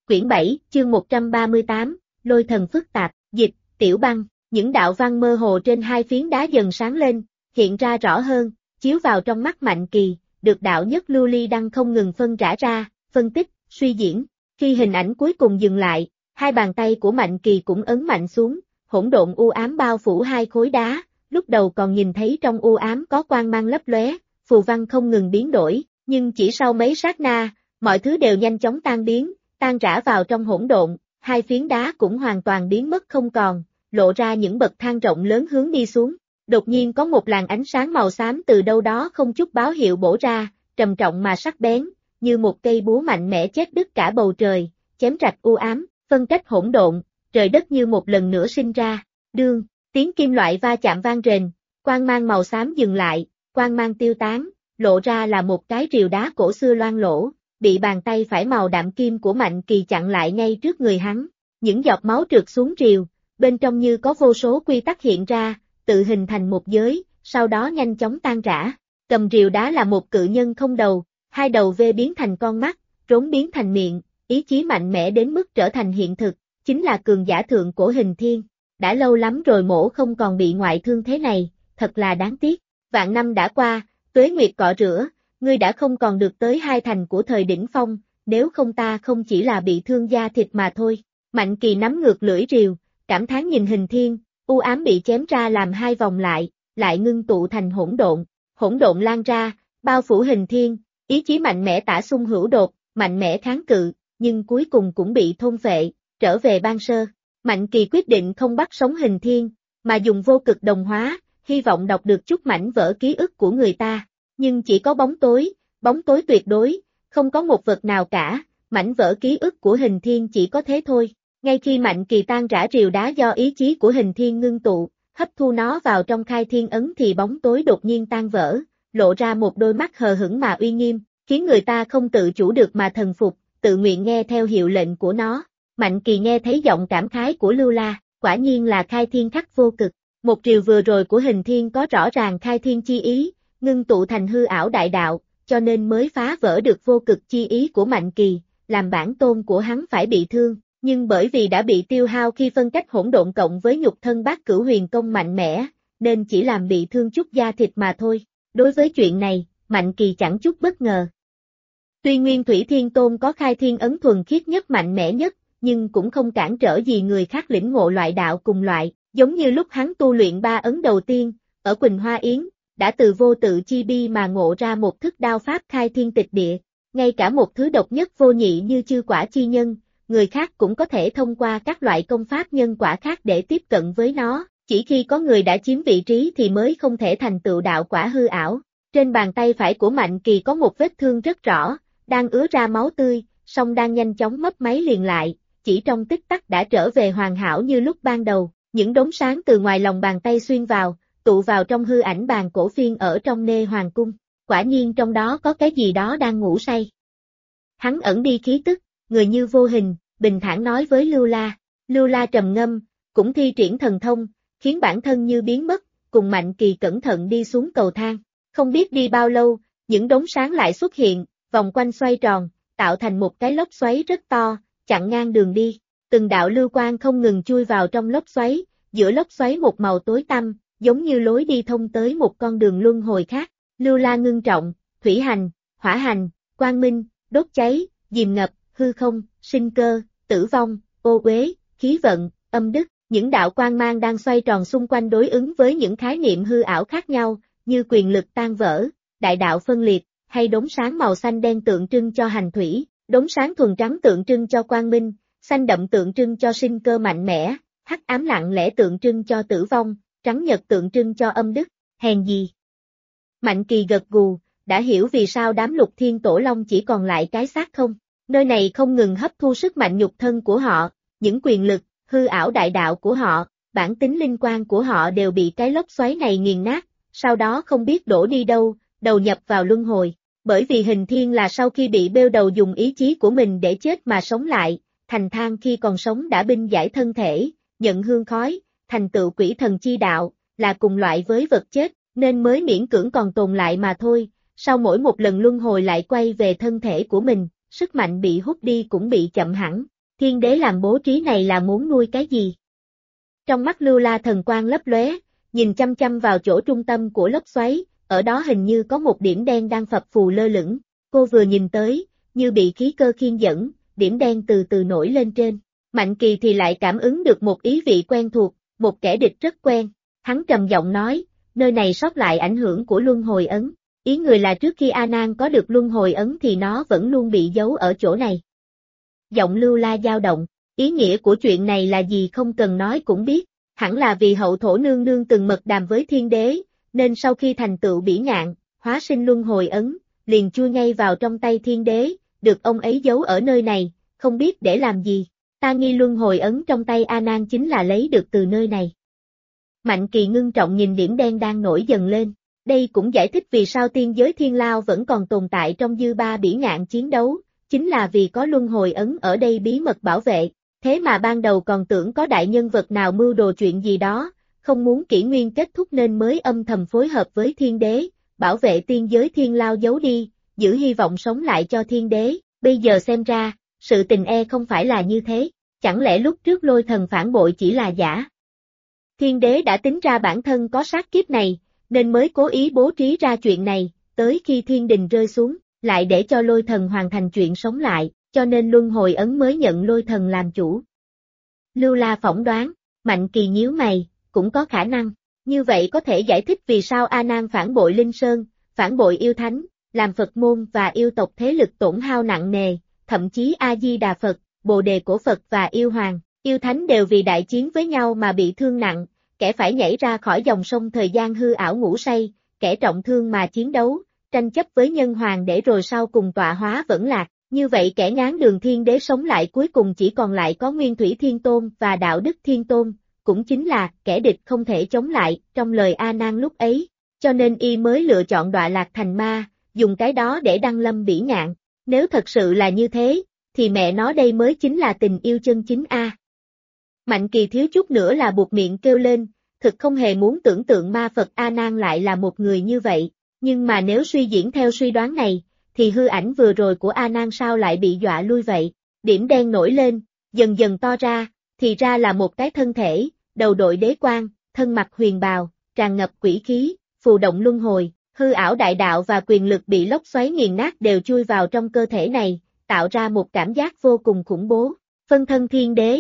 Quyển 7, chương 138, Lôi thần phức tạp, dịch, Tiểu Băng, những đạo văn mơ hồ trên hai phiến đá dần sáng lên, hiện ra rõ hơn, chiếu vào trong mắt Mạnh Kỳ, được đạo nhất lưu ly đăng không ngừng phân rã ra, phân tích, suy diễn. Khi hình ảnh cuối cùng dừng lại, hai bàn tay của Mạnh Kỳ cũng ấn mạnh xuống, hỗn độn u ám bao phủ hai khối đá, lúc đầu còn nhìn thấy trong u ám có quang mang lấp lóe, phù văn không ngừng biến đổi, nhưng chỉ sau mấy sát na, mọi thứ đều nhanh chóng tan biến, tan rã vào trong hỗn độn, hai phiến đá cũng hoàn toàn biến mất không còn, lộ ra những bậc thang rộng lớn hướng đi xuống. Đột nhiên có một làn ánh sáng màu xám từ đâu đó không chút báo hiệu bổ ra, trầm trọng mà sắc bén, như một cây búa mạnh mẽ chém đứt cả bầu trời, chém rạch u ám, phân cách hỗn độn, trời đất như một lần nữa sinh ra. Đương, tiếng kim loại va chạm vang rền, quang mang màu xám dừng lại, quang mang tiêu tán, lộ ra là một cái rìu đá cổ xưa loang lổ, bị bàn tay phải màu đạm kim của Mạnh Kỳ chặn lại ngay trước người hắn. Những giọt máu trượt xuống rìu, bên trong như có vô số quy tắc hiện ra, tự hình thành một giới, sau đó nhanh chóng tan rã. Cầm rìu đá là một cự nhân không đầu, hai đầu V biến thành con mắt, trốn biến thành miệng, ý chí mạnh mẽ đến mức trở thành hiện thực, chính là cường giả thượng cổ Hình Thiên. Đã lâu lắm rồi mỗ không còn bị ngoại thương thế này, thật là đáng tiếc. Vạn năm đã qua, tuế nguyệt cọ rửa, ngươi đã không còn được tới hai thành của thời đỉnh phong, nếu không ta không chỉ là bị thương da thịt mà thôi. Mạnh Kỳ nắm ngược lưỡi rìu, cảm thán nhìn Hình Thiên, u ám bị chém ra làm hai vòng lại ngưng tụ thành hỗn độn lan ra, bao phủ Hình Thiên, ý chí mạnh mẽ tả xung hữu đột, mạnh mẽ kháng cự, nhưng cuối cùng cũng bị thôn phệ, trở về ban sơ. Mạnh Kỳ quyết định không bắt sống Hình Thiên, mà dùng vô cực đồng hóa, hy vọng đọc được chút mảnh vỡ ký ức của người ta, nhưng chỉ có bóng tối tuyệt đối, không có một vật nào cả, mảnh vỡ ký ức của Hình Thiên chỉ có thế thôi. Ngay khi Mạnh Kỳ tan rã rìu đá do ý chí của Hình Thiên ngưng tụ, hấp thu nó vào trong khai thiên ấn thì bóng tối đột nhiên tan vỡ, lộ ra một đôi mắt hờ hững mà uy nghiêm, khiến người ta không tự chủ được mà thần phục, tự nguyện nghe theo hiệu lệnh của nó. Mạnh Kỳ nghe thấy giọng cảm khái của Lưu La, quả nhiên là khai thiên khắc vô cực. Một rìu vừa rồi của Hình Thiên có rõ ràng khai thiên chi ý, ngưng tụ thành hư ảo đại đạo, cho nên mới phá vỡ được vô cực chi ý của Mạnh Kỳ, làm bản tôn của hắn phải bị thương, nhưng bởi vì đã bị tiêu hao khi phân cách hỗn độn cộng với nhục thân Bát Cửu Huyền Công mạnh mẽ, nên chỉ làm bị thương chút da thịt mà thôi. Đối với chuyện này, Mạnh Kỳ chẳng chút bất ngờ. Tuy Nguyên Thủy Thiên Tôn có khai thiên ấn thuần khiết nhất mạnh mẽ nhất, nhưng cũng không cản trở gì người khác lĩnh ngộ loại đạo cùng loại, giống như lúc hắn tu luyện ba ấn đầu tiên, ở Quỳnh Hoa Yến, đã từ vô tự chi bi mà ngộ ra một thức đao pháp khai thiên tịch địa, ngay cả một thứ độc nhất vô nhị như chư quả chi nhân, người khác cũng có thể thông qua các loại công pháp nhân quả khác để tiếp cận với nó, chỉ khi có người đã chiếm vị trí thì mới không thể thành tựu đạo quả hư ảo. Trên bàn tay phải của Mạnh Kỳ có một vết thương rất rõ, đang ứa ra máu tươi, song đang nhanh chóng mấp máy liền lại, chỉ trong tích tắc đã trở về hoàn hảo như lúc ban đầu. Những đốm sáng từ ngoài lòng bàn tay xuyên vào, tụ vào trong hư ảnh bàn cổ phiên ở trong Nê Hoàng Cung, quả nhiên trong đó có cái gì đó đang ngủ say. Hắn ẩn đi khí tức, người như vô hình, bình thản nói với Lưu La trầm ngâm, cũng thi triển thần thông, khiến bản thân như biến mất, cùng Mạnh Kỳ cẩn thận đi xuống cầu thang. Không biết đi bao lâu, những đốm sáng lại xuất hiện, vòng quanh xoay tròn, tạo thành một cái lốc xoáy rất to, chặn ngang đường đi. Từng đạo lưu quang không ngừng chui vào trong lốc xoáy, giữa lốc xoáy một màu tối tăm, giống như lối đi thông tới một con đường luân hồi khác. Lưu La ngưng trọng, thủy hành, hỏa hành, quang minh, đốt cháy, diềm ngập, hư không, sinh cơ, tử vong, ô uế, khí vận, âm đức, những đạo quang mang đang xoay tròn xung quanh đối ứng với những khái niệm hư ảo khác nhau, như quyền lực tan vỡ, đại đạo phân liệt, hay đốm sáng màu xanh đen tượng trưng cho hành thủy, đốm sáng thuần trắng tượng trưng cho quang minh, xanh đậm tượng trưng cho sinh cơ mạnh mẽ, hắc ám lặng lẽ tượng trưng cho tử vong, trắng nhật tượng trưng cho âm đức, hèn gì. Mạnh Kỳ gật gù, đã hiểu vì sao đám Lục Thiên Tổ Long chỉ còn lại cái xác không. Nơi này không ngừng hấp thu sức mạnh nhục thân của họ, những quyền lực, hư ảo đại đạo của họ, bản tính linh quan của họ đều bị cái lốc xoáy này nghiền nát, sau đó không biết đổ đi đâu, đầu nhập vào luân hồi. Bởi vì Hình Thiên là sau khi bị bêu đầu dùng ý chí của mình để chết mà sống lại, thành than khi còn sống đã binh giải thân thể, nhận hương khói, thành tựu quỷ thần chi đạo, là cùng loại với vật chết, nên mới miễn cưỡng còn tồn lại mà thôi. Sau mỗi một lần luân hồi lại quay về thân thể của mình, sức mạnh bị hút đi cũng bị chậm hẳn, Thiên đế làm bố trí này là muốn nuôi cái gì? Trong mắt Lưu La thần quang lấp lóe, nhìn chăm chăm vào chỗ trung tâm của lốc xoáy, ở đó hình như có một điểm đen đang phập phù lơ lửng. Cô vừa nhìn tới, như bị khí cơ khiên dẫn, điểm đen từ từ nổi lên trên. Mạnh Kỳ thì lại cảm ứng được một ý vị quen thuộc, một kẻ địch rất quen. Hắn trầm giọng nói, nơi này sót lại ảnh hưởng của luân hồi ấn. Ý người là trước khi A Nan có được luân hồi ấn thì nó vẫn luôn bị giấu ở chỗ này. Giọng Lưu La dao động, ý nghĩa của chuyện này là gì không cần nói cũng biết, hẳn là vì hậu thổ nương nương từng mật đàm với thiên đế, nên sau khi thành tựu bỉ ngạn, hóa sinh luân hồi ấn, liền chui ngay vào trong tay thiên đế, được ông ấy giấu ở nơi này, không biết để làm gì. Ta nghi luân hồi ấn trong tay A Nan chính là lấy được từ nơi này. Mạnh Kỳ ngưng trọng nhìn điểm đen đang nổi dần lên. Đây cũng giải thích vì sao tiên giới thiên lao vẫn còn tồn tại trong dư ba bỉ ngạn chiến đấu, chính là vì có luân hồi ấn ở đây bí mật bảo vệ. Thế mà ban đầu còn tưởng có đại nhân vật nào mưu đồ chuyện gì đó, không muốn kỷ nguyên kết thúc nên mới âm thầm phối hợp với thiên đế, bảo vệ tiên giới thiên lao giấu đi, giữ hy vọng sống lại cho thiên đế. Bây giờ xem ra, sự tình không phải là như thế, chẳng lẽ lúc trước Lôi Thần phản bội chỉ là giả? Thiên đế đã tính ra bản thân có sát kiếp này, nên mới cố ý bố trí ra chuyện này, tới khi thiên đình rơi xuống, lại để cho Lôi Thần hoàn thành chuyện sống lại, cho nên luân hồi ấn mới nhận Lôi Thần làm chủ. Lưu La phỏng đoán, Mạnh Kỳ nhíu mày, cũng có khả năng, như vậy có thể giải thích vì sao A Nan phản bội Linh Sơn, phản bội yêu thánh, làm Phật môn và yêu tộc thế lực tổn hao nặng nề, thậm chí A Di Đà Phật, Bồ Đề Cổ Phật và yêu hoàng, yêu thánh đều vì đại chiến với nhau mà bị thương nặng, kẻ phải nhảy ra khỏi dòng sông thời gian hư ảo ngủ say, kẻ trọng thương mà chiến đấu, tranh chấp với nhân hoàng để rồi sau cùng tọa hóa vẫn lạc. Như vậy kẻ ngáng đường thiên đế sống lại cuối cùng chỉ còn lại có Nguyên Thủy Thiên Tôn và Đạo Đức Thiên Tôn, cũng chính là kẻ địch không thể chống lại, trong lời A Nan lúc ấy, cho nên y mới lựa chọn đọa lạc thành ma, dùng cái đó để đăng lâm bỉ ngạn. Nếu thật sự là như thế, thì mẹ nó đây mới chính là tình yêu chân chính a. Mạnh Kỳ thiếu chút nữa là buộc miệng kêu lên, thực không hề muốn tưởng tượng ma Phật A Nan lại là một người như vậy, nhưng mà nếu suy diễn theo suy đoán này, thì hư ảnh vừa rồi của A Nan sao lại bị dọa lui vậy? Điểm đen nổi lên, dần dần to ra, thì ra là một cái thân thể, đầu đội đế quan, thân mặc huyền bào, tràn ngập quỷ khí, phù động luân hồi, hư ảo đại đạo và quyền lực bị lốc xoáy nghiền nát đều chui vào trong cơ thể này, tạo ra một cảm giác vô cùng khủng bố. Phân thân thiên đế.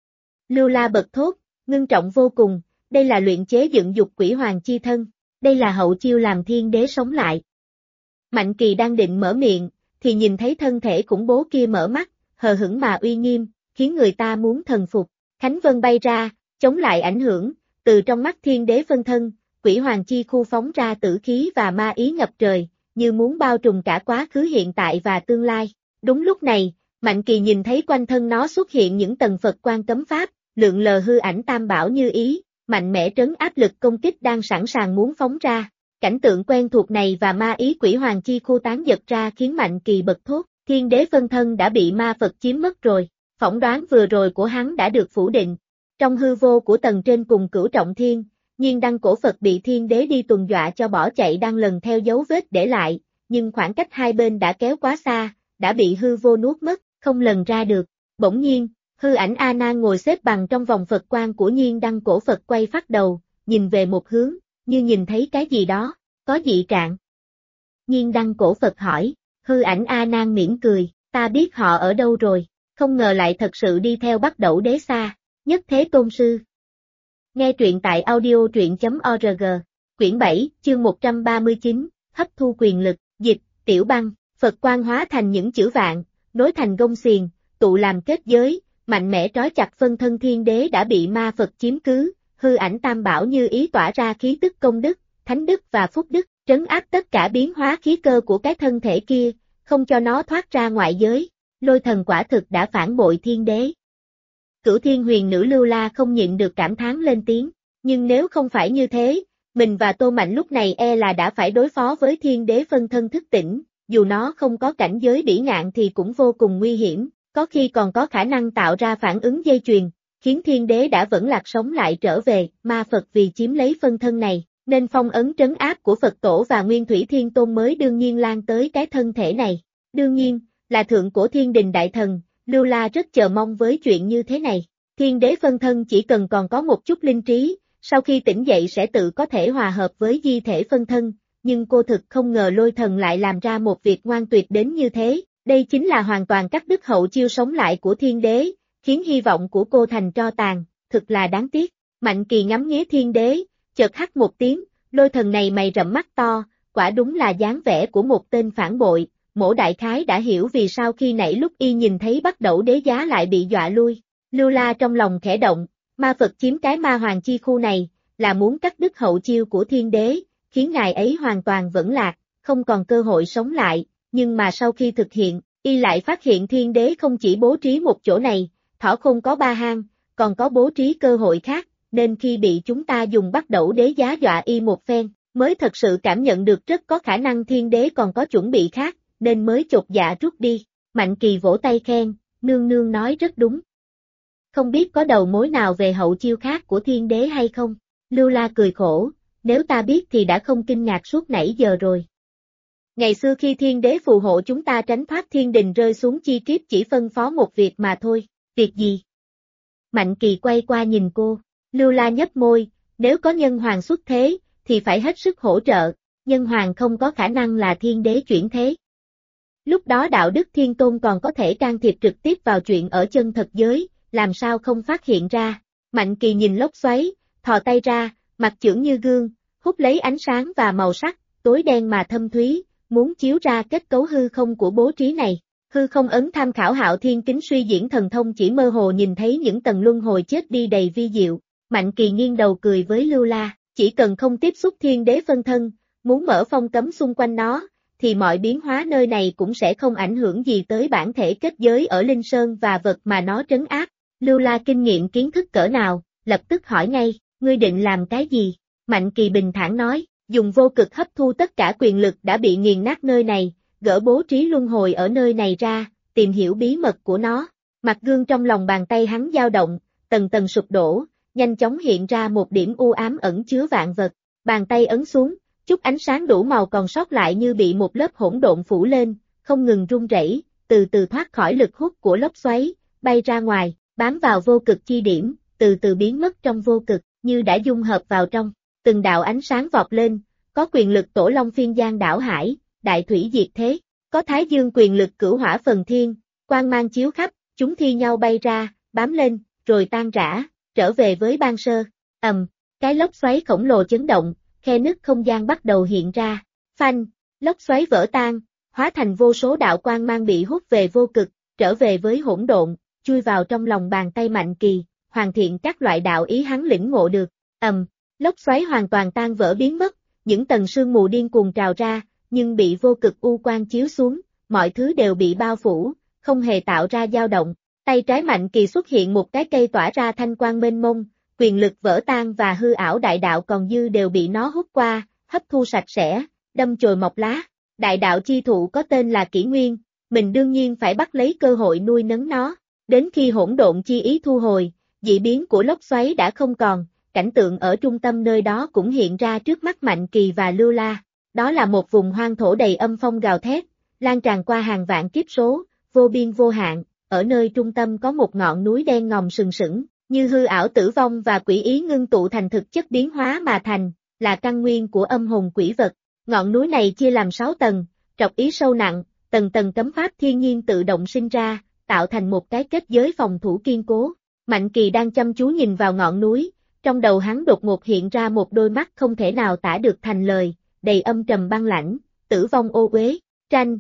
Lưu La bật thốt, ngưng trọng vô cùng, đây là luyện chế dựng dục quỷ hoàng chi thân, đây là hậu chiêu làm thiên đế sống lại. Mạnh Kỳ đang định mở miệng, thì nhìn thấy thân thể khủng bố kia mở mắt, hờ hững mà uy nghiêm, khiến người ta muốn thần phục. Khánh Vân bay ra, chống lại ảnh hưởng, từ trong mắt thiên đế phân thân, quỷ hoàng chi khu phóng ra tử khí và ma ý ngập trời, như muốn bao trùm cả quá khứ hiện tại và tương lai. Đúng lúc này, Mạnh Kỳ nhìn thấy quanh thân nó xuất hiện những tầng Phật quan cấm pháp, lượn lờ hư ảnh tam bảo như ý, mạnh mẽ trấn áp lực công kích đang sẵn sàng muốn phóng ra. Cảnh tượng quen thuộc này và ma ý quỷ hoàng chi khu tán giật ra khiến Mạnh Kỳ bật thốt, thiên đế phân thân đã bị ma Phật chiếm mất rồi, phỏng đoán vừa rồi của hắn đã được phủ định. Trong hư vô của tầng trên cùng Cửu Trọng Thiên, Nhiên Đăng cổ Phật bị thiên đế đi tuần dọa cho bỏ chạy đang lần theo dấu vết để lại, nhưng khoảng cách hai bên đã kéo quá xa, đã bị hư vô nuốt mất, không lần ra được. Bỗng nhiên, hư ảnh A Nan ngồi xếp bằng trong vòng Phật quan của Nhiên Đăng cổ Phật quay phát đầu, nhìn về một hướng, như nhìn thấy cái gì đó, có dị trạng. Nhiên Đăng cổ Phật hỏi, hư ảnh A Nan mỉm cười, ta biết họ ở đâu rồi, không ngờ lại thật sự đi theo Bắc Đẩu Đế xa, Nhất Thế Tôn Sư. Nghe truyện tại audio.org, quyển 7, chương 139, hấp thu quyền lực, dịch, Tiểu Băng, Phật quan hóa thành những chữ vạn, nối thành gông xiềng, tụ làm kết giới, mạnh mẽ trói chặt phân thân thiên đế đã bị ma Phật chiếm cứ, hư ảnh tam bảo như ý tỏa ra khí tức công đức, thánh đức và phúc đức, trấn áp tất cả biến hóa khí cơ của cái thân thể kia, không cho nó thoát ra ngoại giới. Lôi Thần quả thực đã phản bội thiên đế. Cửu Thiên Huyền Nữ Lưu La không nhịn được cảm thán lên tiếng, nhưng nếu không phải như thế, mình và Tô Mạnh lúc này là đã phải đối phó với thiên đế phân thân thức tỉnh, dù nó không có cảnh giới bỉ ngạn thì cũng vô cùng nguy hiểm, có khi còn có khả năng tạo ra phản ứng dây chuyền, khiến thiên đế đã vẫn lạc sống lại trở về. Ma Phật vì chiếm lấy phân thân này, nên phong ấn trấn áp của Phật Tổ và Nguyên Thủy Thiên Tôn mới đương nhiên lan tới cái thân thể này. Đương nhiên, là thượng cổ thiên đình đại thần, Lưu La rất chờ mong với chuyện như thế này. Thiên đế phân thân chỉ cần còn có một chút linh trí, sau khi tỉnh dậy sẽ tự có thể hòa hợp với di thể phân thân, nhưng cô thực không ngờ Lôi Thần lại làm ra một việc ngoan tuyệt đến như thế, đây chính là hoàn toàn cắt đứt hậu chiêu sống lại của thiên đế, khiến hy vọng của cô thành tro tàn, thực là đáng tiếc. Mạnh Kỳ ngắm nghía thiên đế, chợt hắt một tiếng, Lôi Thần này mày rậm mắt to, quả đúng là dáng vẻ của một tên phản bội, Mỗ đại khái đã hiểu vì sao khi nãy lúc y nhìn thấy Bắt Đẩu Đế Giá lại bị dọa lui. Lưu La trong lòng khẽ động, ma Phật chiếm cái ma hoàng chi khu này, là muốn cắt đứt hậu chiêu của thiên đế, khiến ngài ấy hoàn toàn vẫn lạc, không còn cơ hội sống lại, nhưng mà sau khi thực hiện, y lại phát hiện thiên đế không chỉ bố trí một chỗ này, thỏ khôn có 3 hang, còn có bố trí cơ hội khác, nên khi bị chúng ta dùng Bắt Đẩu Đế Giá dọa y một phen, mới thật sự cảm nhận được rất có khả năng thiên đế còn có chuẩn bị khác, nên mới chột dạ rút đi. Mạnh Kỳ vỗ tay khen, nương nương nói rất đúng. Không biết có đầu mối nào về hậu chiêu khác của thiên đế hay không? Lưu La cười khổ, nếu ta biết thì đã không kinh ngạc suốt nãy giờ rồi. Ngày xưa khi thiên đế phù hộ chúng ta tránh thoát thiên đình rơi xuống chi kiếp chỉ phân phó một việc mà thôi, việc gì? Mạnh Kỳ quay qua nhìn cô, Lưu La nhếch môi, nếu có nhân hoàng xuất thế, thì phải hết sức hỗ trợ, nhân hoàng không có khả năng là thiên đế chuyển thế. Lúc đó đạo đức thiên tôn còn có thể can thiệp trực tiếp vào chuyện ở chân thật giới, làm sao không phát hiện ra. Mạnh Kỳ nhìn lốc xoáy, thò tay ra, mặt chưởng như gương, hút lấy ánh sáng và màu sắc, tối đen mà thâm thúy, muốn chiếu ra kết cấu hư không của bố trí này. Hư không ấn tham khảo Hạo Thiên Kính suy diễn thần thông chỉ mơ hồ nhìn thấy những tầng luân hồi chết đi đầy vi diệu. Mạnh Kỳ nghiêng đầu cười với Lưu La, chỉ cần không tiếp xúc thiên đế phân thân, muốn mở phong cấm xung quanh nó, thì mọi biến hóa nơi này cũng sẽ không ảnh hưởng gì tới bản thể kết giới ở Linh Sơn và vật mà nó trấn áp. Lưu La kinh nghiệm kiến thức cỡ nào, lập tức hỏi ngay, ngươi định làm cái gì? Mạnh Kỳ bình thản nói, dùng vô cực hấp thu tất cả quyền lực đã bị nghiền nát nơi này, gỡ bố trí luân hồi ở nơi này ra, tìm hiểu bí mật của nó. Mặt gương trong lòng bàn tay hắn dao động, tầng tầng sụp đổ, nhanh chóng hiện ra một điểm u ám ẩn chứa vạn vật. Bàn tay ấn xuống, chút ánh sáng đủ màu còn sót lại như bị một lớp hỗn độn phủ lên, không ngừng rung rẩy, từ từ thoát khỏi lực hút của lốc xoáy, bay ra ngoài, bám vào vô cực chi điểm, từ từ biến mất trong vô cực, như đã dung hợp vào trong. Từng đạo ánh sáng vọt lên, có quyền lực Tổ Long phiên giang đảo hải, đại thủy diệt thế, có Thái Dương quyền lực Cửu Hỏa phần thiên, quang mang chiếu khắp, chúng thi nhau bay ra, bám lên, rồi tan rã, trở về với ban sơ. Cái lốc xoáy khổng lồ chấn động, khe nứt không gian bắt đầu hiện ra, phanh, lốc xoáy vỡ tan, hóa thành vô số đạo quang mang bị hút về vô cực, trở về với hỗn độn, chui vào trong lòng bàn tay Mạnh Kỳ, hoàn thiện các loại đạo ý hắn lĩnh ngộ được. Lốc xoáy hoàn toàn tan vỡ biến mất, những tầng sương mù điên cuồng trào ra, nhưng bị vô cực u quang chiếu xuống, mọi thứ đều bị bao phủ, không hề tạo ra dao động. Tay trái Mạnh Kỳ xuất hiện một cái cây tỏa ra thanh quang mênh mông, quyền lực vỡ tan và hư ảo đại đạo còn dư đều bị nó hút qua, hấp thu sạch sẽ, đâm chồi mọc lá. Đại đạo chi thụ có tên là Kỷ Nguyên, mình đương nhiên phải bắt lấy cơ hội nuôi nấng nó. Đến khi hỗn độn chi ý thu hồi, dị biến của lốc xoáy đã không còn, cảnh tượng ở trung tâm nơi đó cũng hiện ra trước mắt Mạnh Kỳ và Lưu La. Đó là một vùng hoang thổ đầy âm phong gào thét, lan tràn qua hàng vạn kiếp số, vô biên vô hạn, ở nơi trung tâm có một ngọn núi đen ngòm sừng sững, như hư ảo tử vong và quỷ ý ngưng tụ thành thực chất biến hóa mà thành, là căn nguyên của âm hồn quỷ vật. Ngọn núi này chia làm 6 tầng, trọc ý sâu nặng, tầng tầng cấm pháp thiên nhiên tự động sinh ra, tạo thành một cái kết giới phòng thủ kiên cố. Mạnh Kỳ đang chăm chú nhìn vào ngọn núi, trong đầu hắn đột ngột hiện ra một đôi mắt không thể nào tả được thành lời, đầy âm trầm băng lãnh, tử vong ô uế, tranh,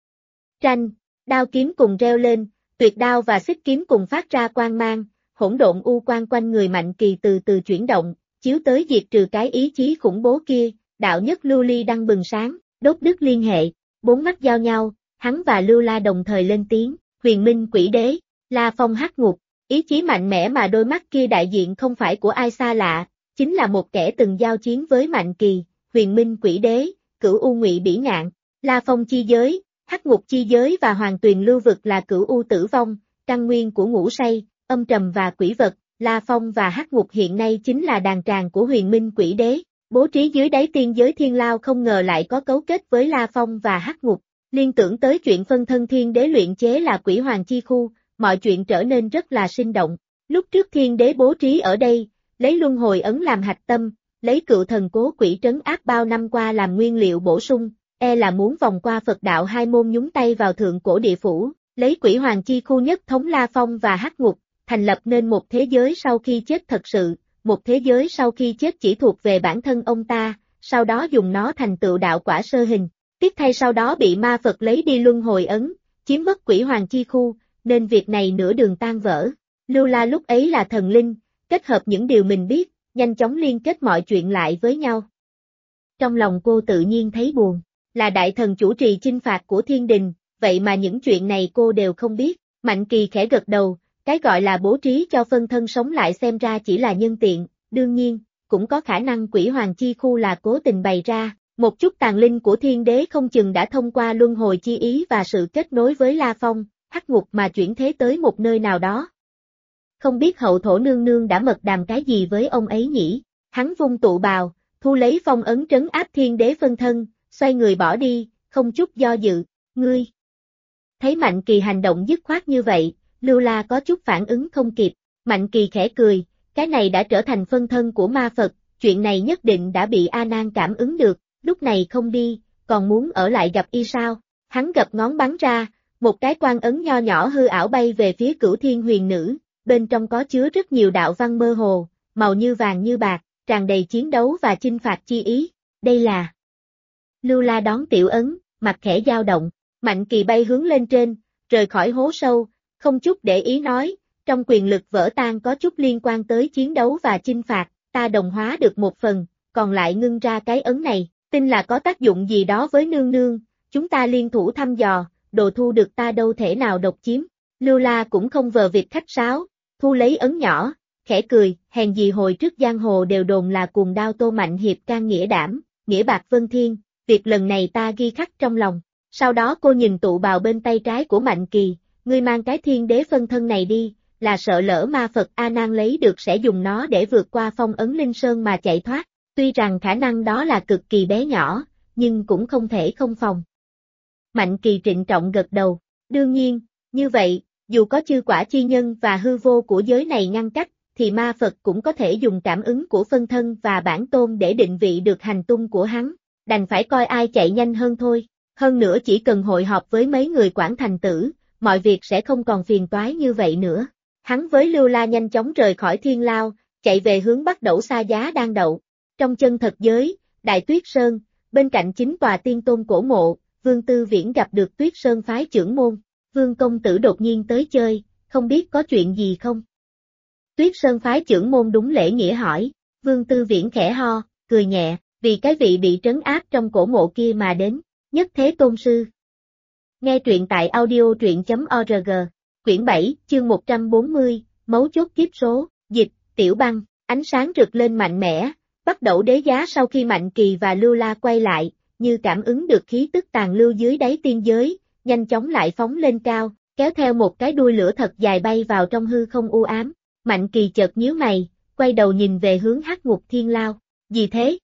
đao kiếm cùng reo lên, tuyệt đao và xích kiếm cùng phát ra quang mang, hỗn độn u quang quanh người Mạnh Kỳ từ từ chuyển động, chiếu tới diệt trừ cái ý chí khủng bố kia, đạo nhất lưu ly đang bừng sáng, đốt đứt liên hệ, 4 mắt giao nhau, hắn và Lưu La đồng thời lên tiếng, Huyền Minh Quỷ Đế, La Phong hắc ngục, ý chí mạnh mẽ mà đôi mắt kia đại diện không phải của ai xa lạ, chính là một kẻ từng giao chiến với Mạnh Kỳ, Huyền Minh Quỷ Đế, Cửu U Ngụy Bỉ Ngạn, La Phong chi giới, hắc ngục chi giới và Hoàng Tuyền lưu vực là Cửu U tử vong, căn nguyên của ngũ say, âm trầm và quỷ vật. La Phong và hắc ngục hiện nay chính là đàn tràng của Huyền Minh Quỷ Đế, bố trí dưới đáy tiên giới Thiên Lao không ngờ lại có cấu kết với La Phong và hắc ngục, liên tưởng tới chuyện phân thân thiên đế luyện chế là quỷ hoàng chi khu, mọi chuyện trở nên rất là sinh động. Lúc trước thiên đế bố trí ở đây, lấy luân hồi ấn làm hạch tâm, lấy cựu thần cố quỷ trấn áp bao năm qua làm nguyên liệu bổ sung, là muốn vòng qua Phật đạo hai môn nhúng tay vào thượng cổ địa phủ, lấy quỷ hoàng chi khu nhất thống La Phong và Hắc Ngục, thành lập nên một thế giới sau khi chết thật sự, một thế giới sau khi chết chỉ thuộc về bản thân ông ta, sau đó dùng nó thành tựu đạo quả sơ hình. Tiếc thay sau đó bị ma Phật lấy đi luân hồi ấn, chiếm mất quỷ hoàng chi khu, nên việc này nửa đường tan vỡ. Lưu La lúc ấy là thần linh, kết hợp những điều mình biết, nhanh chóng liên kết mọi chuyện lại với nhau. Trong lòng cô tự nhiên thấy buồn, là đại thần chủ trì chinh phạt của thiên đình, vậy mà những chuyện này cô đều không biết. Mạnh Kỳ khẽ gật đầu, cái gọi là bố trí cho phân thân sống lại xem ra chỉ là nhân tiện, đương nhiên, cũng có khả năng quỷ hoàng chi khu là cố tình bày ra, một chút tàn linh của thiên đế không chừng đã thông qua luân hồi chi ý và sự kết nối với La Phong, Hắc Ngục mà chuyển thế tới một nơi nào đó. Không biết hậu thổ nương nương đã mật đàm cái gì với ông ấy nhỉ? Hắn vung tụ bào, thu lấy phong ấn trấn áp thiên đế phân thân, xoay người bỏ đi, không chút do dự, ngươi. Thấy Mạnh Kỳ hành động dứt khoát như vậy, Lưu La có chút phản ứng không kịp, Mạnh Kỳ khẽ cười, cái này đã trở thành phân thân của ma Phật, chuyện này nhất định đã bị A Nan cảm ứng được, lúc này không đi, còn muốn ở lại gặp y sao? Hắn gập ngón bắn ra, một cái quan ấn nho nhỏ hư ảo bay về phía Cửu Thiên Huyền Nữ, bên trong có chứa rất nhiều đạo văn mơ hồ, màu như vàng như bạc, tràn đầy chiến đấu và chinh phạt chi ý, đây là... Lưu La đón tiểu ấn, mặt khẽ dao động, Mạnh Kỳ bay hướng lên trên, rời khỏi hố sâu, không chút để ý nói, trong quyền lực vỡ tan có chút liên quan tới chiến đấu và chinh phạt, ta đồng hóa được một phần, còn lại ngưng ra cái ấn này, tin là có tác dụng gì đó với nương nương, chúng ta liên thủ thăm dò, đồ thu được ta đâu thể nào độc chiếm. Lưu La cũng không vờ việc khách sáo, thu lấy ấn nhỏ, khẽ cười, hèn gì hồi trước giang hồ đều đồn là cuồng đao Tô Mạnh Hiệp can nghĩa đảm, nghĩa bạc vân thiên, việc lần này ta ghi khắc trong lòng. Sau đó cô nhìn tụ bào bên tay trái của Mạnh Kỳ, ngươi mang cái thiên đế phân thân này đi, là sợ lỡ ma Phật A Nan lấy được sẽ dùng nó để vượt qua phong ấn Linh Sơn mà chạy thoát, tuy rằng khả năng đó là cực kỳ bé nhỏ, nhưng cũng không thể không phòng. Mạnh Kỳ trịnh trọng gật đầu, đương nhiên, như vậy, dù có chư quả chi nhân và hư vô của giới này ngăn cách, thì ma Phật cũng có thể dùng cảm ứng của phân thân và bản tôn để định vị được hành tung của hắn, đành phải coi ai chạy nhanh hơn thôi. Hơn nữa chỉ cần hội họp với mấy người quản thành tử, mọi việc sẽ không còn phiền toái như vậy nữa. Hắn với Lưu La nhanh chóng rời khỏi Thiên Lao, chạy về hướng Bắc Đẩu Sa Giá đang đậu. Trong chân thật giới, Đại Tuyết Sơn, bên cạnh chính tòa tiên tôn cổ mộ, Vương Tư Viễn gặp được Tuyết Sơn phái trưởng môn. Vương công tử đột nhiên tới chơi, không biết có chuyện gì không? Tuyết Sơn phái trưởng môn đúng lễ nghĩa hỏi, Vương Tư Viễn khẽ ho, cười nhẹ, vì cái vị bị trấn áp trong cổ mộ kia mà đến. Nhất Thế Tôn Sư. Nghe truyện tại audio.org, quyển 7, chương 140, mấu chốt kiếp số, dịch, Tiểu Băng, ánh sáng rực lên mạnh mẽ, Bắt Đẩu Đế Giá sau khi Mạnh Kỳ và Lưu La quay lại, như cảm ứng được khí tức tàn lưu dưới đáy tiên giới, nhanh chóng lại phóng lên cao, kéo theo một cái đuôi lửa thật dài bay vào trong hư không u ám. Mạnh Kỳ chợt nhíu mày, quay đầu nhìn về hướng Hắc Ngục Thiên Lao, gì thế?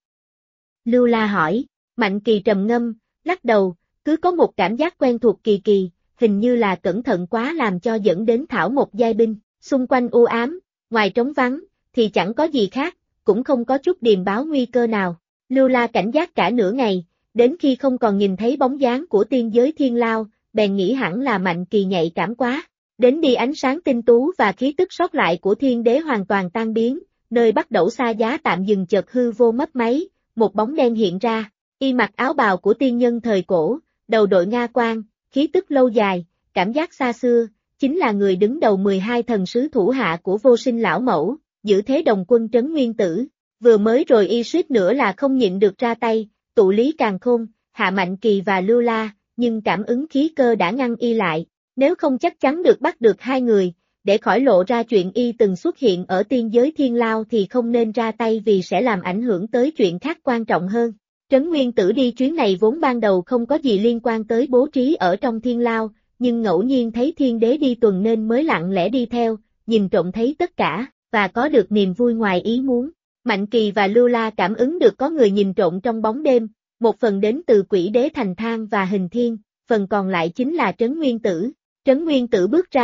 Lưu La hỏi, Mạnh Kỳ trầm ngâm, lắc đầu, cứ có một cảm giác quen thuộc kỳ kỳ, hình như là cẩn thận quá làm cho dẫn đến thảo một giai binh, xung quanh u ám, ngoài trống vắng, thì chẳng có gì khác, cũng không có chút điềm báo nguy cơ nào. Lưu La cảnh giác cả nửa ngày, đến khi không còn nhìn thấy bóng dáng của tiên giới Thiên Lao, bèn nghĩ hẳn là Mạnh Kỳ nhạy cảm quá. Đến đi ánh sáng tinh tú và khí tức sót lại của thiên đế hoàn toàn tan biến, nơi Bắt Đẩu Sa Giá tạm dừng chợt hư vô mất máy, một bóng đen hiện ra. Y mặc áo bào của tiên nhân thời cổ, đầu đội nga quan, khí tức lâu dài, cảm giác xa xưa, chính là người đứng đầu 12 thần sứ thủ hạ của Vô Sinh lão mẫu, giữ thế đồng quân trấn nguyên tử. Vừa mới rồi y suýt nữa là không nhịn được ra tay, tụ lý càn khôn, hạ Mạnh Kỳ và Lưu La, nhưng cảm ứng khí cơ đã ngăn y lại, nếu không chắc chắn được bắt được hai người, để khỏi lộ ra chuyện y từng xuất hiện ở tiên giới Thiên Lao thì không nên ra tay vì sẽ làm ảnh hưởng tới chuyện khác quan trọng hơn. Trấn Nguyên Tử đi chuyến này vốn ban đầu không có gì liên quan tới bố trí ở trong Thiên Lao, nhưng ngẫu nhiên thấy thiên đế đi tuần nên mới lặng lẽ đi theo, nhìn trộm thấy tất cả, và có được niềm vui ngoài ý muốn. Mạnh Kỳ và Lưu La cảm ứng được có người nhìn trộm trong bóng đêm, một phần đến từ Quỷ Đế Thành Thang và Hình Thiên, phần còn lại chính là Trấn Nguyên Tử. Trấn Nguyên Tử bước ra,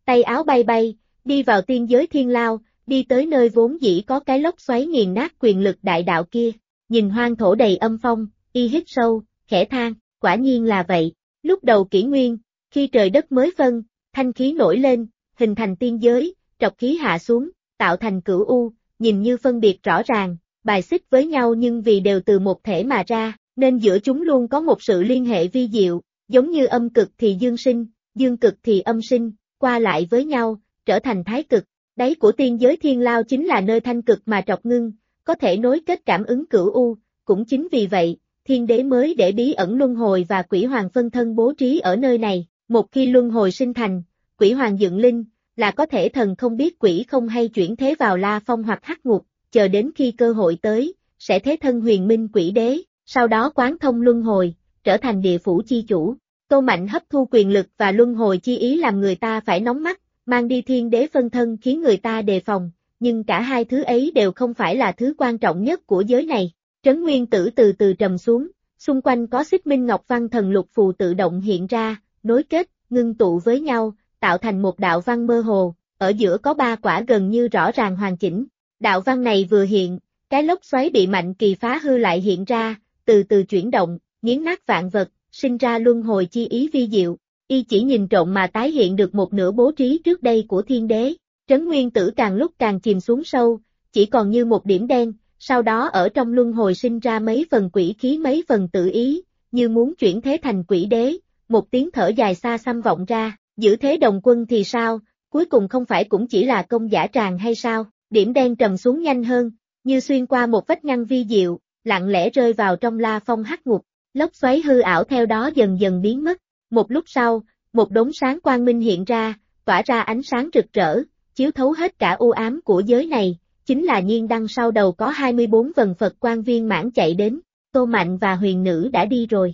tay áo bay bay, đi vào tiên giới thiên lao, đi tới nơi vốn dĩ có cái lốc xoáy nghiền nát quyền lực đại đạo kia. Nhìn hoang thổ đầy âm phong, y hít sâu, khẽ than, quả nhiên là vậy. Lúc đầu kỷ nguyên, khi trời đất mới phân, thanh khí nổi lên, hình thành tiên giới, trọc khí hạ xuống, tạo thành cửu u, nhìn như phân biệt rõ ràng, bài xích với nhau nhưng vì đều từ một thể mà ra, nên giữa chúng luôn có một sự liên hệ vi diệu, giống như âm cực thì dương sinh, dương cực thì âm sinh, qua lại với nhau, trở thành thái cực. Đáy của tiên giới thiên lao chính là nơi thanh cực mà trọc ngưng, có thể nối kết cảm ứng cửu u, cũng chính vì vậy, thiên đế mới để bí ẩn luân hồi và quỷ hoàng phân thân bố trí ở nơi này. Một khi luân hồi sinh thành, quỷ hoàng dựng linh, là có thể thần không biết quỷ không hay chuyển thế vào La Phong hoặc Hắc Ngục, chờ đến khi cơ hội tới, sẽ thế thân huyền minh quỷ đế, sau đó quán thông luân hồi, trở thành địa phủ chi chủ. Tô Mạnh hấp thu quyền lực và luân hồi chi ý làm người ta phải nóng mắt, mang đi thiên đế phân thân khiến người ta đề phòng, nhưng cả hai thứ ấy đều không phải là thứ quan trọng nhất của giới này. Trấn Nguyên Tử từ từ trầm xuống, xung quanh có xích minh ngọc văn thần lục phù tự động hiện ra, nối kết, ngưng tụ với nhau, tạo thành một đạo văn mơ hồ, ở giữa có ba quả gần như rõ ràng hoàn chỉnh. Đạo văn này vừa hiện, cái lốc xoáy bị Mạnh Kỳ phá hư lại hiện ra, từ từ chuyển động, nghiến nát vạn vật, sinh ra luân hồi chi ý vi diệu. Y chỉ nhìn trộm mà tái hiện được một nửa bố trí trước đây của thiên đế. Trấn Nguyên Tử càng lúc càng chìm xuống sâu, chỉ còn như một điểm đen, sau đó ở trong luân hồi sinh ra mấy phần quỷ khí mấy phần tự ý, như muốn chuyển thế thành quỷ đế. Một tiếng thở dài xa xăm vọng ra, giữ thế đồng quân thì sao, cuối cùng không phải cũng chỉ là công giả tràng hay sao? Điểm đen trầm xuống nhanh hơn, như xuyên qua một vách ngăn vi diệu, lặng lẽ rơi vào trong La Phong Hắc Ngục, lốc xoáy hư ảo theo đó dần dần biến mất. Một lúc sau, một đốm sáng quang minh hiện ra, tỏa ra ánh sáng rực rỡ, chiếu thấu hết cả u ám của giới này, chính là Nhiên Đăng. Sau đầu có 24 vần Phật quang viên mãn chạy đến, Tô Mạnh và huyền nữ đã đi rồi.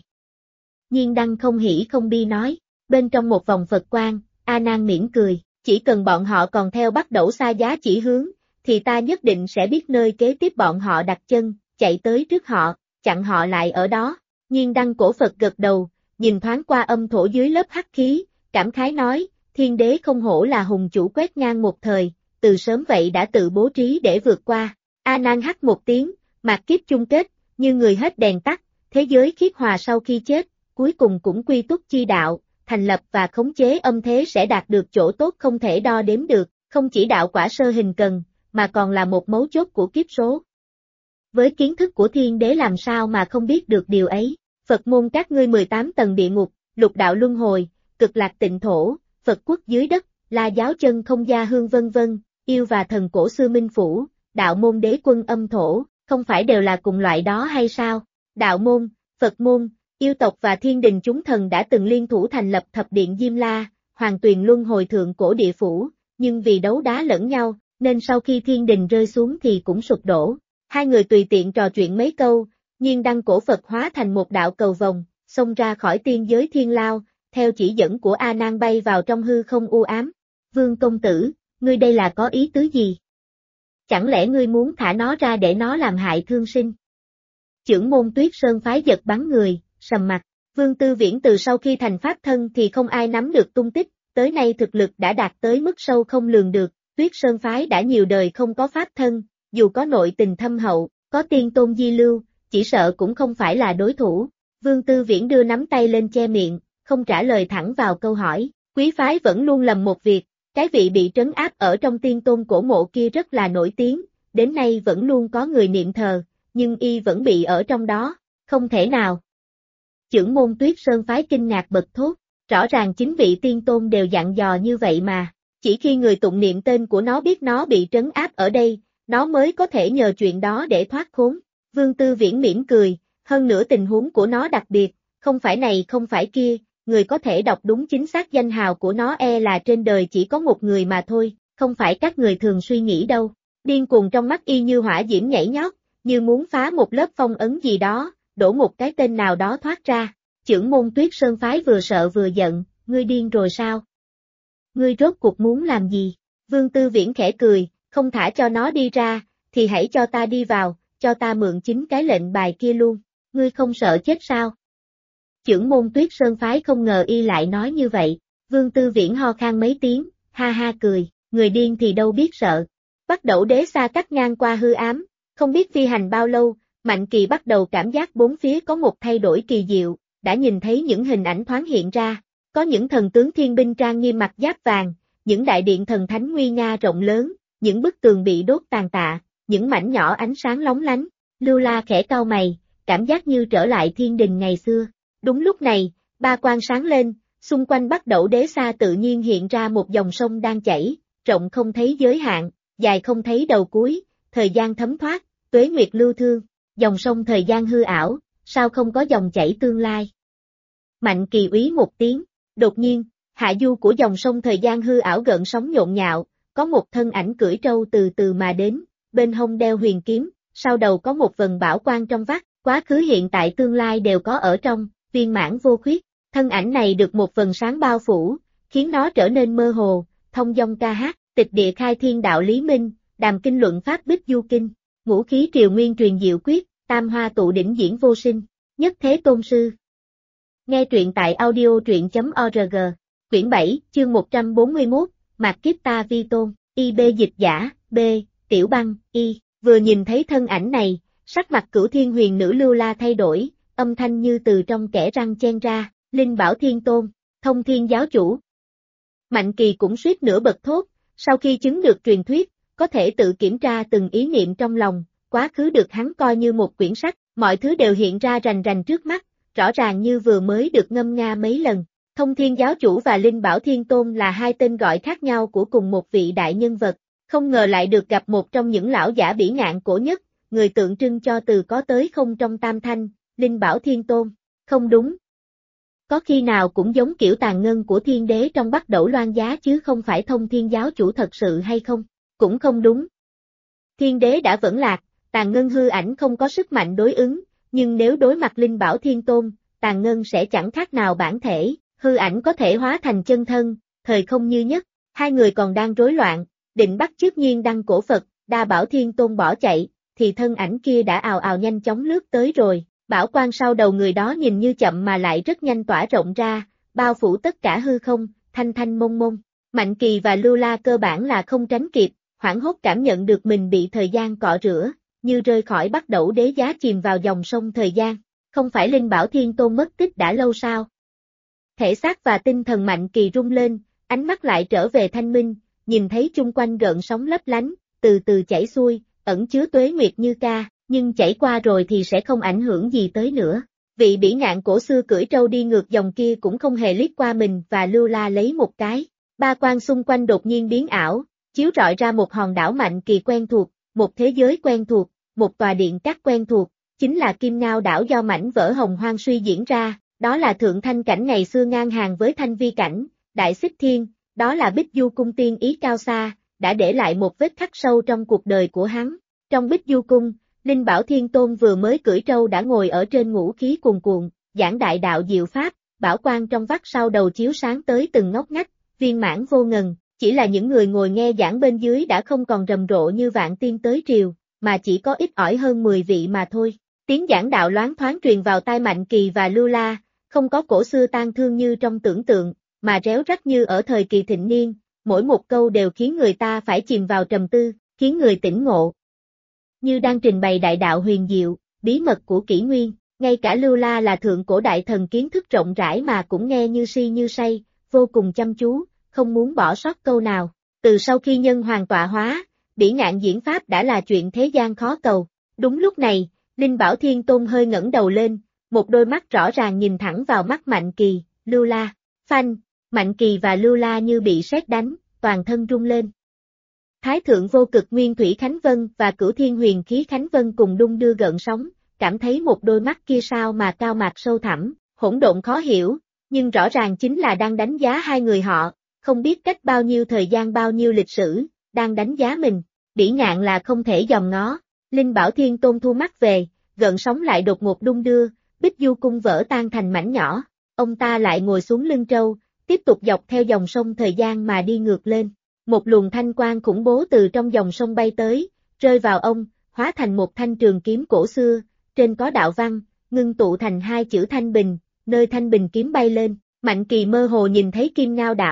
Nhiên Đăng không hỉ không bi nói, bên trong một vòng Phật quang, A Nan mỉm cười, chỉ cần bọn họ còn theo Bắc Đẩu Xa Giá chỉ hướng, thì ta nhất định sẽ biết nơi kế tiếp bọn họ đặt chân, chạy tới trước họ, chặn họ lại ở đó. Nhiên Đăng cổ Phật gật đầu, nhìn thoáng qua âm thổ dưới lớp hắc khí, cảm khái nói, thiên đế không hổ là hùng chủ quét ngang một thời, từ sớm vậy đã tự bố trí để vượt qua. A Nan hắt một tiếng, mạt kiếp chung kết, như người hết đèn tắt, thế giới khiết hòa sau khi chết, cuối cùng cũng quy túc chi đạo, thành lập và khống chế âm thế sẽ đạt được chỗ tốt không thể đo đếm được, không chỉ đạo quả sơ hình cần, mà còn là một mấu chốt của kiếp số. Với kiến thức của thiên đế làm sao mà không biết được điều ấy? Phật môn các ngươi 18 tầng địa ngục, lục đạo luân hồi, cực lạc tịnh thổ, Phật quốc dưới đất, La giáo chân không gia hương vân vân, yêu và thần cổ xưa minh phủ, đạo môn đế quân âm thổ, không phải đều là cùng loại đó hay sao? Đạo môn, Phật môn, yêu tộc và thiên đình chúng thần đã từng liên thủ thành lập thập điện Diêm La, hoàng tuyền luân hồi thượng cổ địa phủ, nhưng vì đấu đá lẫn nhau, nên sau khi thiên đình rơi xuống thì cũng sụp đổ. Hai người tùy tiện trò chuyện mấy câu, Nhiên Đăng cổ Phật hóa thành một đạo cầu vồng, xông ra khỏi tiên giới thiên lao, theo chỉ dẫn của A Nan bay vào trong hư không u ám. Vương công tử, ngươi đây là có ý tứ gì? Chẳng lẽ ngươi muốn thả nó ra để nó làm hại thương sinh? Chưởng môn Tuyết Sơn phái giật bắn người, sầm mặt. Vương Tư Viễn từ sau khi thành pháp thân thì không ai nắm được tung tích, tới nay thực lực đã đạt tới mức sâu không lường được. Tuyết Sơn phái đã nhiều đời không có pháp thân, dù có nội tình thâm hậu, có tiên tôn di lưu, chỉ sợ cũng không phải là đối thủ. Vương Tư Viễn đưa nắm tay lên che miệng, không trả lời thẳng vào câu hỏi. Quý phái vẫn luôn lầm một việc, cái vị bị trấn áp ở trong tiên tôn cổ mộ kia rất là nổi tiếng, đến nay vẫn luôn có người niệm thờ, nhưng y vẫn bị ở trong đó, không thể nào. Chưởng môn Tuyết Sơn phái kinh ngạc bật thốt, rõ ràng chính vị tiên tôn đều dặn dò như vậy mà, chỉ khi người tụng niệm tên của nó biết nó bị trấn áp ở đây, nó mới có thể nhờ chuyện đó để thoát khốn. Vương Tư Viễn mỉm cười, hơn nữa tình huống của nó đặc biệt, không phải này không phải kia, người có thể đọc đúng chính xác danh hào của nó là trên đời chỉ có một người mà thôi, không phải các người thường suy nghĩ đâu. Điên cuồng trong mắt y như hỏa diễm nhảy nhót, như muốn phá một lớp phong ấn gì đó, đổ một cái tên nào đó thoát ra. Chưởng môn Tuyết Sơn phái vừa sợ vừa giận, ngươi điên rồi sao? Ngươi rốt cuộc muốn làm gì? Vương Tư Viễn khẽ cười, không thả cho nó đi ra, thì hãy cho ta đi vào, cho ta mượn chính cái lệnh bài kia luôn, ngươi không sợ chết sao? Chưởng môn Tuyết Sơn phái không ngờ y lại nói như vậy, Vương Tư Viễn ho khan mấy tiếng, ha ha cười, người điên thì đâu biết sợ. Bắt đầu đế xa cắt ngang qua hư ám, không biết phi hành bao lâu, Mạnh Kỳ bắt đầu cảm giác bốn phía có một thay đổi kỳ diệu, đã nhìn thấy những hình ảnh thoáng hiện ra, có những thần tướng thiên binh trang nghiêm mặc giáp vàng, những đại điện thần thánh nguy nga rộng lớn, những bức tường bị đốt tàn tạ, những mảnh nhỏ ánh sáng lóng lánh. Lưu La khẽ cau mày, cảm giác như trở lại thiên đình ngày xưa. Đúng lúc này, ba quang sáng lên, xung quanh Bắc Đẩu Đế Sa tự nhiên hiện ra một dòng sông đang chảy, rộng không thấy giới hạn, dài không thấy đầu cuối, thời gian thấm thoát, tuế nguyệt lưu thương, dòng sông thời gian hư ảo, sao không có dòng chảy tương lai. Mạnh Kỳ úy một tiếng, đột nhiên, hạ du của dòng sông thời gian hư ảo gợn sóng nhộn nhạo, có một thân ảnh cưỡi trâu từ từ mà đến, bên hông đeo huyền kiếm, sau đầu có một vần bảo quang trong vắt, quá khứ hiện tại tương lai đều có ở trong, viên mãn vô khuyết. Thân ảnh này được một vần sáng bao phủ, khiến nó trở nên mơ hồ, thông dong ca hát, tịch địa khai thiên đạo lý minh, đàm kinh luận pháp bích du kinh, ngũ khí triều nguyên truyền diệu quyết, tam hoa tụ đỉnh diễn vô sinh, nhất thế tôn sư. Nghe truyện tại audio.truyện.org, quyển 7, chương 141, Mạt Kiếp Ta Vi Tôn, IB dịch giả, B, Tiểu Băng, Y, vừa nhìn thấy thân ảnh này, sắc mặt Cửu Thiên Huyền Nữ Lưu La thay đổi, âm thanh như từ trong kẽ răng chen ra, Linh Bảo Thiên Tôn, Thông Thiên Giáo Chủ. Mạnh Kỳ cũng suýt nữa bật thốt, sau khi chứng được truyền thuyết, có thể tự kiểm tra từng ý niệm trong lòng, quá khứ được hắn coi như một quyển sách, mọi thứ đều hiện ra rành rành trước mắt, rõ ràng như vừa mới được ngâm nga mấy lần. Thông Thiên Giáo Chủ và Linh Bảo Thiên Tôn là hai tên gọi khác nhau của cùng một vị đại nhân vật, không ngờ lại được gặp một trong những lão giả bỉ ngạn cổ nhất, người tượng trưng cho từ có tới không trong tam thanh, Linh Bảo Thiên Tôn. Không đúng. Có khi nào cũng giống kiểu tàn ngân của thiên đế trong Bắc Đẩu Loan Giá chứ không phải Thông Thiên Giáo Chủ thật sự hay không? Cũng không đúng. Thiên đế đã vẫn lạc, tàn ngân hư ảnh không có sức mạnh đối ứng, nhưng nếu đối mặt Linh Bảo Thiên Tôn, tàn ngân sẽ chẳng khác nào bản thể, hư ảnh có thể hóa thành chân thân, thời không như nhất. Hai người còn đang rối loạn, định bắt chước nhiên đăng cổ Phật, Đa Bảo Thiên Tôn bỏ chạy, thì thân ảnh kia đã ào ào nhanh chóng lướt tới rồi. Bảo quang sau đầu người đó nhìn như chậm mà lại rất nhanh tỏa rộng ra, bao phủ tất cả hư không, thanh thanh mông mông. Mạnh Kỳ và Lưu La cơ bản là không tránh kịp, hoảng hốt cảm nhận được mình bị thời gian cọ rửa, như rơi khỏi Bắc Đẩu Đế Giá chìm vào dòng sông thời gian. Không phải Linh Bảo Thiên Tôn mất tích đã lâu sao? Thể xác và tinh thần Mạnh Kỳ rung lên, ánh mắt lại trở về thanh minh, nhìn thấy chung quanh gợn sóng lấp lánh, từ từ chảy xuôi, ẩn chứa tuế nguyệt như ca. Nhưng chảy qua rồi thì sẽ không ảnh hưởng gì tới nữa. Vị bỉ ngạn cổ xưa cưỡi trâu đi ngược dòng kia cũng không hề liếc qua mình và Lưu La lấy một cái. Ba quang xung quanh đột nhiên biến ảo, chiếu rọi ra một hòn đảo Mạnh Kỳ quen thuộc, một thế giới quen thuộc, một tòa điện cát quen thuộc, chính là Kim Ngao đảo do mảnh vỡ hồng hoang suy diễn ra, đó là thượng thanh cảnh ngày xưa ngang hàng với thanh vi cảnh, đại xích thiên, đó là Bích Du Cung tiên ý cao xa, đã để lại một vết khắc sâu trong cuộc đời của hắn. Trong Bích Du Cung, Linh Bảo Thiên Tôn vừa mới cưỡi trâu đã ngồi ở trên ngũ khí cuồn cuộn, giảng đại đạo diệu pháp, bảo quang trong vắt sau đầu chiếu sáng tới từng ngóc ngách, viên mãn vô ngần, chỉ là những người ngồi nghe giảng bên dưới đã không còn rầm rộ như vạn tiên tới triều, mà chỉ có ít ỏi hơn 10 vị mà thôi. Tiếng giảng đạo loáng thoáng truyền vào tai Mạnh Kỳ và Lưu La, không có cổ xưa tang thương như trong tưởng tượng, mà réo rắt như ở thời kỳ thịnh niên, mỗi một câu đều khiến người ta phải chìm vào trầm tư, khiến người tỉnh ngộ. Như đang trình bày đại đạo huyền diệu, bí mật của kỷ nguyên, ngay cả Lưu La là thượng cổ đại thần kiến thức rộng rãi mà cũng nghe như si như say, vô cùng chăm chú, không muốn bỏ sót câu nào. Từ sau khi nhân hoàng tọa hóa, bỉ ngạn diễn pháp đã là chuyện thế gian khó cầu. Đúng lúc này, Linh Bảo Thiên Tôn hơi ngẩng đầu lên, một đôi mắt rõ ràng nhìn thẳng vào mắt Mạnh Kỳ, Lưu La. Phanh, Mạnh Kỳ và Lưu La như bị sét đánh, toàn thân rung lên. Thái thượng vô cực Nguyên Thủy Khánh Vân và Cửu Thiên Huyền Khí Khánh Vân cùng đung đưa gợn sóng, cảm thấy một đôi mắt kia sao mà cao mạc sâu thẳm, hỗn độn khó hiểu, nhưng rõ ràng chính là đang đánh giá hai người họ, không biết cách bao nhiêu thời gian bao nhiêu lịch sử, đang đánh giá mình. Bỉ ngạn là không thể dòm ngó. Linh Bảo Thiên Tôn thu mắt về, gợn sóng lại đột ngột đung đưa, Bích Du Cung vỡ tan thành mảnh nhỏ, ông ta lại ngồi xuống lưng trâu, tiếp tục dọc theo dòng sông thời gian mà đi ngược lên. Một luồng thanh quang khủng bố từ trong dòng sông bay tới, rơi vào ông, hóa thành một thanh trường kiếm cổ xưa, trên có đạo văn, ngưng tụ thành hai chữ Thanh Bình, nơi Thanh Bình kiếm bay lên. Mạnh Kỳ mơ hồ nhìn thấy Kim Ngao đảo,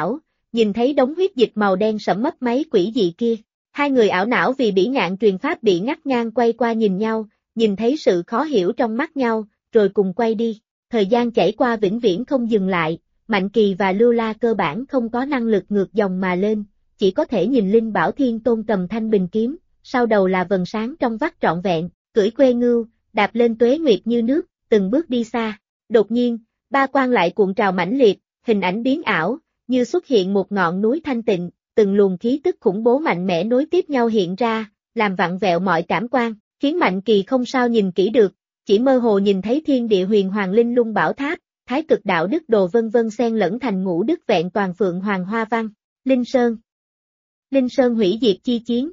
nhìn thấy đống huyết dịch màu đen sẫm mấp máy quỷ dị kia. Hai người ảo não vì bỉ ngạn truyền pháp bị ngắt ngang quay qua nhìn nhau, nhìn thấy sự khó hiểu trong mắt nhau, rồi cùng quay đi. Thời gian chảy qua vĩnh viễn không dừng lại, Mạnh Kỳ và Lưu La cơ bản không có năng lực ngược dòng mà lên, chỉ có thể nhìn Linh Bảo Thiên Tôn cầm thanh bình kiếm, sau đầu là vầng sáng trong vắt trọn vẹn, cưỡi Khuê Ngưu, đạp lên tuế nguyệt như nước, từng bước đi xa. Đột nhiên, ba quang lại cuộn trào mãnh liệt, hình ảnh biến ảo, như xuất hiện một ngọn núi thanh tịnh, từng luồng khí tức khủng bố mạnh mẽ nối tiếp nhau hiện ra, làm vặn vẹo mọi cảm quan, khiến Mạnh Kỳ không sao nhìn kỹ được, chỉ mơ hồ nhìn thấy thiên địa huyền hoàng linh lung bảo tháp, thái cực đạo đức đồ vân vân xen lẫn thành ngũ đức vẹn toàn phượng hoàng hoa văn. Linh Sơn hủy diệt chi chiến.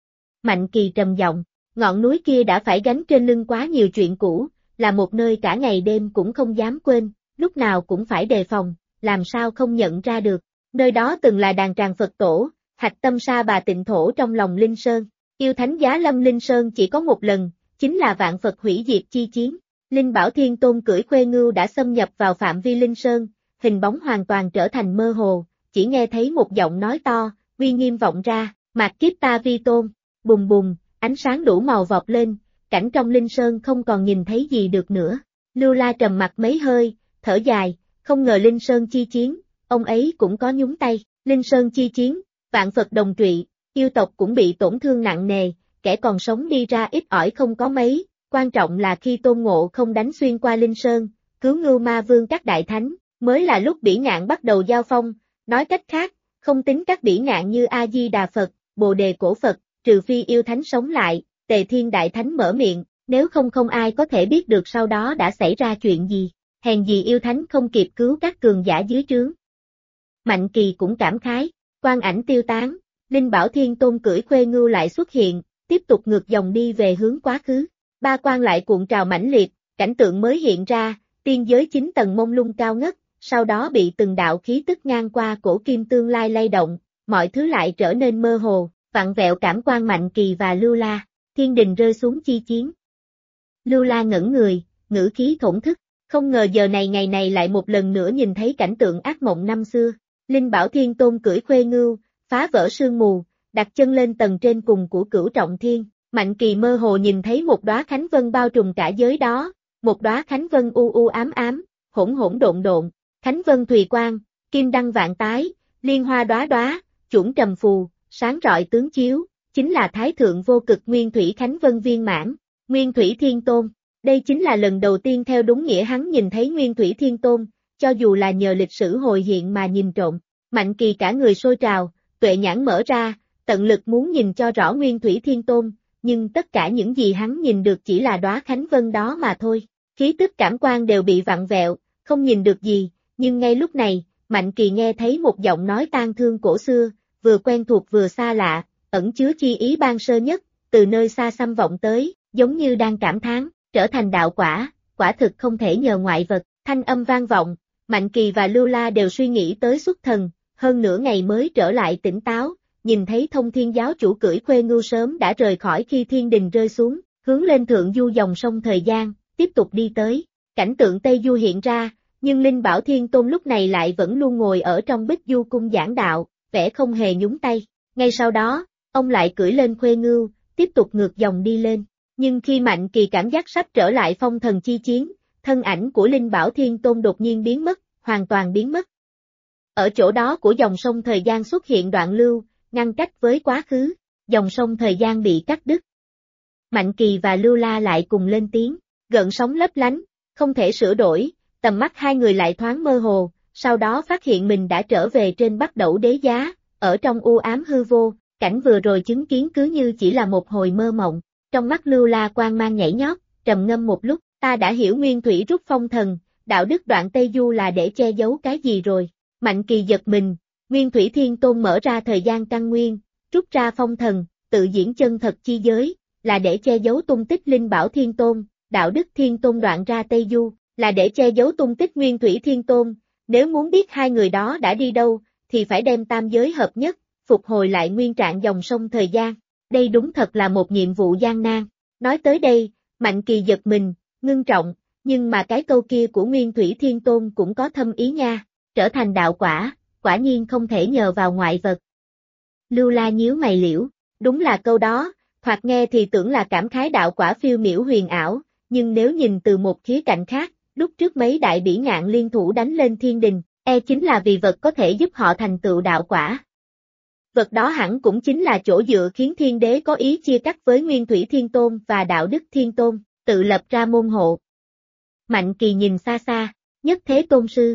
Mạnh Kỳ trầm giọng, ngọn núi kia đã phải gánh trên lưng quá nhiều chuyện cũ, là một nơi cả ngày đêm cũng không dám quên, lúc nào cũng phải đề phòng, làm sao không nhận ra được. Nơi đó từng là đàn tràng Phật tổ, hạch tâm sa bà tịnh thổ trong lòng Linh Sơn. Yêu thánh giá lâm Linh Sơn chỉ có một lần, chính là vạn Phật hủy diệt chi chiến. Linh Bảo Thiên Tôn cưỡi Khuê Ngưu đã xâm nhập vào phạm vi Linh Sơn, hình bóng hoàn toàn trở thành mơ hồ, chỉ nghe thấy một giọng nói to, uy nghiêm vọng ra, mạt kiếp ta vi tôn, bùng bùng, ánh sáng đủ màu vọt lên, cảnh trong Linh Sơn không còn nhìn thấy gì được nữa. Lưu La trầm mặt mấy hơi, thở dài, không ngờ Linh Sơn chi chiến, ông ấy cũng có nhúng tay. Linh Sơn chi chiến, vạn Phật đồng trụy, yêu tộc cũng bị tổn thương nặng nề, kẻ còn sống đi ra ít ỏi không có mấy, quan trọng là khi Tôn Ngộ không đánh xuyên qua Linh Sơn, cứu Ngưu Ma Vương các đại thánh, mới là lúc bỉ ngạn bắt đầu giao phong, nói cách khác, không tính các bỉ ngạn như A-di-đà Phật, Bồ Đề Cổ Phật, trừ phi yêu thánh sống lại, Tề Thiên Đại Thánh mở miệng, nếu không không ai có thể biết được sau đó đã xảy ra chuyện gì, hèn gì yêu thánh không kịp cứu các cường giả dưới trướng. Mạnh Kỳ cũng cảm khái, quang ảnh tiêu tán, Linh Bảo Thiên Tôn cưỡi Khuê Ngưu lại xuất hiện, tiếp tục ngược dòng đi về hướng quá khứ. Ba quang lại cuộn trào mãnh liệt, cảnh tượng mới hiện ra, tiên giới 9 tầng mông lung cao ngất, sau đó bị từng đạo khí tức ngang qua cổ kim tương lai lay động, mọi thứ lại trở nên mơ hồ, vặn vẹo cảm quan Mạnh Kỳ và Lưu La, thiên đình rơi xuống chi chiến. Lưu La ngẩn người, ngữ khí thổn thức, không ngờ giờ này ngày này lại một lần nữa nhìn thấy cảnh tượng ác mộng năm xưa. Linh Bảo Thiên Tôn cưỡi Khuê Ngưu, phá vỡ sương mù, đặt chân lên tầng trên cùng của Cửu Trọng Thiên. Mạnh Kỳ mơ hồ nhìn thấy một đóa khánh vân bao trùm cả giới đó, một đóa khánh vân u u ám ám, hỗn hỗn độn độn, khánh vân thùy quang, kim đăng vạn tái, liên hoa đóa đóa, chuẩn trầm phù, sáng rọi tướng chiếu, chính là Thái Thượng Vô Cực Nguyên Thủy Khánh Vân viên mãn, Nguyên Thủy Thiên Tôn. Đây chính là lần đầu tiên theo đúng nghĩa hắn nhìn thấy Nguyên Thủy Thiên Tôn, cho dù là nhờ lịch sử hồi hiện mà nhìn trộm. Mạnh Kỳ cả người sôi trào, tuệ nhãn mở ra, tận lực muốn nhìn cho rõ Nguyên Thủy Thiên Tôn, nhưng tất cả những gì hắn nhìn được chỉ là đóa khánh vân đó mà thôi. Khí tức cảm quan đều bị vặn vẹo, không nhìn được gì, nhưng ngay lúc này, Mạnh Kỳ nghe thấy một giọng nói tang thương cổ xưa, vừa quen thuộc vừa xa lạ, ẩn chứa chi ý ban sơ nhất, từ nơi xa xăm vọng tới, giống như đang cảm thán, trở thành đạo quả, quả thực không thể nhờ ngoại vật. Thanh âm vang vọng, Mạnh Kỳ và Lưu La đều suy nghĩ tới xuất thần, hơn nửa ngày mới trở lại tỉnh táo, nhìn thấy Thông Thiên giáo chủ cưỡi Khuê Ngưu sớm đã rời khỏi khi thiên đình rơi xuống, hướng lên thượng du dòng sông thời gian, tiếp tục đi tới. Cảnh tượng Tây Du hiện ra, nhưng Linh Bảo Thiên Tôn lúc này lại vẫn luôn ngồi ở trong Bích Du cung giảng đạo, vẻ không hề nhúng tay. Ngay sau đó, ông lại cưỡi lên Khuê Ngưu, tiếp tục ngược dòng đi lên. Nhưng khi Mạnh Kỳ cảm giác sắp trở lại phong thần chi chiến, thân ảnh của Linh Bảo Thiên Tôn đột nhiên biến mất, hoàn toàn biến mất. Ở chỗ đó của dòng sông thời gian xuất hiện đoạn lưu, ngăn cách với quá khứ, dòng sông thời gian bị cắt đứt. Mạnh Kỳ và Lưu La lại cùng lên tiếng, gợn sóng lấp lánh, không thể sửa đổi, tầm mắt hai người lại thoáng mơ hồ, sau đó phát hiện mình đã trở về trên Bắc Đẩu Đế Giá, ở trong u ám hư vô, cảnh vừa rồi chứng kiến cứ như chỉ là một hồi mơ mộng. Trong mắt Lưu La quang mang nhảy nhót, trầm ngâm một lúc, ta đã hiểu Nguyên Thủy rút phong thần, đạo đức đoạn Tây Du là để che giấu cái gì rồi. Mạnh Kỳ giật mình, Nguyên Thủy Thiên Tôn mở ra thời gian căn nguyên, rút ra phong thần, tự diễn chân thật chi giới, là để che giấu tung tích Linh Bảo Thiên Tôn, đạo đức Thiên Tôn đoạn ra Tây Du, là để che giấu tung tích Nguyên Thủy Thiên Tôn. Nếu muốn biết hai người đó đã đi đâu, thì phải đem tam giới hợp nhất, phục hồi lại nguyên trạng dòng sông thời gian. Đây đúng thật là một nhiệm vụ gian nan. Nói tới đây, Mạnh Kỳ giật mình, ngưng trọng, nhưng mà cái câu kia của Nguyên Thủy Thiên Tôn cũng có thâm ý nha, trở thành đạo quả, quả nhiên không thể nhờ vào ngoại vật. Lưu La nhíu mày liễu, đúng là câu đó, thoạt nghe thì tưởng là cảm khái đạo quả phiêu miểu huyền ảo, nhưng nếu nhìn từ một khía cạnh khác, lúc trước mấy đại bỉ ngạn liên thủ đánh lên thiên đình, chính là vì vật có thể giúp họ thành tựu đạo quả. Vật đó hẳn cũng chính là chỗ dựa khiến thiên đế có ý chia cắt với Nguyên Thủy Thiên Tôn và Đạo Đức Thiên Tôn, tự lập ra môn hộ. Mạnh Kỳ nhìn xa xa, Nhất Thế Tôn Sư.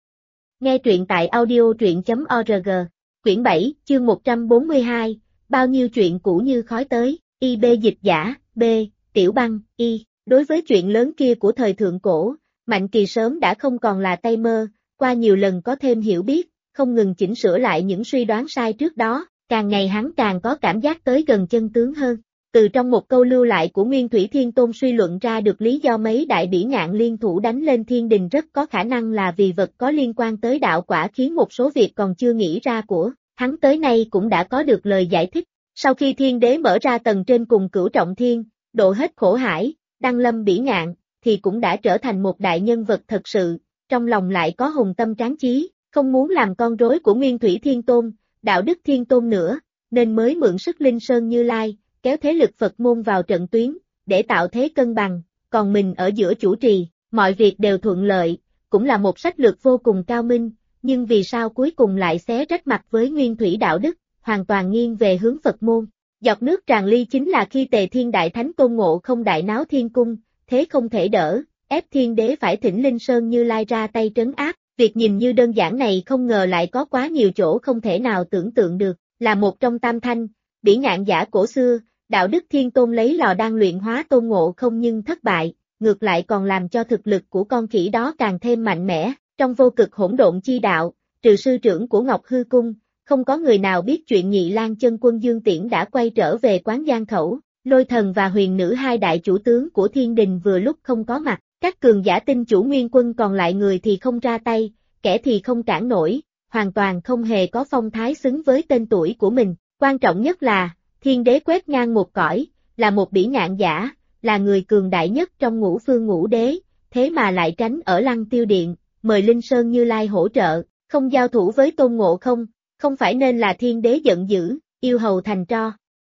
Nghe truyện tại audio.org, quyển 7, chương 142, bao nhiêu chuyện cũ như khói tới, IB dịch giả, B, Tiểu Băng, Y. Đối với chuyện lớn kia của thời thượng cổ, Mạnh Kỳ sớm đã không còn là tay mơ, qua nhiều lần có thêm hiểu biết, không ngừng chỉnh sửa lại những suy đoán sai trước đó, càng ngày hắn càng có cảm giác tới gần chân tướng hơn. Từ trong một câu lưu lại của Nguyên Thủy Thiên Tôn suy luận ra được lý do mấy đại bỉ ngạn liên thủ đánh lên thiên đình rất có khả năng là vì vật có liên quan tới đạo quả khiến một số việc còn chưa nghĩ ra của hắn tới nay cũng đã có được lời giải thích. Sau khi thiên đế mở ra tầng trên cùng cửu trọng thiên, độ hết khổ hải, đăng lâm bỉ ngạn, thì cũng đã trở thành một đại nhân vật thật sự, trong lòng lại có hùng tâm tráng chí, không muốn làm con rối của Nguyên Thủy Thiên Tôn, Đạo Đức Thiên Tôn nữa, nên mới mượn sức Linh Sơn Như Lai, kéo thế lực Phật môn vào trận tuyến, để tạo thế cân bằng, còn mình ở giữa chủ trì, mọi việc đều thuận lợi, cũng là một sách lược vô cùng cao minh, nhưng vì sao cuối cùng lại xé rách mặt với Nguyên Thủy Đạo Đức, hoàn toàn nghiêng về hướng Phật môn. Giọt nước tràn ly chính là khi Tề Thiên Đại Thánh Tôn Ngộ Không đại náo thiên cung, thế không thể đỡ, ép thiên đế phải thỉnh Linh Sơn Như Lai ra tay trấn áp. Việc nhìn như đơn giản này không ngờ lại có quá nhiều chỗ không thể nào tưởng tượng được, là một trong tam thanh, bỉ ngạn giả cổ xưa, Đạo Đức Thiên Tôn lấy lò đan luyện hóa Tôn Ngộ Không nhưng thất bại, ngược lại còn làm cho thực lực của con khỉ đó càng thêm mạnh mẽ, trong vô cực hỗn độn chi đạo, trừ sư trưởng của Ngọc Hư Cung, không có người nào biết chuyện Nhị Lang Chân Quân Dương Tiễn đã quay trở về Quán Giang Khẩu, Lôi Thần và Huyền Nữ hai đại chủ tướng của thiên đình vừa lúc không có mặt. Các cường giả tinh chủ nguyên quân còn lại người thì không ra tay, kẻ thì không cản nổi, hoàn toàn không hề có phong thái xứng với tên tuổi của mình. Quan trọng nhất là, thiên đế quét ngang một cõi, là một bỉ ngạn giả, là người cường đại nhất trong ngũ phương ngũ đế, thế mà lại tránh ở Lăng Tiêu Điện, mời Linh Sơn Như Lai hỗ trợ, không giao thủ với Tôn Ngộ Không, không phải nên là thiên đế giận dữ, yêu hầu thành tro.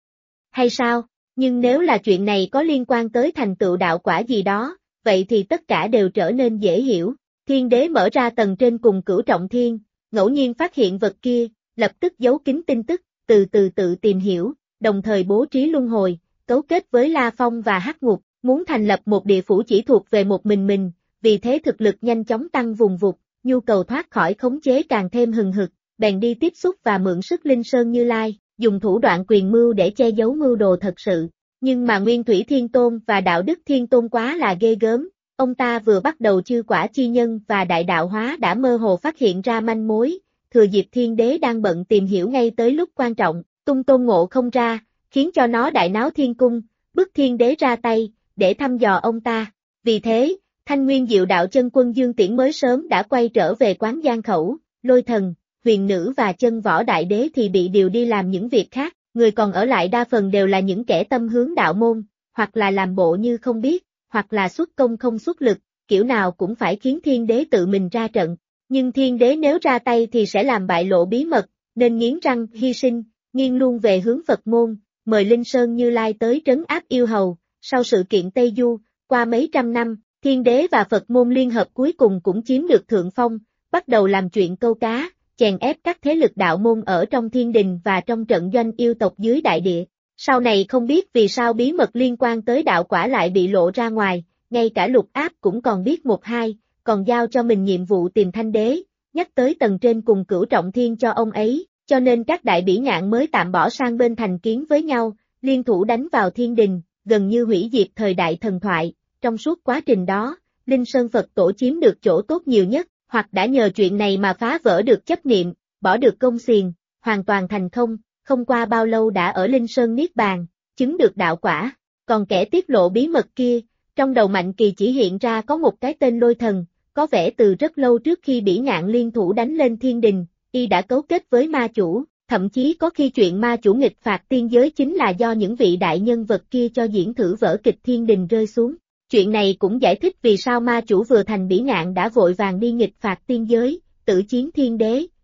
Hay sao? Nhưng nếu là chuyện này có liên quan tới thành tựu đạo quả gì đó, vậy thì tất cả đều trở nên dễ hiểu. Thiên đế mở ra tầng trên cùng cửu trọng thiên, ngẫu nhiên phát hiện vật kia, lập tức giấu kín tin tức, từ từ tự tìm hiểu, đồng thời bố trí luân hồi, cấu kết với La Phong và Hắc Ngục, muốn thành lập một địa phủ chỉ thuộc về một mình, vì thế thực lực nhanh chóng tăng vùng vụt, nhu cầu thoát khỏi khống chế càng thêm hừng hực, bèn đi tiếp xúc và mượn sức Linh Sơn Như Lai, dùng thủ đoạn quyền mưu để che giấu mưu đồ thật sự. Nhưng mà Nguyên Thủy Thiên Tôn và Đạo Đức Thiên Tôn quá là ghê gớm, ông ta vừa bắt đầu chư quả chi nhân và đại đạo hóa đã mơ hồ phát hiện ra manh mối, thừa dịp thiên đế đang bận tìm hiểu ngay tới lúc quan trọng, tung Tôn Ngộ Không ra, khiến cho nó đại náo thiên cung, bức thiên đế ra tay, để thăm dò ông ta. Vì thế, Thanh Nguyên Diệu Đạo Chân Quân Dương Tiễn mới sớm đã quay trở về Quán Giang Khẩu, Lôi Thần, Huyền Nữ và Chân Võ Đại Đế thì bị điều đi làm những việc khác. Người còn ở lại đa phần đều là những kẻ tâm hướng đạo môn, hoặc là làm bộ như không biết, hoặc là xuất công không xuất lực, kiểu nào cũng phải khiến thiên đế tự mình ra trận. Nhưng thiên đế nếu ra tay thì sẽ làm bại lộ bí mật, nên nghiến răng hy sinh, nghiêng luôn về hướng Phật môn, mời Linh Sơn Như Lai tới trấn áp yêu hầu. Sau sự kiện Tây Du, qua mấy trăm năm, thiên đế và Phật môn liên hợp cuối cùng cũng chiếm được thượng phong, bắt đầu làm chuyện câu cá, chèn ép các thế lực đạo môn ở trong thiên đình và trong trận doanh yêu tộc dưới đại địa. Sau này không biết vì sao bí mật liên quan tới đạo quả lại bị lộ ra ngoài, ngay cả Lục Áp cũng còn biết một hai, còn giao cho mình nhiệm vụ tìm Thanh Đế, nhắc tới tầng trên cùng cửu trọng thiên cho ông ấy, cho nên các đại bỉ ngạn mới tạm bỏ sang bên thành kiến với nhau, liên thủ đánh vào thiên đình, gần như hủy diệt thời đại thần thoại. Trong suốt quá trình đó, Linh Sơn Phật Tổ chiếm được chỗ tốt nhiều nhất, hoặc đã nhờ chuyện này mà phá vỡ được chấp niệm, bỏ được công xiềng, hoàn toàn thành không, không qua bao lâu đã ở Linh Sơn Niết Bàn, chứng được đạo quả. Còn kẻ tiết lộ bí mật kia, trong đầu Mạnh Kỳ chỉ hiện ra có một cái tên Lôi Thần, có vẻ từ rất lâu trước khi bỉ ngạn liên thủ đánh lên thiên đình, y đã cấu kết với ma chủ, thậm chí có khi chuyện ma chủ nghịch phạt tiên giới chính là do những vị đại nhân vật kia cho diễn thử vở kịch thiên đình rơi xuống. Chuyện này cũng giải thích vì sao ma chủ vừa thành bỉ ngạn đã vội vàng đi nghịch phạt tiên giới, tử chiến thiên đế,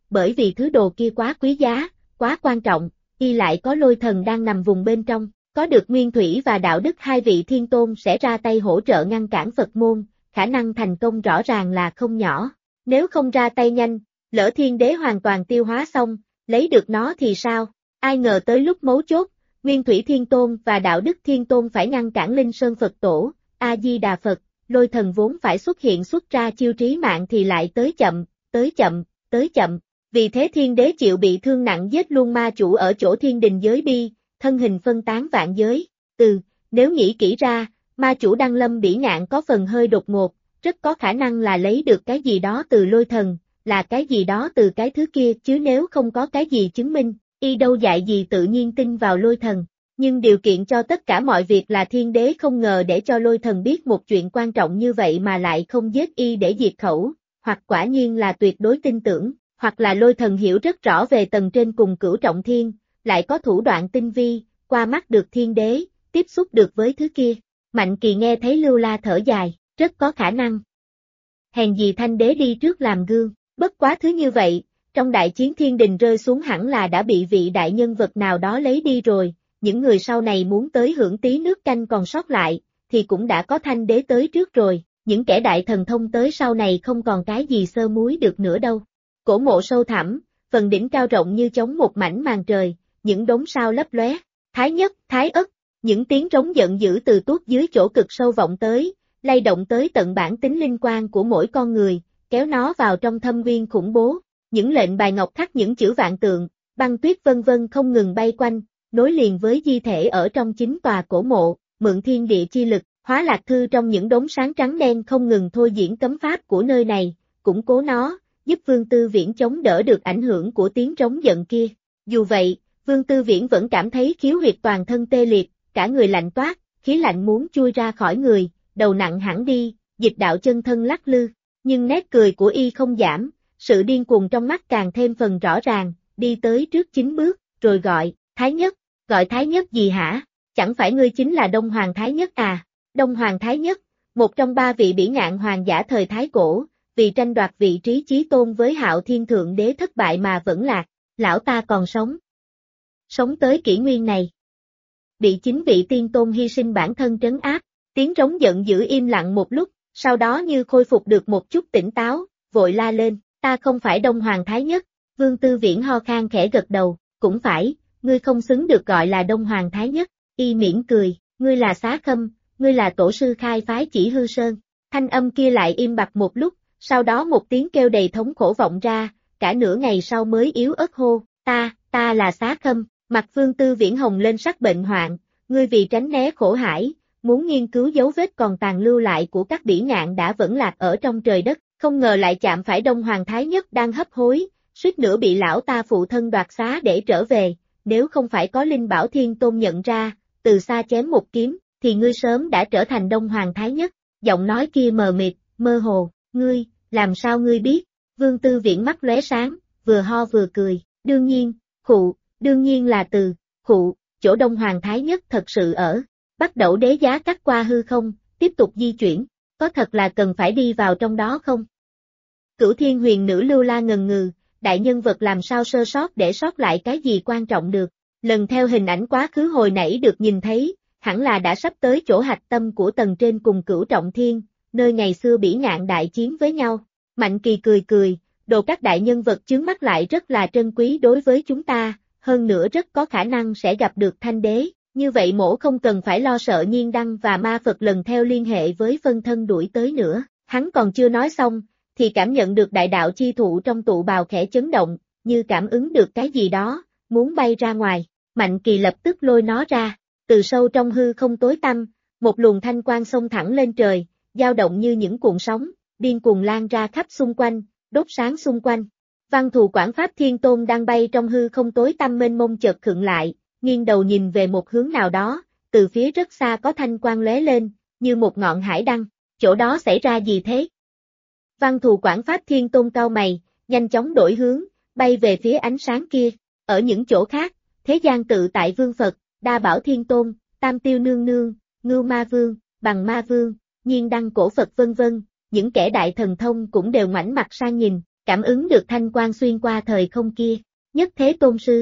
bởi vì thứ đồ kia quá quý giá, quá quan trọng, y lại có lôi thần đang nằm vùng bên trong, có được Nguyên Thủy và Đạo Đức hai vị thiên tôn sẽ ra tay hỗ trợ ngăn cản Phật môn, khả năng thành công rõ ràng là không nhỏ. Nếu không ra tay nhanh, lỡ thiên đế hoàn toàn tiêu hóa xong, lấy được nó thì sao? Ai ngờ tới lúc mấu chốt, Nguyên Thủy Thiên Tôn và Đạo Đức Thiên Tôn phải ngăn cản Linh Sơn Phật Tổ, A-di-đà Phật, lôi thần vốn phải xuất hiện xuất ra chiêu trí mạng thì lại tới chậm, tới chậm, tới chậm. Vì thế thiên đế chịu bị thương nặng giết luôn ma chủ ở chỗ thiên đình giới bi, thân hình phân tán vạn giới. Nếu nghĩ kỹ ra, ma chủ Đăng Lâm Bỉ Ngạn có phần hơi đột ngột, rất có khả năng là lấy được cái gì đó từ lôi thần, là cái gì đó từ cái thứ kia chứ nếu không có cái gì chứng minh, y đâu dạy gì tự nhiên tin vào lôi thần. Nhưng điều kiện cho tất cả mọi việc là thiên đế không ngờ để cho lôi thần biết một chuyện quan trọng như vậy mà lại không giết y để diệt khẩu, hoặc quả nhiên là tuyệt đối tin tưởng, hoặc là lôi thần hiểu rất rõ về tầng trên cùng cửu trọng thiên, lại có thủ đoạn tinh vi, qua mắt được thiên đế, tiếp xúc được với thứ kia. Mạnh Kỳ nghe thấy Lưu La thở dài, rất có khả năng. Hèn gì thanh đế đi trước làm gương, bất quá thứ như vậy, trong đại chiến thiên đình rơi xuống hẳn là đã bị vị đại nhân vật nào đó lấy đi rồi, những người sau này muốn tới hưởng tí nước canh còn sót lại, thì cũng đã có thanh đế tới trước rồi, những kẻ đại thần thông tới sau này không còn cái gì sơ muối được nữa đâu. Cổ mộ sâu thẳm, phần đỉnh cao rộng như chống một mảnh màn trời, những đốm sao lấp lóe, thái nhất, thái ất, những tiếng trống giận dữ từ tuốt dưới chỗ cực sâu vọng tới, lay động tới tận bản tính linh quan của mỗi con người, kéo nó vào trong thâm uyên khủng bố, những lệnh bài ngọc khắc những chữ vạn tượng, băng tuyết vân vân không ngừng bay quanh, nối liền với di thể ở trong chính tòa cổ mộ, mượn thiên địa chi lực, hóa lạc thư trong những đốm sáng trắng đen không ngừng thôi diễn cấm pháp của nơi này, củng cố nó, giúp Vương Tư Viễn chống đỡ được ảnh hưởng của tiếng trống giận kia. Dù vậy, Vương Tư Viễn vẫn cảm thấy khiếu huyệt toàn thân tê liệt, cả người lạnh toát, khí lạnh muốn chui ra khỏi người, đầu nặng hẳn đi, dịch đạo chân thân lắc lư, nhưng nét cười của y không giảm, sự điên cuồng trong mắt càng thêm phần rõ ràng, đi tới trước 9 bước, rồi gọi, Thái Nhất, gọi Thái Nhất gì hả? Chẳng phải ngươi chính là Đông Hoàng Thái Nhất à? Đông Hoàng Thái Nhất, một trong 3 vị bỉ ngạn hoàng giả thời Thái Cổ, vì tranh đoạt vị trí chí tôn với Hạo Thiên Thượng Đế thất bại mà vẫn lạc, lão ta còn sống. Sống tới kỷ nguyên này. Bị 9 vị tiên tôn hy sinh bản thân trấn áp, tiếng trống giận giữ im lặng một lúc, sau đó như khôi phục được một chút tỉnh táo, vội la lên, ta không phải Đông Hoàng Thái Nhất. Vương Tư Viễn ho khan khẽ gật đầu, cũng phải, ngươi không xứng được gọi là Đông Hoàng Thái Nhất, y mỉm cười, ngươi là Xá Khâm, ngươi là tổ sư khai phái Chỉ Hư Sơn. Thanh âm kia lại im bặt một lúc, sau đó một tiếng kêu đầy thống khổ vọng ra, cả nửa ngày sau mới yếu ớt hô, ta là Xá Khâm. Mặt Vương Tư Viễn hồng lên sắc bệnh hoạn, ngươi vì tránh né khổ hải, muốn nghiên cứu dấu vết còn tàn lưu lại của các bỉ ngạn đã vẫn lạc ở trong trời đất, không ngờ lại chạm phải Đông Hoàng Thái Nhất đang hấp hối, suýt nữa bị lão ta phụ thân đoạt xá để trở về, nếu không phải có Linh Bảo Thiên Tôn nhận ra, từ xa chém một kiếm, thì ngươi sớm đã trở thành Đông Hoàng Thái Nhất. Giọng nói kia mờ mịt, mơ hồ, ngươi, làm sao ngươi biết? Vương Tư Viễn mắt lóe sáng, vừa ho vừa cười, đương nhiên là từ, chỗ Đông Hoàng Thái Nhất thật sự ở, bắt đầu đế giá cắt qua hư không, tiếp tục di chuyển, có thật là cần phải đi vào trong đó không? Cửu Thiên Huyền Nữ Lưu La ngần ngừ, đại nhân vật làm sao sơ sót để sót lại cái gì quan trọng được, lần theo hình ảnh quá khứ hồi nãy được nhìn thấy, hẳn là đã sắp tới chỗ hạch tâm của tầng trên cùng cửu trọng thiên, nơi ngày xưa bỉ ngạn đại chiến với nhau. Mạnh Kỳ cười, đồ các đại nhân vật chướng mắt lại rất là trân quý đối với chúng ta, hơn nữa rất có khả năng sẽ gặp được thanh đế, như vậy mổ không cần phải lo sợ Nhiên Đăng và Ma Phật lần theo liên hệ với phân thân đuổi tới nữa. Hắn còn chưa nói xong, thì cảm nhận được đại đạo chi thụ trong tụ bào khẽ chấn động, như cảm ứng được cái gì đó, muốn bay ra ngoài. Mạnh Kỳ lập tức lôi nó ra, từ sâu trong hư không tối tăm, một luồng thanh quang xông thẳng lên trời, dao động như những cuộn sóng, điên cuồng lan ra khắp xung quanh, đốt sáng xung quanh. Văn Thù Quản Pháp Thiên Tôn đang bay trong hư không tối tăm mênh mông chợt khựng lại, nghiêng đầu nhìn về một hướng nào đó, từ phía rất xa có thanh quang lóe lên, như một ngọn hải đăng, chỗ đó xảy ra gì thế? Văn Thù Quản Pháp Thiên Tôn cau mày, nhanh chóng đổi hướng, bay về phía ánh sáng kia, ở những chỗ khác, thế gian tự tại Vương Phật, Đa Bảo Thiên Tôn, Tam Tiêu Nương Nương, Ngưu Ma Vương, Bằng Ma Vương, Nhiên Đăng Cổ Phật vân vân, những kẻ đại thần thông cũng đều ngoảnh mặt sang nhìn, cảm ứng được thanh quang xuyên qua thời không kia. Nhất Thế Tôn Sư.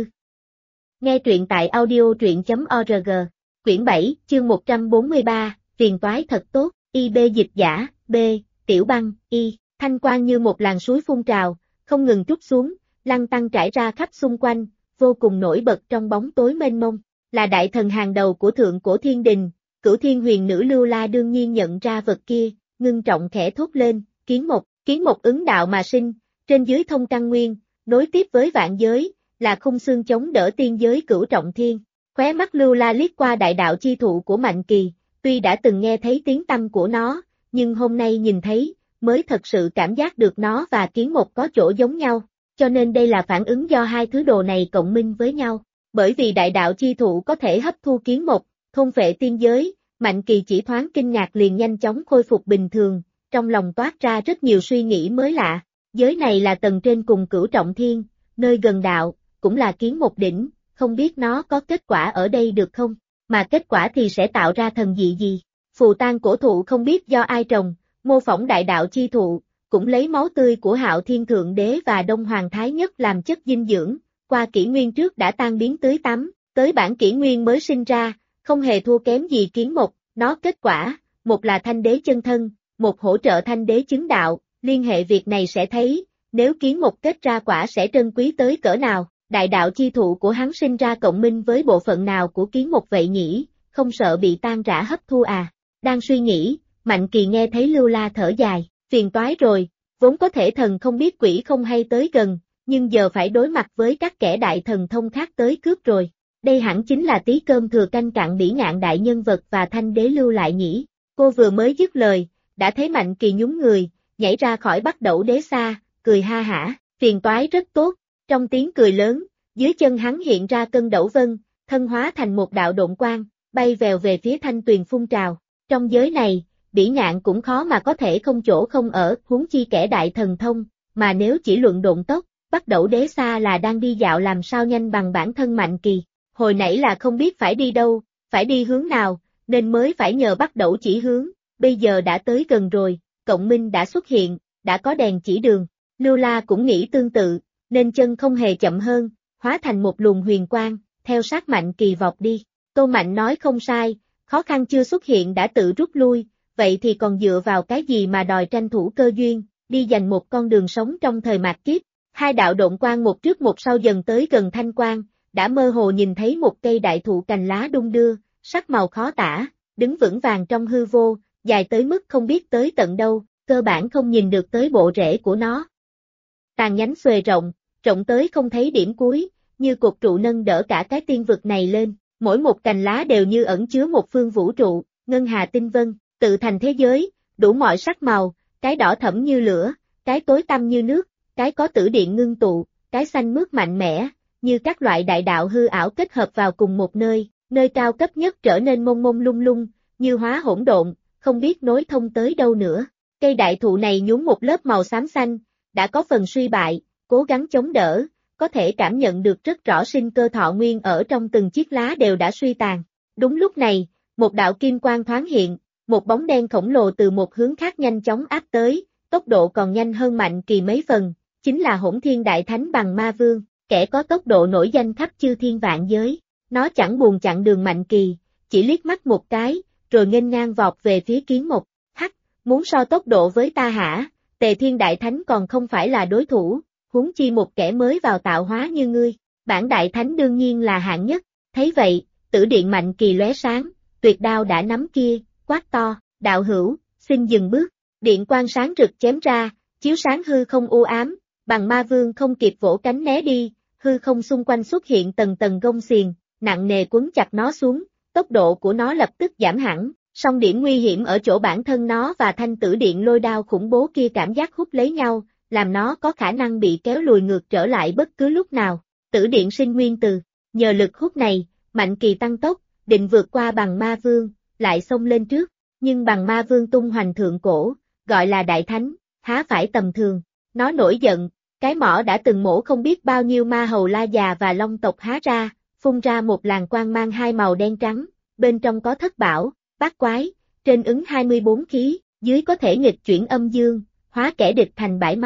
Nghe truyện tại audio.org. Quyển 7, chương 143, phiền toái thật tốt, IB dịch giả, B, Tiểu Băng, Y, thanh quang như một làn suối phun trào, không ngừng trút xuống, lăn tăn trải ra khắp xung quanh, vô cùng nổi bật trong bóng tối mênh mông. Là đại thần hàng đầu của thượng cổ thiên đình, Cửu Thiên Huyền Nữ Lưu La đương nhiên nhận ra vật kia, ngưng trọng khẽ thốt lên, kiến một ứng đạo mà sinh, trên dưới thông căn nguyên, nối tiếp với vạn giới, là khung xương chống đỡ tiên giới cửu trọng thiên. Khóe mắt Lưu La liếc qua đại đạo chi thụ của Mạnh Kỳ, tuy đã từng nghe thấy tiếng tăm của nó, nhưng hôm nay nhìn thấy, mới thật sự cảm giác được nó và kiến một có chỗ giống nhau, cho nên đây là phản ứng do hai thứ đồ này cộng minh với nhau. Bởi vì đại đạo chi thụ có thể hấp thu kiến một, thôn phệ tiên giới, Mạnh Kỳ chỉ thoáng kinh ngạc liền nhanh chóng khôi phục bình thường, trong lòng toát ra rất nhiều suy nghĩ mới lạ. Giới này là tầng trên cùng cửu trọng thiên, nơi gần đạo, cũng là kiến một đỉnh, không biết nó có kết quả ở đây được không, mà kết quả thì sẽ tạo ra thần dị gì. Phù tang cổ thụ không biết do ai trồng, mô phỏng đại đạo chi thụ, cũng lấy máu tươi của Hạo Thiên Thượng Đế và Đông Hoàng Thái Nhất làm chất dinh dưỡng, qua kỷ nguyên trước đã tan biến tới tới bản kỷ nguyên mới sinh ra, không hề thua kém gì kiến một, nó kết quả, một là thanh đế chân thân, một hỗ trợ thanh đế chứng đạo, liên hệ việc này sẽ thấy, nếu kiến một kết ra quả sẽ trân quý tới cỡ nào, đại đạo chi thụ của hắn sinh ra cộng minh với bộ phận nào của kiến một vậy nhỉ, không sợ bị tan rã hấp thu à. Đang suy nghĩ, Mạnh Kỳ nghe thấy Lưu La thở dài, phiền toái rồi, vốn có thể thần không biết quỷ không hay tới gần, nhưng giờ phải đối mặt với các kẻ đại thần thông khác tới cướp rồi. Đây hẳn chính là tí cơm thừa canh cạn bỉ ngạn đại nhân vật và thanh đế lưu lại nhỉ. Cô vừa mới dứt lời, đã thấy Mạnh Kỳ nhún người, nhảy ra khỏi Bắc Đẩu Đế Sa, cười ha hả, phiền toái rất tốt. Trong tiếng cười lớn, dưới chân hắn hiện ra cân đẩu vân, thân hóa thành một đạo độn quang, bay vèo về phía thanh tuyền phun trào. Trong giới này, bỉ ngạn cũng khó mà có thể không chỗ không ở, huống chi kẻ đại thần thông, mà nếu chỉ luận độn tốc, Bắc Đẩu Đế Sa là đang đi dạo làm sao nhanh bằng bản thân Mạnh Kỳ. Hồi nãy là không biết phải đi đâu, phải đi hướng nào, nên mới phải nhờ Bắc Đẩu chỉ hướng, bây giờ đã tới gần rồi, cộng minh đã xuất hiện, đã có đèn chỉ đường. Lưu La cũng nghĩ tương tự, nên chân không hề chậm hơn, hóa thành một luồng huyền quang, theo sát Mạnh Kỳ vọt đi. Tô Mạnh nói không sai, khó khăn chưa xuất hiện đã tự rút lui, vậy thì còn dựa vào cái gì mà đòi tranh thủ cơ duyên, đi giành một con đường sống trong thời mạt kiếp. Hai đạo độn quang một trước một sau dần tới gần thanh quang, đã mơ hồ nhìn thấy một cây đại thụ cành lá đung đưa, sắc màu khó tả, đứng vững vàng trong hư vô, dài tới mức không biết tới tận đâu, cơ bản không nhìn được tới bộ rễ của nó. Tàn nhánh xuề rộng, rộng tới không thấy điểm cuối, như cột trụ nâng đỡ cả cái tiên vực này lên, mỗi một cành lá đều như ẩn chứa một phương vũ trụ, ngân hà tinh vân, tự thành thế giới, đủ mọi sắc màu, cái đỏ thẫm như lửa, cái tối tăm như nước, cái có tử điện ngưng tụ, cái xanh mướt mạnh mẽ, như các loại đại đạo hư ảo kết hợp vào cùng một nơi, nơi cao cấp nhất trở nên mông mông lung lung, như hóa hỗn độn, không biết nối thông tới đâu nữa. Cây đại thụ này nhúng một lớp màu xám xanh, đã có phần suy bại, cố gắng chống đỡ, có thể cảm nhận được rất rõ sinh cơ thọ nguyên ở trong từng chiếc lá đều đã suy tàn. Đúng lúc này, một đạo kim quang thoáng hiện, một bóng đen khổng lồ từ một hướng khác nhanh chóng áp tới, tốc độ còn nhanh hơn Mạnh Kỳ mấy phần, chính là Hỗn Thiên Đại Thánh Bằng Ma Vương, kẻ có tốc độ nổi danh khắp chư thiên vạn giới. Nó chẳng buồn chặn đường Mạnh Kỳ, chỉ liếc mắt một cái, rồi nghênh ngang vọt về phía kiến một. Hắc, muốn so tốc độ với ta hả? Tề Thiên Đại Thánh còn không phải là đối thủ, huống chi một kẻ mới vào tạo hóa như ngươi. Bản Đại Thánh đương nhiên là hạng nhất. Thấy vậy, tử điện Mạnh Kỳ lóe sáng, tuyệt đao đã nắm kia, quát to, đạo hữu, xin dừng bước. Điện quang sáng rực chém ra, chiếu sáng hư không u ám, Bằng Ma Vương không kịp vỗ cánh né đi, hư không xung quanh xuất hiện tầng tầng gông xiềng, nặng nề quấn chặt nó xuống, tốc độ của nó lập tức giảm hẳn, song điểm nguy hiểm ở chỗ bản thân nó và thanh tử điện lôi đao khủng bố kia cảm giác hút lấy nhau, làm nó có khả năng bị kéo lùi ngược trở lại bất cứ lúc nào. Tử điện sinh nguyên từ, nhờ lực hút này, Mạnh Kỳ tăng tốc, định vượt qua Bằng Ma Vương, lại xông lên trước, nhưng Bằng Ma Vương tung hoành thượng cổ, gọi là Đại Thánh, há phải tầm thường. Nó nổi giận, cái mỏ đã từng mổ không biết bao nhiêu ma hầu la già và long tộc há ra, phun ra một làn quang mang hai màu đen trắng, bên trong có thất bảo, bát quái, trên ứng 24 khí, dưới có thể nghịch chuyển âm dương, hóa kẻ địch thành bãi máu.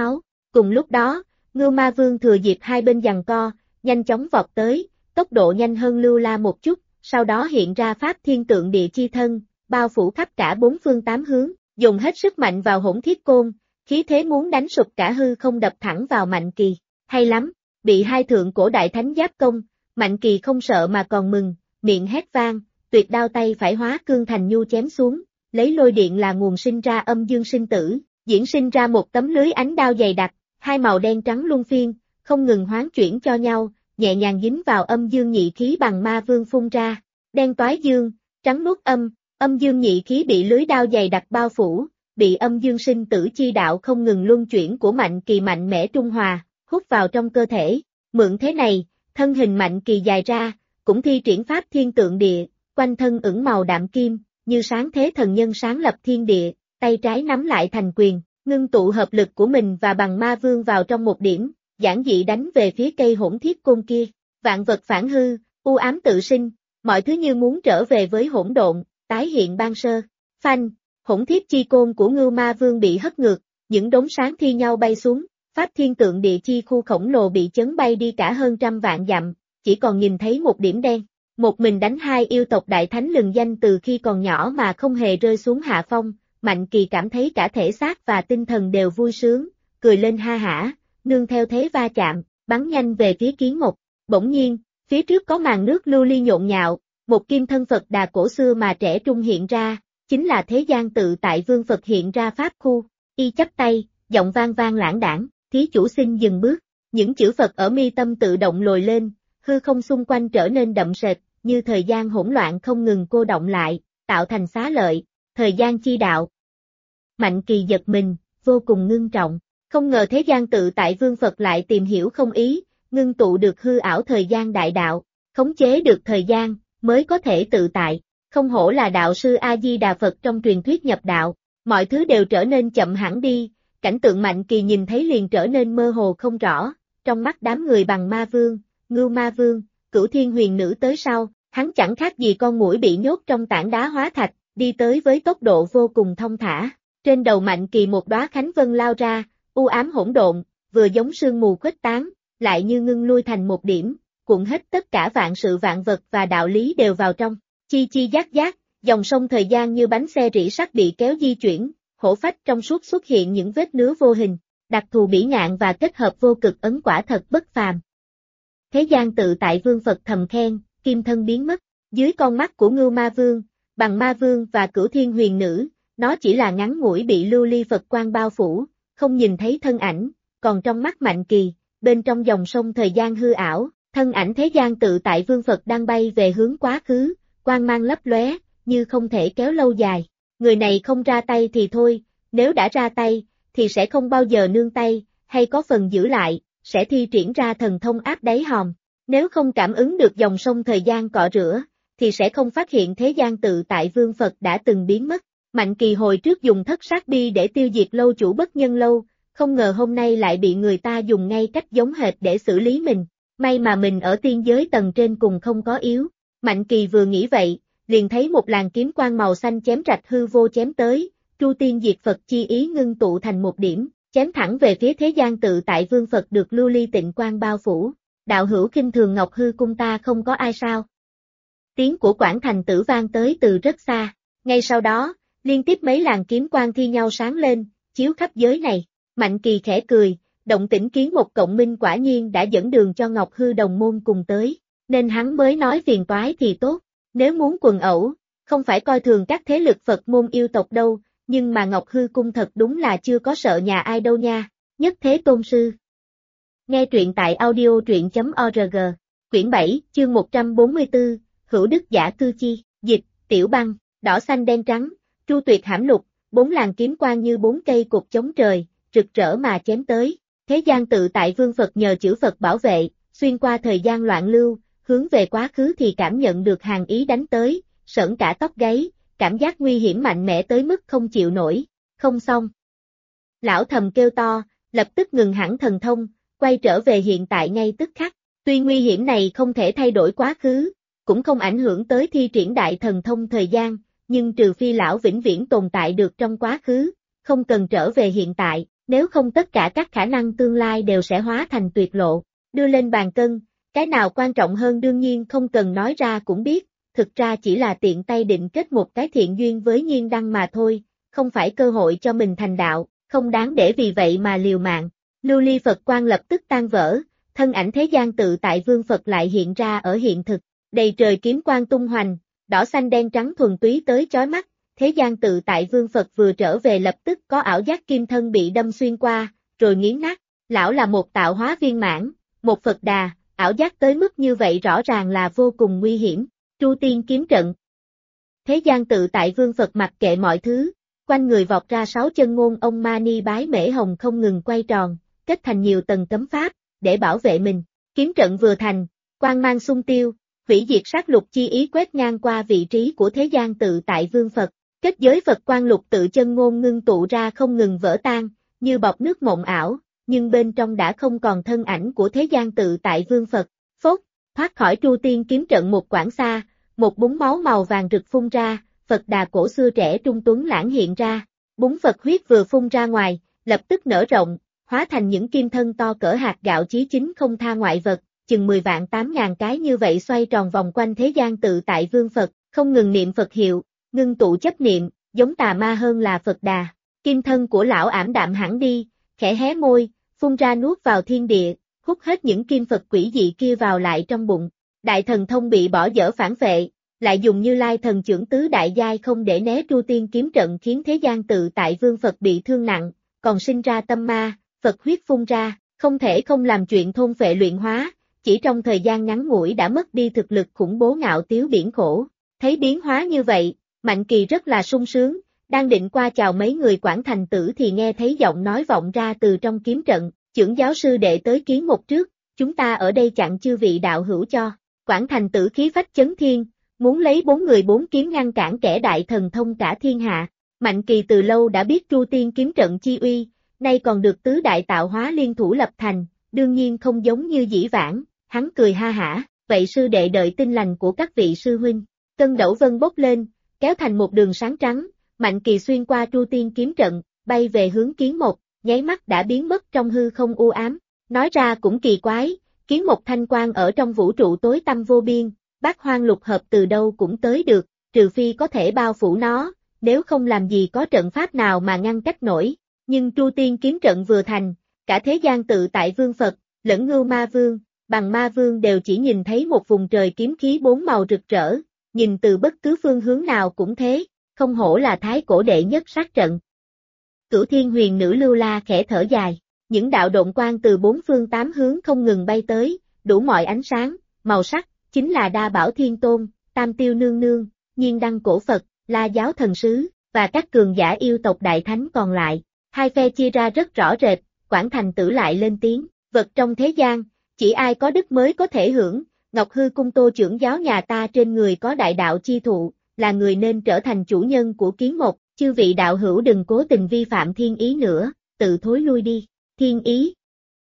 Cùng lúc đó, Ngưu Ma Vương thừa dịp hai bên giằng co, nhanh chóng vọt tới, tốc độ nhanh hơn Lưu La một chút, sau đó hiện ra pháp thiên tượng địa chi thân, bao phủ khắp cả bốn phương tám hướng, dùng hết sức mạnh vào hỗn thiết côn, khí thế muốn đánh sụp cả hư không đập thẳng vào Mạnh Kỳ. Hay lắm, bị hai thượng cổ đại thánh giáp công, Mạnh Kỳ không sợ mà còn mừng, miệng hét vang, tuyệt đao tay phải hóa cương thành nhu chém xuống, lấy lôi điện là nguồn sinh ra âm dương sinh tử, diễn sinh ra một tấm lưới ánh đao dày đặc, hai màu đen trắng luân phiên, không ngừng hoán chuyển cho nhau, nhẹ nhàng dính vào âm dương nhị khí bằng ma vương phun ra. Đen toái dương, trắng nuốt âm, âm dương nhị khí bị lưới đao dày đặc bao phủ, bị âm dương sinh tử chi đạo không ngừng luân chuyển của Mạnh Kỳ mạnh mẽ trung hòa, hút vào trong cơ thể. Mượn thế này, thân hình Mạnh Kỳ dài ra, cũng thi triển pháp thiên tượng địa, quanh thân ửng màu đạm kim, như sáng thế thần nhân sáng lập thiên địa, tay trái nắm lại thành quyền, ngưng tụ hợp lực của mình và bằng ma vương vào trong một điểm, giản dị đánh về phía cây hỗn thiết côn kia. Vạn vật phản hư, u ám tự sinh, mọi thứ như muốn trở về với hỗn độn, tái hiện ban sơ. Phanh, hỗn thiết chi côn của Ngưu Ma Vương bị hất ngược, những đốm sáng thi nhau bay xuống, pháp thiên tượng địa chi khu khổng lồ bị chấn bay đi cả hơn trăm vạn dặm, chỉ còn nhìn thấy một điểm đen. Một mình đánh hai yêu tộc đại thánh lừng danh từ khi còn nhỏ mà không hề rơi xuống hạ phong, Mạnh Kỳ cảm thấy cả thể xác và tinh thần đều vui sướng, cười lên ha hả, nương theo thế va chạm, bắn nhanh về phía Kiến Mộc. Bỗng nhiên, phía trước có màn nước lưu ly nhộn nhạo, một kim thân Phật Đà cổ xưa mà trẻ trung hiện ra, chính là thế gian tự tại vương Phật hiện ra pháp khu. Y chắp tay, giọng vang vang lãng đãng, thí chủ xin dừng bước. Những chữ Phật ở mi tâm tự động lồi lên, hư không xung quanh trở nên đậm sệt, như thời gian hỗn loạn không ngừng cô động lại, tạo thành xá lợi, thời gian chi đạo. Mạnh Kỳ giật mình, vô cùng ngưng trọng, không ngờ thế gian tự tại vương Phật lại tìm hiểu không ý, ngưng tụ được hư ảo thời gian đại đạo, khống chế được thời gian, mới có thể tự tại. Không hổ là đạo sư A-di-đà Phật trong truyền thuyết nhập đạo, mọi thứ đều trở nên chậm hẳn đi, cảnh tượng Mạnh Kỳ nhìn thấy liền trở nên mơ hồ không rõ, trong mắt đám người bằng ma vương, Ngưu Ma Vương, Cửu Thiên Huyền Nữ tới sau, hắn chẳng khác gì con muỗi bị nhốt trong tảng đá hóa thạch, đi tới với tốc độ vô cùng thông thả. Trên đầu Mạnh Kỳ một đóa khánh vân lao ra, u ám hỗn độn, vừa giống sương mù khuếch tán, lại như ngưng lui thành một điểm, cuộn hết tất cả vạn sự vạn vật và đạo lý đều vào trong. Chi chi giác giác, dòng sông thời gian như bánh xe rỉ sắt bị kéo di chuyển, hổ phách trong suốt xuất hiện những vết nứa vô hình, đặc thù bỉ ngạn và kết hợp vô cực ấn quả thật bất phàm. Thế gian tự tại vương Phật thầm khen, kim thân biến mất, dưới con mắt của Ngưu Ma Vương, bằng Ma Vương và Cửu Thiên Huyền Nữ, nó chỉ là ngắn ngủi bị lưu ly Phật quang bao phủ, không nhìn thấy thân ảnh, còn trong mắt Mạnh Kỳ, bên trong dòng sông thời gian hư ảo, thân ảnh thế gian tự tại vương Phật đang bay về hướng quá khứ, quang mang lấp lóe, như không thể kéo lâu dài. Người này không ra tay thì thôi, nếu đã ra tay, thì sẽ không bao giờ nương tay, hay có phần giữ lại, sẽ thi triển ra thần thông áp đáy hòm. Nếu không cảm ứng được dòng sông thời gian cọ rửa, thì sẽ không phát hiện thế gian tự tại vương Phật đã từng biến mất. Mạnh Kỳ hồi trước dùng thất sát bi để tiêu diệt lâu chủ bất nhân lâu, không ngờ hôm nay lại bị người ta dùng ngay cách giống hệt để xử lý mình. May mà mình ở tiên giới tầng trên cùng không có yếu. Mạnh Kỳ vừa nghĩ vậy, liền thấy một làn kiếm quang màu xanh chém rạch hư vô chém tới, Tru Tiên Diệt Phật chi ý ngưng tụ thành một điểm, chém thẳng về phía thế gian tự tại vương Phật được lưu ly tịnh quang bao phủ. Đạo hữu khinh thường Ngọc Hư cung ta không có ai sao? Tiếng của Quảng Thành Tử vang tới từ rất xa. Ngay sau đó, liên tiếp mấy làn kiếm quang thi nhau sáng lên, chiếu khắp giới này. Mạnh Kỳ khẽ cười, động tĩnh Kiến một cộng minh quả nhiên đã dẫn đường cho Ngọc Hư đồng môn cùng tới, nên hắn mới nói phiền toái thì tốt. Nếu muốn quần ẩu, không phải coi thường các thế lực Phật môn yêu tộc đâu, nhưng mà Ngọc Hư cung thật đúng là chưa có sợ nhà ai đâu nha. Nhất Thế Tôn Sư. Nghe truyện tại audio.truyện.org, quyển 7, chương 144, Hữu Đức Giả Cư Chi, dịch, Tiểu Băng, đỏ xanh đen trắng, Tru Tuyệt Hãm Lục, bốn làn kiếm quang như bốn cây cột chống trời, rực rỡ mà chém tới. Thế gian tự tại vương Phật nhờ chữ Phật bảo vệ, xuyên qua thời gian loạn lưu, hướng về quá khứ thì cảm nhận được hàn ý đánh tới, sởn cả tóc gáy, cảm giác nguy hiểm mạnh mẽ tới mức không chịu nổi. Không xong. Lão thầm kêu to, lập tức ngừng hẳn thần thông, quay trở về hiện tại ngay tức khắc. Tuy nguy hiểm này không thể thay đổi quá khứ, cũng không ảnh hưởng tới thi triển đại thần thông thời gian, nhưng trừ phi lão vĩnh viễn tồn tại được trong quá khứ, không cần trở về hiện tại, nếu không tất cả các khả năng tương lai đều sẽ hóa thành tuyệt lộ. Đưa lên bàn cân, cái nào quan trọng hơn đương nhiên không cần nói ra cũng biết, thực ra chỉ là tiện tay định kết một cái thiện duyên với Nhiên Đăng mà thôi, không phải cơ hội cho mình thành đạo, không đáng để vì vậy mà liều mạng. Lưu ly Phật quang lập tức tan vỡ, thân ảnh thế gian tự tại vương Phật lại hiện ra ở hiện thực, đầy trời kiếm quang tung hoành, đỏ xanh đen trắng thuần túy tới chói mắt, thế gian tự tại vương Phật vừa trở về lập tức có ảo giác kim thân bị đâm xuyên qua, rồi nghiến nát, lão là một tạo hóa viên mãn, một Phật đà, ảo giác tới mức như vậy rõ ràng là vô cùng nguy hiểm, Tru Tiên kiếm trận. Thế gian tự tại vương Phật mặc kệ mọi thứ, quanh người vọt ra 6 chân ngôn ông Mani bái mễ hồng không ngừng quay tròn, kết thành nhiều tầng cấm pháp, để bảo vệ mình. Kiếm trận vừa thành, quang mang xung tiêu, hủy diệt sát lục chi ý quét ngang qua vị trí của thế gian tự tại vương Phật. Kết giới Phật quang lục tự chân ngôn ngưng tụ ra không ngừng vỡ tan, như bọt nước mộng ảo, nhưng bên trong đã không còn thân ảnh của thế gian tự tại vương Phật. Phốt, thoát khỏi Tru Tiên kiếm trận một quãng xa, một búng máu màu vàng rực phun ra, Phật đà cổ xưa trẻ trung tuấn lãng hiện ra. Búng Phật huyết vừa phun ra ngoài, lập tức nở rộng, hóa thành những kim thân to cỡ hạt gạo chí chính không tha ngoại vật, chừng 10 vạn 8.000 cái như vậy xoay tròn vòng quanh thế gian tự tại vương Phật, không ngừng niệm Phật hiệu, ngưng tụ chấp niệm, giống tà ma hơn là Phật đà. Kim thân của lão ảm đạm hẳn đi, khẽ hé môi, phun ra nuốt vào thiên địa, hút hết những kim Phật quỷ dị kia vào lại trong bụng. Đại thần thông bị bỏ dở phản vệ, lại dùng Như Lai thần chưởng tứ đại giai không để né Tru Tiên kiếm trận khiến thế gian tự tại vương Phật bị thương nặng, còn sinh ra tâm ma, Phật huyết phun ra, không thể không làm chuyện thôn phệ luyện hóa, chỉ trong thời gian ngắn ngủi đã mất đi thực lực khủng bố ngạo tiếu biển khổ. Thấy biến hóa như vậy, Mạnh Kỳ rất là sung sướng, đang định qua chào mấy người Quảng Thành Tử thì nghe thấy giọng nói vọng ra từ trong kiếm trận, chưởng giáo sư đệ tới kiến một trước, chúng ta ở đây chặn chư vị đạo hữu cho. Quảng Thành Tử khí phách chấn thiên, muốn lấy 4 người 4 kiếm ngăn cản kẻ đại thần thông cả thiên hạ. Mạnh Kỳ từ lâu đã biết Tru Tiên kiếm trận chi uy, nay còn được tứ đại tạo hóa liên thủ lập thành, đương nhiên không giống như dĩ vãng, hắn cười ha hả, vậy sư đệ đợi tin lành của các vị sư huynh. Cân Đẩu Vân bốc lên, kéo thành một đường sáng trắng, Mạnh Kỳ xuyên qua Tru Tiên kiếm trận, bay về hướng Kiến Một, nháy mắt đã biến mất trong hư không u ám. Nói ra cũng kỳ quái, Kiến Một thanh quang ở trong vũ trụ tối tăm vô biên, bát hoang lục hợp từ đâu cũng tới được, trừ phi có thể bao phủ nó, nếu không làm gì có trận pháp nào mà ngăn cách nổi. Nhưng Tru Tiên kiếm trận vừa thành, cả thế gian tự tại vương Phật, lẫn Ngưu Ma Vương, Bằng Ma Vương đều chỉ nhìn thấy một vùng trời kiếm khí 4 màu rực rỡ, nhìn từ bất cứ phương hướng nào cũng thế, không hổ là thái cổ đệ nhất sát trận. Cửu Thiên Huyền Nữ Lưu La khẽ thở dài, những đạo độn quang từ 4 phương 8 hướng không ngừng bay tới, đủ mọi ánh sáng, màu sắc, chính là Đa Bảo Thiên Tôn, Tam Tiêu Nương Nương, Nhiên Đăng Cổ Phật, La Giáo Thần Sứ, và các cường giả yêu tộc đại thánh còn lại. Hai phe chia ra rất rõ rệt, Quảng Thành Tử lại lên tiếng, vật trong thế gian, chỉ ai có đức mới có thể hưởng, Ngọc Hư Cung Tô trưởng giáo nhà ta trên người có đại đạo chi thụ, là người nên trở thành chủ nhân của Kiến Một, chư vị đạo hữu đừng cố tình vi phạm thiên ý nữa, tự thối lui đi, thiên ý.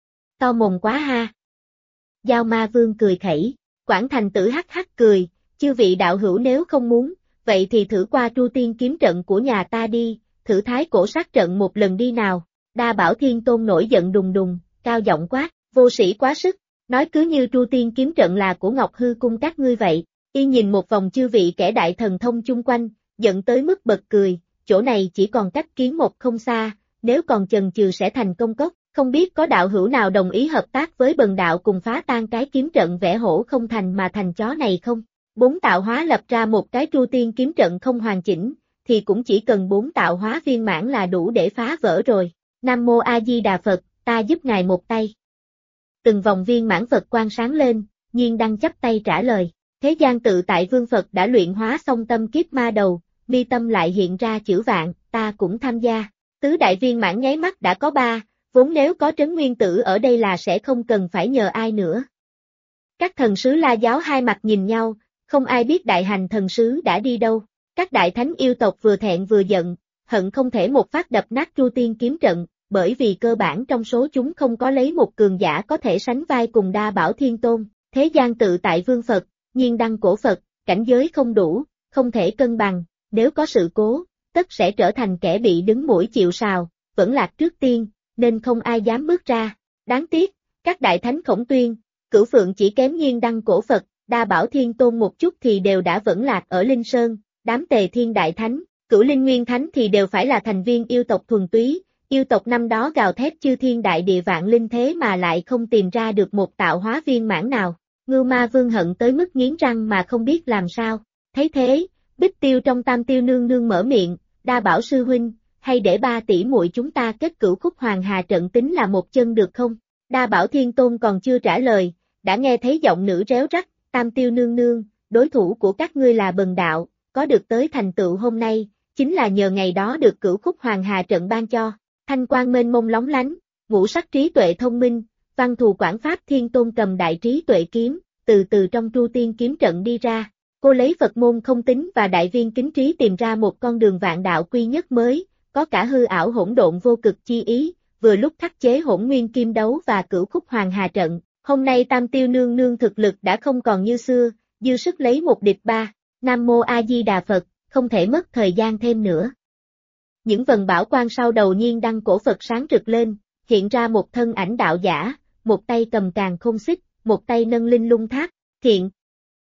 To mồm quá ha. Giao Ma Vương cười khẩy, Quảng Thành Tử hắc hắc cười, chư vị đạo hữu nếu không muốn, vậy thì thử qua Tru Tiên kiếm trận của nhà ta đi, thử thái cổ sát trận một lần đi nào. Đa Bảo Thiên Tôn nổi giận đùng đùng, cao giọng quát, vô sĩ quá sức, nói cứ như Tru Tiên kiếm trận là của Ngọc Hư Cung các ngươi vậy. Y nhìn một vòng chư vị kẻ đại thần thông chung quanh, giận tới mức bật cười, chỗ này chỉ còn cách Kiến Một không xa, nếu còn chần chừ sẽ thành công cốc, không biết có đạo hữu nào đồng ý hợp tác với bần đạo cùng phá tan cái kiếm trận vẽ hổ không thành mà thành chó này không? 4 tạo hóa lập ra một cái Tru Tiên kiếm trận không hoàn chỉnh, thì cũng chỉ cần 4 tạo hóa viên mãn là đủ để phá vỡ rồi. Nam Mô A Di Đà Phật, ta giúp ngài một tay. Từng vòng viên mãn Phật quang sáng lên, Nhiên Đăng chắp tay trả lời. Thế gian tự tại vương Phật đã luyện hóa xong tâm kiếp ma đầu, mi tâm lại hiện ra chữ vạn, ta cũng tham gia. Tứ đại viên mãn nháy mắt đã có 3, vốn nếu có Trấn Nguyên Tử ở đây là sẽ không cần phải nhờ ai nữa. Các thần sứ La Giáo hai mặt nhìn nhau, không ai biết đại hành thần sứ đã đi đâu. Các đại thánh yêu tộc vừa thẹn vừa giận, hận không thể một phát đập nát Tru Tiên kiếm trận, bởi vì cơ bản trong số chúng không có lấy một cường giả có thể sánh vai cùng Đa Bảo Thiên Tôn. Thế gian tự tại vương Phật, Nhiên Đăng Cổ Phật, cảnh giới không đủ, không thể cân bằng, nếu có sự cố, tất sẽ trở thành kẻ bị đứng mũi chịu sào, vẫn lạc trước tiên, nên không ai dám bước ra. Đáng tiếc, các đại thánh Khổng Tuyên, Cửu Phượng chỉ kém Nhiên Đăng Cổ Phật, Đa Bảo Thiên Tôn một chút thì đều đã vẫn lạc ở Linh Sơn, đám Tề Thiên Đại Thánh, Cửu Linh Nguyên Thánh thì đều phải là thành viên yêu tộc thuần túy, yêu tộc năm đó gào thét chư thiên đại địa vạn linh thế mà lại không tìm ra được một tạo hóa viên mãn nào. Ngưu Ma Vương hận tới mức nghiến răng mà không biết làm sao. Thấy thế, Bích Tiêu trong Tam Tiêu nương nương mở miệng, Đa Bảo sư huynh, hay để 3 tỷ muội chúng ta kết cửu khúc hoàng hà trận tính là một chân được không? Đa Bảo Thiên Tôn còn chưa trả lời, đã nghe thấy giọng nữ réo rắt, Tam Tiêu nương nương, đối thủ của các ngươi là Bần Đạo, có được tới thành tựu hôm nay, chính là nhờ ngày đó được cửu khúc hoàng hà trận ban cho. Thanh quang mênh mông lóng lánh, ngũ sắc trí tuệ thông minh, văn thù quảng pháp Thiên Tôn cầm đại trí tuệ kiếm, từ từ trong Tru Tiên kiếm trận đi ra. Cô lấy Phật môn không tính và đại viên kính trí tìm ra một con đường vạn đạo quy nhất mới, có cả hư ảo hỗn độn vô cực chi ý, vừa lúc khắc chế Hỗn Nguyên Kim Đấu và cửu khúc hoàng hà trận. Hôm nay Tam Tiêu nương nương thực lực đã không còn như xưa, dư sức lấy một địch ba. Nam Mô A Di Đà Phật, không thể mất thời gian thêm nữa. Những vần bảo quang sau đầu Nhiên Đăng Cổ Phật sáng rực lên, hiện ra một thân ảnh đạo giả, một tay cầm càn khôn xích, một tay nâng linh lung tháp, thiện.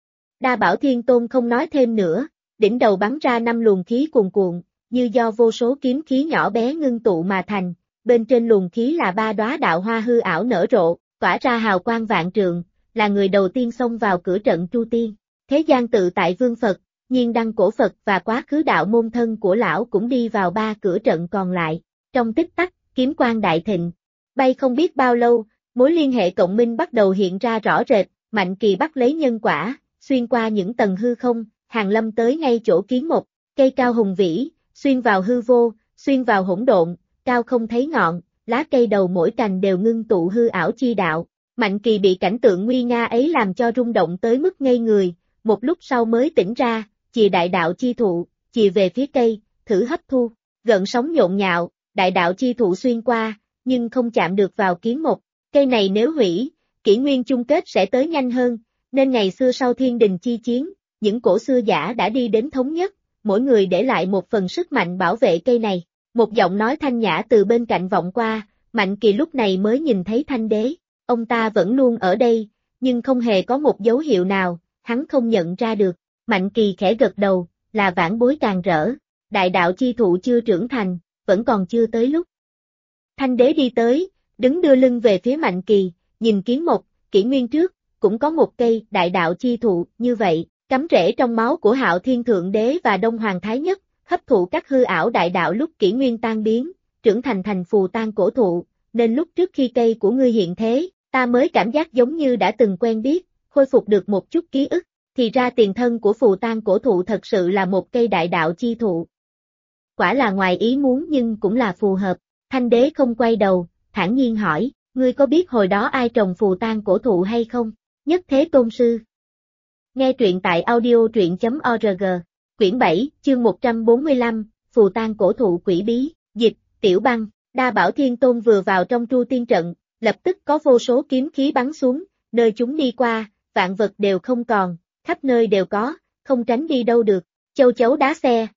Đa Bảo Thiên Tôn không nói thêm nữa, đỉnh đầu bắn ra 5 luồng khí cuồn cuộn, như do vô số kiếm khí nhỏ bé ngưng tụ mà thành, bên trên luồng khí là 3 đóa đạo hoa hư ảo nở rộ, tỏa ra hào quang vạn trượng, là người đầu tiên xông vào cửa trận Tru Tiên. Thế gian tự tại Vương Phật, Nhiên Đăng Cổ Phật và quá khứ đạo môn thân của lão cũng đi vào 3 cửa trận còn lại. Trong tích tắc, kiếm quang đại thịnh. Bay không biết bao lâu, mối liên hệ cộng minh bắt đầu hiện ra rõ rệt, Mạnh Kỳ bắt lấy nhân quả, xuyên qua những tầng hư không, hàng lâm tới ngay chỗ kiến một, cây cao hùng vĩ, xuyên vào hư vô, xuyên vào hỗn độn, cao không thấy ngọn, lá cây đầu mỗi cành đều ngưng tụ hư ảo chi đạo. Mạnh Kỳ bị cảnh tượng nguy nga ấy làm cho rung động tới mức ngây người, một lúc sau mới tỉnh ra, chìa đại đạo chi thụ, chìa về phía cây, thử hấp thu, gợn sóng nhộn nhạo, đại đạo chi thụ xuyên qua, nhưng không chạm được vào kiến một. Cây này nếu hủy, kỷ nguyên chung kết sẽ tới nhanh hơn, nên ngày xưa sau thiên đình chi chiến, những cổ xưa giả đã đi đến thống nhất, mỗi người để lại một phần sức mạnh bảo vệ cây này. Một giọng nói thanh nhã từ bên cạnh vọng qua, Mạnh Kỳ lúc này mới nhìn thấy Thanh Đế, ông ta vẫn luôn ở đây, nhưng không hề có một dấu hiệu nào, hắn không nhận ra được. Mạnh Kỳ khẽ gật đầu, là vãn bối càng rỡ, đại đạo chi thụ chưa trưởng thành, vẫn còn chưa tới lúc. Thanh Đế đi tới, đứng đưa lưng về phía Mạnh Kỳ, nhìn kiến một, kỷ nguyên trước, cũng có một cây đại đạo chi thụ như vậy, cắm rễ trong máu của Hạo Thiên Thượng Đế và Đông Hoàng Thái Nhất, hấp thụ các hư ảo đại đạo lúc kỷ nguyên tan biến, trưởng thành phù tang cổ thụ, nên lúc trước khi cây của ngươi hiện thế, ta mới cảm giác giống như đã từng quen biết, khôi phục được một chút ký ức, thì ra tiền thân của phù tang cổ thụ thật sự là một cây đại đạo chi thụ. Quả là ngoài ý muốn nhưng cũng là phù hợp. Thanh Đế không quay đầu, thản nhiên hỏi, ngươi có biết hồi đó ai trồng phù tang cổ thụ hay không? Nhất Thế Tôn Sư. Nghe truyện tại audio.truyện.org, quyển 7, chương 145, phù tang cổ thụ quỷ bí, dịch, Tiểu Băng. Đa Bảo Thiên Tôn vừa vào trong Tru Tiên trận, lập tức có vô số kiếm khí bắn xuống, nơi chúng đi qua, vạn vật đều không còn, khắp nơi đều có, không tránh đi đâu được, châu chấu đá xe.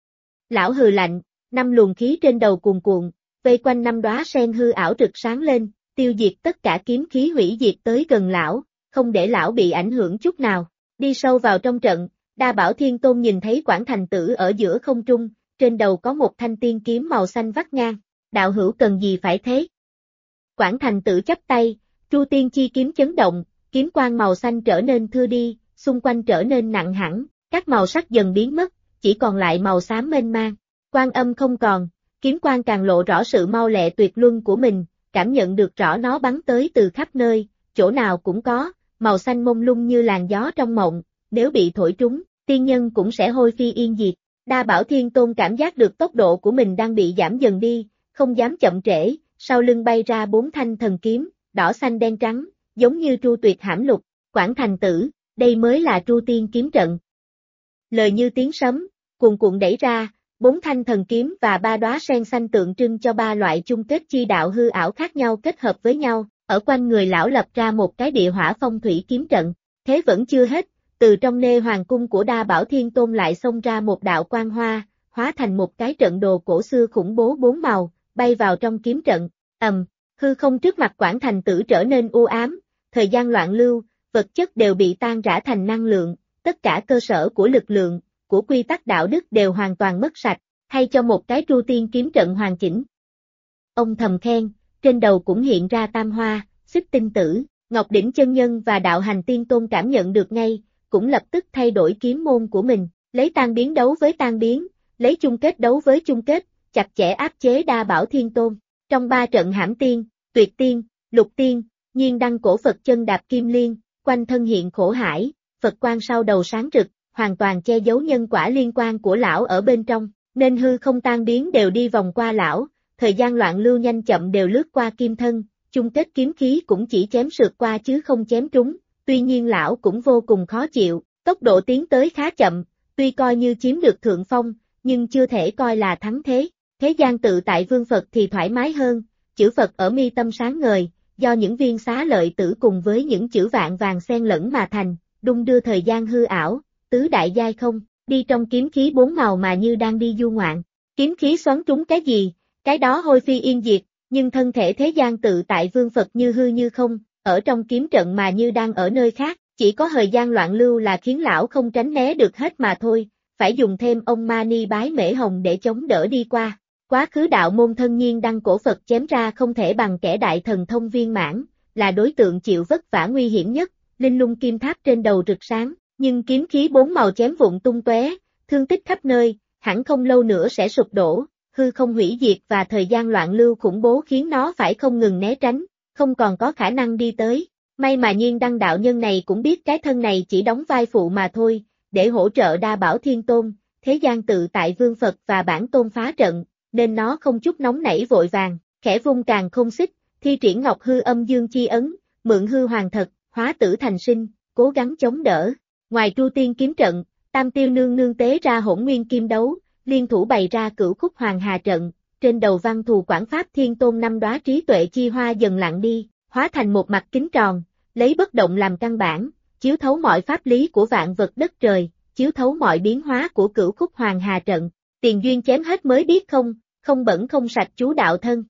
Lão hừ lạnh, 5 luồng khí trên đầu cuồn cuộn, vây quanh 5 đóa sen hư ảo rực sáng lên, tiêu diệt tất cả kiếm khí hủy diệt tới gần lão, không để lão bị ảnh hưởng chút nào. Đi sâu vào trong trận, Đa Bảo Thiên Tôn nhìn thấy Quảng Thành Tử ở giữa không trung, trên đầu có một thanh tiên kiếm màu xanh vắt ngang, đạo hữu cần gì phải thế? Quảng Thành Tử chắp tay, Tru Tiên chi kiếm chấn động, kiếm quang màu xanh trở nên thưa đi, xung quanh trở nên nặng hẳn, các màu sắc dần biến mất, chỉ còn lại màu xám mênh mang. Quan âm không còn, kiếm quang càng lộ rõ sự mau lẹ tuyệt luân của mình, cảm nhận được rõ nó bắn tới từ khắp nơi, chỗ nào cũng có, màu xanh mông lung như làn gió trong mộng, nếu bị thổi trúng, tiên nhân cũng sẽ hôi phi yên diệt. Đa Bảo Thiên Tôn cảm giác được tốc độ của mình đang bị giảm dần đi, không dám chậm trễ, sau lưng bay ra 4 thanh thần kiếm, đỏ xanh đen trắng, giống như tru tuyệt hãm lục. Quảng Thành Tử, đây mới là Tru Tiên kiếm trận. Lời như tiếng sấm, cuồn cuộn đẩy ra, 4 thanh thần kiếm và 3 đóa sen xanh tượng trưng cho 3 loại chung kết chi đạo hư ảo khác nhau kết hợp với nhau, ở quanh người lão lập ra một cái địa hỏa phong thủy kiếm trận. Thế vẫn chưa hết, từ trong nê hoàng cung của Đa Bảo Thiên Tôn lại xông ra một đạo quang hoa, hóa thành một cái trận đồ cổ xưa khủng bố 4 màu, bay vào trong kiếm trận. Hư không trước mặt Quảng Thành Tử trở nên u ám, thời gian loạn lưu, vật chất đều bị tan rã thành năng lượng, tất cả cơ sở của lực lượng, của quy tắc đạo đức đều hoàn toàn mất sạch, hay cho một cái Tru Tiên kiếm trận hoàn chỉnh. Ông thầm khen, trên đầu cũng hiện ra tam hoa, Xích Tinh Tử, Ngọc Đỉnh chân nhân và Đạo Hành Tiên Tôn cảm nhận được ngay, cũng lập tức thay đổi kiếm môn của mình, lấy tan biến đấu với tan biến, lấy chung kết đấu với chung kết, chặt chẽ áp chế Đa Bảo Thiên Tôn. Trong 3 trận Hãm Tiên, Tuyệt Tiên, Lục Tiên, Nhiên Đăng cổ Phật chân đạp kim liên, quanh thân hiện khổ hải, Phật quang sau đầu sáng rực, hoàn toàn che giấu nhân quả liên quan của lão ở bên trong, nên hư không tan biến đều đi vòng qua lão, thời gian loạn lưu nhanh chậm đều lướt qua kim thân, chung kết kiếm khí cũng chỉ chém sượt qua chứ không chém trúng, tuy nhiên lão cũng vô cùng khó chịu, tốc độ tiến tới khá chậm, tuy coi như chiếm được thượng phong, nhưng chưa thể coi là thắng thế. Thế gian tự tại vương Phật thì thoải mái hơn, chữ Phật ở mi tâm sáng ngời, do những viên xá lợi tử cùng với những chữ vạn vàng xen lẫn mà thành, đung đưa thời gian hư ảo, tứ đại giai không, đi trong kiếm khí 4 màu mà như đang đi du ngoạn. Kiếm khí xoắn trúng cái gì, cái đó hôi phi yên diệt, nhưng thân thể thế gian tự tại vương Phật như hư như không, ở trong kiếm trận mà như đang ở nơi khác, chỉ có thời gian loạn lưu là khiến lão không tránh né được hết mà thôi, phải dùng thêm ông Mani bái mễ hồng để chống đỡ đi qua. Quá khứ đạo môn thân Nhiên Đăng cổ Phật chém ra không thể bằng kẻ đại thần thông viên mãn, là đối tượng chịu vất vả nguy hiểm nhất, linh lung kim tháp trên đầu rực sáng, nhưng kiếm khí 4 màu chém vụn tung tóe, thương tích khắp nơi, hẳn không lâu nữa sẽ sụp đổ, hư không hủy diệt và thời gian loạn lưu khủng bố khiến nó phải không ngừng né tránh, không còn có khả năng đi tới. May mà Nhiên Đăng đạo nhân này cũng biết cái thân này chỉ đóng vai phụ mà thôi, để hỗ trợ Đa Bảo Thiên Tôn, thế gian tự tại vương Phật và bản tôn phá trận, nên nó không chút nóng nảy vội vàng, khẽ vung càng không xích, thi triển Ngọc Hư Âm Dương Chi Ấn, mượn hư hoàng thật, hóa tử thành sinh, cố gắng chống đỡ. Ngoài Tru Tiên kiếm trận, Tam Tiêu nương nương tế ra Hỗn Nguyên kim đấu, liên thủ bày ra Cửu Khúc Hoàng Hà trận, trên đầu văn thù Quảng Pháp Thiên Tôn 5 đóa trí tuệ chi hoa dần lặng đi, hóa thành một mặt kính tròn, lấy bất động làm căn bản, chiếu thấu mọi pháp lý của vạn vật đất trời, chiếu thấu mọi biến hóa của Cửu Khúc Hoàng Hà trận. Tiền duyên chém hết mới biết không bẩn không sạch chú đạo thân.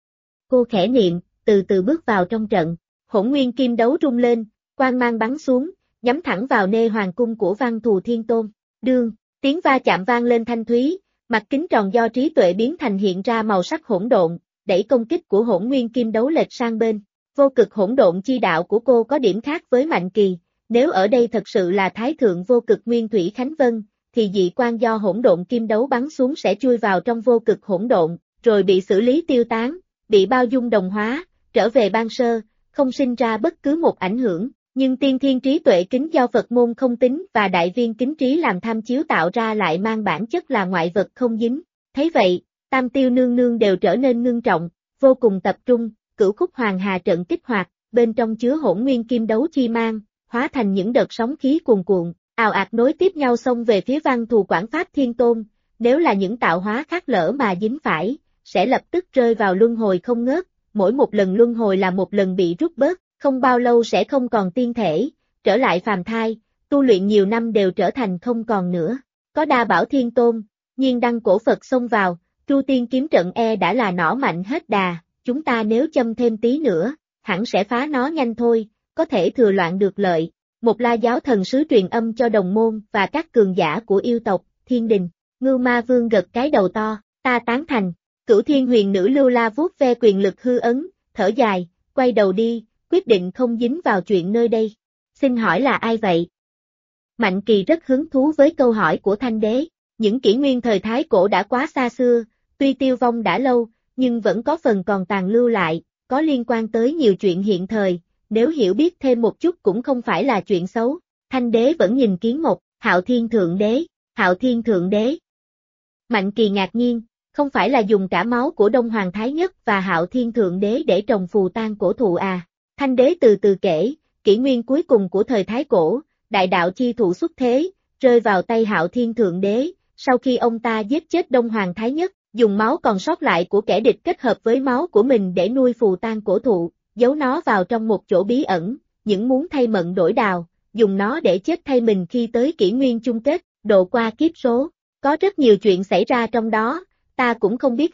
Cô khẽ niệm, từ từ bước vào trong trận, Hỗn Nguyên kim đấu rung lên, quang mang bắn xuống, nhắm thẳng vào nê hoàng cung của Văn Thù Thiên Tôn. Đương, tiếng va chạm vang lên thanh thúy, mặt kính tròn do trí tuệ biến thành hiện ra màu sắc hỗn độn, đẩy công kích của Hỗn Nguyên kim đấu lệch sang bên. Vô cực hỗn độn chi đạo của cô có điểm khác với Mạnh Kỳ, nếu ở đây thật sự là Thái thượng vô cực Nguyên Thủy Khánh Vân, thì dị quan do hỗn độn kim đấu bắn xuống sẽ chui vào trong vô cực hỗn độn, rồi bị xử lý tiêu tán, bị bao dung đồng hóa, trở về ban sơ, không sinh ra bất cứ một ảnh hưởng. Nhưng tiên thiên trí tuệ kính do Phật môn không tính và đại viên kính trí làm tham chiếu tạo ra lại mang bản chất là ngoại vật không dính. Thấy vậy, Tam Tiêu nương nương đều trở nên ngưng trọng, vô cùng tập trung, Cửu Khúc Hoàng Hà trận kích hoạt, bên trong chứa Hỗn Nguyên kim đấu chi mang, hóa thành những đợt sóng khí cuồn cuộn, ào ạt nối tiếp nhau xông về phía Văn Thù Quảng Pháp Thiên Tôn, nếu là những tạo hóa khác lỡ mà dính phải, sẽ lập tức rơi vào luân hồi không ngớt, mỗi một lần luân hồi là một lần bị rút bớt, không bao lâu sẽ không còn tiên thể, trở lại phàm thai, tu luyện nhiều năm đều trở thành không còn nữa. Có Đa Bảo Thiên Tôn, Nhiên Đăng cổ Phật xông vào, Tru Tiên kiếm trận đã là nỏ mạnh hết đà, chúng ta nếu châm thêm tí nữa, hẳn sẽ phá nó nhanh thôi, có thể thừa loạn được lợi. Một La giáo thần sứ truyền âm cho đồng môn và các cường giả của yêu tộc, Thiên Đình. Ngưu Ma Vương gật cái đầu to, ta tán thành. Cửu Thiên Huyền Nữ Lưu La vuốt ve quyền lực hư ấn, thở dài, quay đầu đi, quyết định không dính vào chuyện nơi đây. Xin hỏi là ai vậy? Mạnh Kỳ rất hứng thú với câu hỏi của Thanh Đế. Những kỷ nguyên thời Thái Cổ đã quá xa xưa, tuy tiêu vong đã lâu, nhưng vẫn có phần còn tàn lưu lại, có liên quan tới nhiều chuyện hiện thời. Nếu hiểu biết thêm một chút cũng không phải là chuyện xấu. Thanh Đế vẫn nhìn Kiến Mộc, Hạo Thiên Thượng Đế, Hạo Thiên Thượng Đế. Mạnh Kỳ ngạc nhiên, không phải là dùng cả máu của Đông Hoàng Thái Nhất và Hạo Thiên Thượng Đế để trồng phù tang cổ thụ à. Thanh Đế từ từ kể, kỷ nguyên cuối cùng của thời Thái Cổ, đại đạo chi thụ xuất thế, rơi vào tay Hạo Thiên Thượng Đế, sau khi ông ta giết chết Đông Hoàng Thái Nhất, dùng máu còn sót lại của kẻ địch kết hợp với máu của mình để nuôi phù tang cổ thụ, giấu nó vào trong một chỗ bí ẩn, những muốn thay mận đổi đào, dùng nó để chết thay mình khi tới kỷ nguyên chung kết, độ qua kiếp số. Có rất nhiều chuyện xảy ra trong đó, ta cũng không biết hết,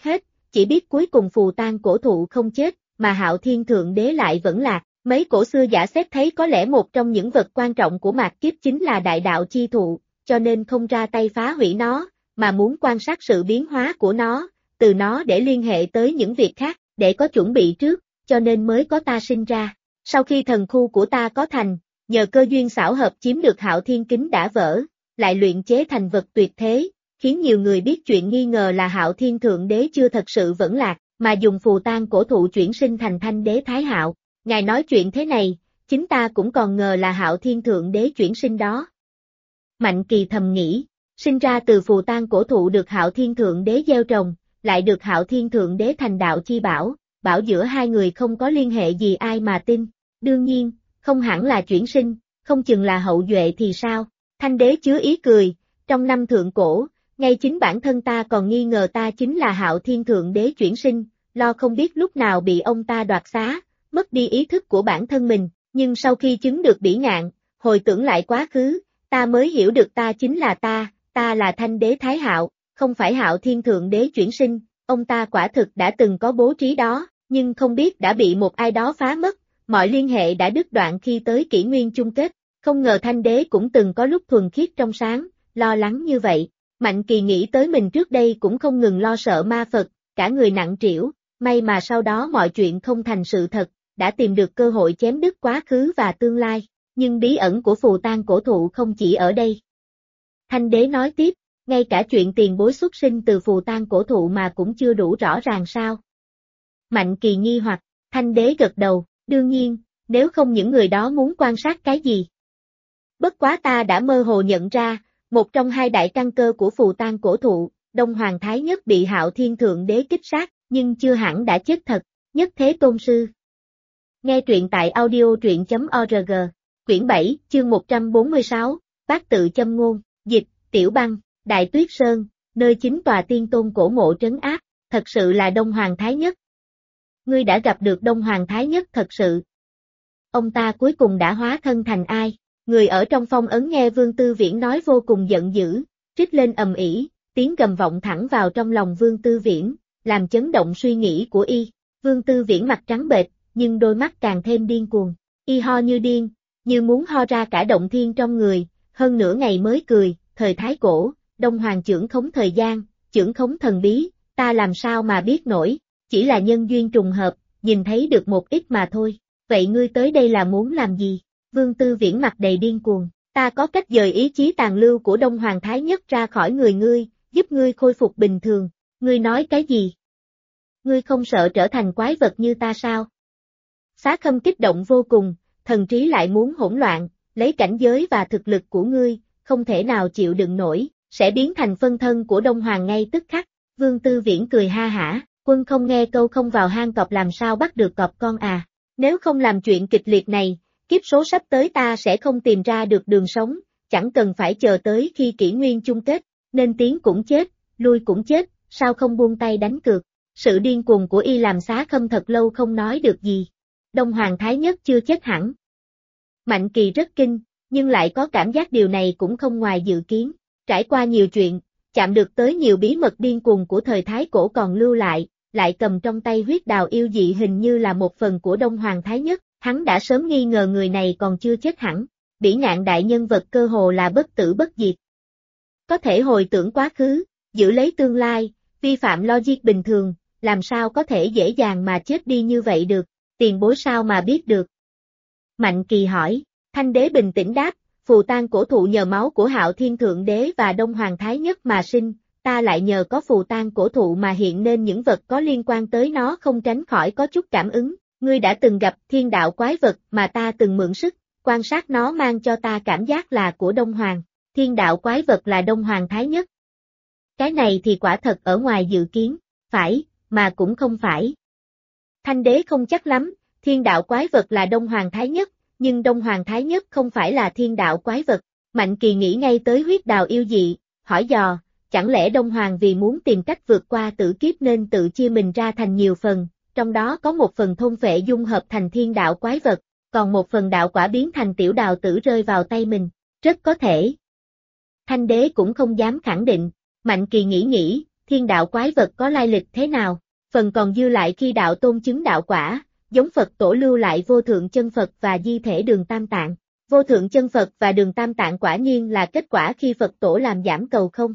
chỉ biết cuối cùng phù tang cổ thụ không chết, mà Hạo Thiên Thượng Đế lại vẫn lạc. Mấy cổ xưa giả xét thấy có lẽ một trong những vật quan trọng của mạt kiếp chính là đại đạo chi thụ, cho nên không ra tay phá hủy nó, mà muốn quan sát sự biến hóa của nó, từ nó để liên hệ tới những việc khác, để có chuẩn bị trước, cho nên mới có ta sinh ra. Sau khi thần khu của ta có thành, nhờ cơ duyên xảo hợp chiếm được Hạo Thiên Kính đã vỡ, lại luyện chế thành vật tuyệt thế, khiến nhiều người biết chuyện nghi ngờ là Hạo Thiên Thượng Đế chưa thật sự vẫn lạc, mà dùng phù tang cổ thụ chuyển sinh thành Thanh Đế Thái Hạo. Ngài nói chuyện thế này, chính ta cũng còn ngờ là Hạo Thiên Thượng Đế chuyển sinh đó. Mạnh Kỳ thầm nghĩ, sinh ra từ phù tang cổ thụ được Hạo Thiên Thượng Đế gieo trồng, lại được Hạo Thiên Thượng Đế thành đạo chi bảo, bảo giữa hai người không có liên hệ gì ai mà tin. Đương nhiên, không hẳn là chuyển sinh, không chừng là hậu duệ thì sao? Thanh Đế chứa ý cười, trong năm thượng cổ, ngay chính bản thân ta còn nghi ngờ ta chính là Hạo Thiên Thượng Đế chuyển sinh, lo không biết lúc nào bị ông ta đoạt xá, mất đi ý thức của bản thân mình, nhưng sau khi chứng được bỉ ngạn, hồi tưởng lại quá khứ, ta mới hiểu được ta chính là ta là Thanh Đế Thái Hạo, không phải Hạo Thiên Thượng Đế chuyển sinh, ông ta quả thực đã từng có bố trí đó, nhưng không biết đã bị một ai đó phá mất, mọi liên hệ đã đứt đoạn khi tới kỷ nguyên chung kết, không ngờ Thanh Đế cũng từng có lúc thuần khiết trong sáng, lo lắng như vậy. Mạnh Kỳ nghĩ tới mình trước đây cũng không ngừng lo sợ ma Phật, cả người nặng trĩu, may mà sau đó mọi chuyện không thành sự thật, đã tìm được cơ hội chém đứt quá khứ và tương lai, nhưng bí ẩn của phù tang cổ thụ không chỉ ở đây. Thanh Đế nói tiếp, ngay cả chuyện tiền bối xuất sinh từ phù tang cổ thụ mà cũng chưa đủ rõ ràng sao? Mạnh Kỳ nghi hoặc, Thanh Đế gật đầu, đương nhiên, nếu không những người đó muốn quan sát cái gì? Bất quá ta đã mơ hồ nhận ra, một trong hai đại căn cơ của phù tang cổ thụ, Đông Hoàng Thái Nhất bị Hạo Thiên Thượng Đế kích sát, nhưng chưa hẳn đã chết thật, Nhất Thế Tôn Sư. Nghe truyện tại audio.org, quyển 7, chương 146, Bát Tự Châm Ngôn, dịch, Tiểu Băng, Đại Tuyết Sơn, nơi chính tòa tiên tôn cổ mộ trấn áp, thật sự là Đông Hoàng Thái Nhất. Ngươi đã gặp được Đông Hoàng Thái Nhất thật sự. Ông ta cuối cùng đã hóa thân thành ai? Người ở trong phong ấn nghe Vương Tư Viễn nói vô cùng giận dữ, rít lên ầm ĩ, tiếng gầm vọng thẳng vào trong lòng Vương Tư Viễn, làm chấn động suy nghĩ của y. Vương Tư Viễn mặt trắng bệch, nhưng đôi mắt càng thêm điên cuồng. Y ho như điên, như muốn ho ra cả động thiên trong người, hơn nửa ngày mới cười, thời Thái Cổ, Đông Hoàng trưởng khống thời gian, trưởng khống thần bí, ta làm sao mà biết nổi, chỉ là nhân duyên trùng hợp, nhìn thấy được một ít mà thôi. Vậy ngươi tới đây là muốn làm gì? Vương Tư Viễn mặt đầy điên cuồng, ta có cách dời ý chí tàn lưu của Đông Hoàng Thái Nhất ra khỏi người ngươi, giúp ngươi khôi phục bình thường, ngươi nói cái gì? Ngươi không sợ trở thành quái vật như ta sao? Xá Khâm kích động vô cùng, thần trí lại muốn hỗn loạn, lấy cảnh giới và thực lực của ngươi, không thể nào chịu đựng nổi, sẽ biến thành phân thân của Đông Hoàng ngay tức khắc. Vương Tư Viễn cười ha hả, quân không nghe câu không vào hang cọp làm sao bắt được cọp con à, nếu không làm chuyện kịch liệt này, kiếp số sắp tới ta sẽ không tìm ra được đường sống, chẳng cần phải chờ tới khi kỷ nguyên chung kết, nên tiến cũng chết, lui cũng chết, sao không buông tay đánh cược. Sự điên cuồng của y làm Xá Khâm thật lâu không nói được gì. Đông Hoàng Thái Nhất chưa chết hẳn. Mạnh Kỳ rất kinh, nhưng lại có cảm giác điều này cũng không ngoài dự kiến. Trải qua nhiều chuyện, chạm được tới nhiều bí mật điên cuồng của thời Thái Cổ còn lưu lại cầm trong tay huyết đào yêu dị hình như là một phần của Đông Hoàng Thái Nhất, hắn đã sớm nghi ngờ người này còn chưa chết hẳn. Bỉ ngạn đại nhân vật cơ hồ là bất tử bất diệt. Có thể hồi tưởng quá khứ, giữ lấy tương lai, vi phạm logic bình thường, làm sao có thể dễ dàng mà chết đi như vậy được, tiền bối sao mà biết được? Mạnh Kỳ hỏi, Thanh Đế bình tĩnh đáp, phù tang cổ thụ nhờ máu của Hạo Thiên Thượng Đế và Đông Hoàng Thái Nhất mà sinh, ta lại nhờ có phù tang cổ thụ mà hiện nên những vật có liên quan tới nó không tránh khỏi có chút cảm ứng. Ngươi đã từng gặp thiên đạo quái vật mà ta từng mượn sức, quan sát nó mang cho ta cảm giác là của Đông Hoàng. Thiên đạo quái vật là Đông Hoàng Thái Nhất. Cái này thì quả thật ở ngoài dự kiến, phải, mà cũng không phải. Thanh Đế không chắc lắm, thiên đạo quái vật là Đông Hoàng Thái Nhất, nhưng Đông Hoàng Thái Nhất không phải là thiên đạo quái vật. Mạnh Kỳ nghĩ ngay tới huyết đào yêu dị, hỏi dò, chẳng lẽ Đông Hoàng vì muốn tìm cách vượt qua tử kiếp nên tự chia mình ra thành nhiều phần, trong đó có một phần thôn phệ dung hợp thành thiên đạo quái vật, còn một phần đạo quả biến thành tiểu đào tử rơi vào tay mình, rất có thể. Thanh Đế cũng không dám khẳng định, Mạnh Kỳ nghĩ, thiên đạo quái vật có lai lịch thế nào, phần còn dư lại khi đạo tôn chứng đạo quả, giống Phật tổ lưu lại vô thượng chân Phật và di thể Đường Tam Tạng. Vô thượng chân Phật và Đường Tam Tạng quả nhiên là kết quả khi Phật tổ làm giảm cầu không.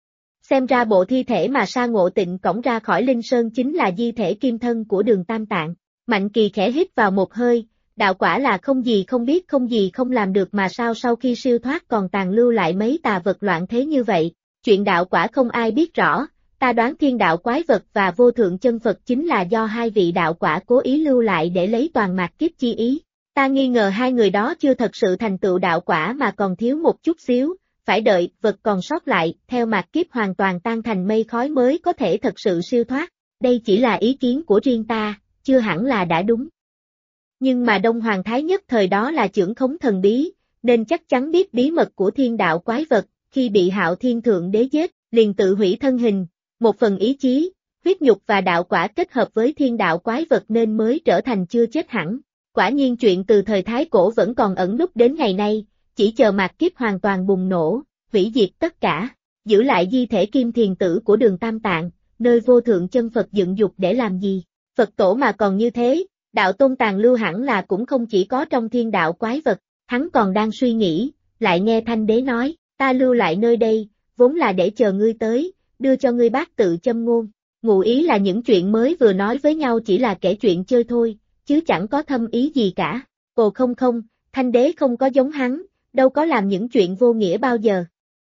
Xem ra bộ thi thể mà Sa Ngộ Tịnh cõng ra khỏi Linh Sơn chính là di thể kim thân của Đường Tam Tạng. Mạnh Kỳ khẽ hít vào một hơi, đạo quả là không gì không biết không gì không làm được mà sao sau khi siêu thoát còn tàn lưu lại mấy tà vật loạn thế như vậy. Chuyện đạo quả không ai biết rõ, ta đoán thiên đạo quái vật và vô thượng chân Phật chính là do hai vị đạo quả cố ý lưu lại để lấy toàn mạt kiếp chi ý. Ta nghi ngờ hai người đó chưa thật sự thành tựu đạo quả mà còn thiếu một chút xíu, phải đợi vật còn sót lại, theo mạt kiếp hoàn toàn tan thành mây khói mới có thể thật sự siêu thoát. Đây chỉ là ý kiến của riêng ta, chưa hẳn là đã đúng. Nhưng mà Đông Hoàng Thái Nhất thời đó là chưởng khống thần bí, nên chắc chắn biết bí mật của thiên đạo quái vật, khi bị Hạo Thiên Thượng Đế giết, liền tự hủy thân hình, một phần ý chí, huyết nhục và đạo quả kết hợp với thiên đạo quái vật nên mới trở thành chưa chết hẳn. Quả nhiên chuyện từ thời Thái Cổ vẫn còn ẩn núp đến ngày nay, chỉ chờ mạt kiếp hoàn toàn bùng nổ, hủy diệt tất cả, giữ lại di thể kim thiền tử của Đường Tam Tạng, nơi vô thượng chân Phật dựng dục để làm gì. Phật tổ mà còn như thế, đạo tôn tàn lưu hẳn là cũng không chỉ có trong thiên đạo quái vật. Hắn còn đang suy nghĩ, lại nghe Thanh Đế nói, ta lưu lại nơi đây, vốn là để chờ ngươi tới, đưa cho ngươi bát tự châm ngôn. Ngụ ý là những chuyện mới vừa nói với nhau chỉ là kể chuyện chơi thôi, chứ chẳng có thâm ý gì cả. Ồ không không, Thanh Đế không có giống hắn, đâu có làm những chuyện vô nghĩa bao giờ.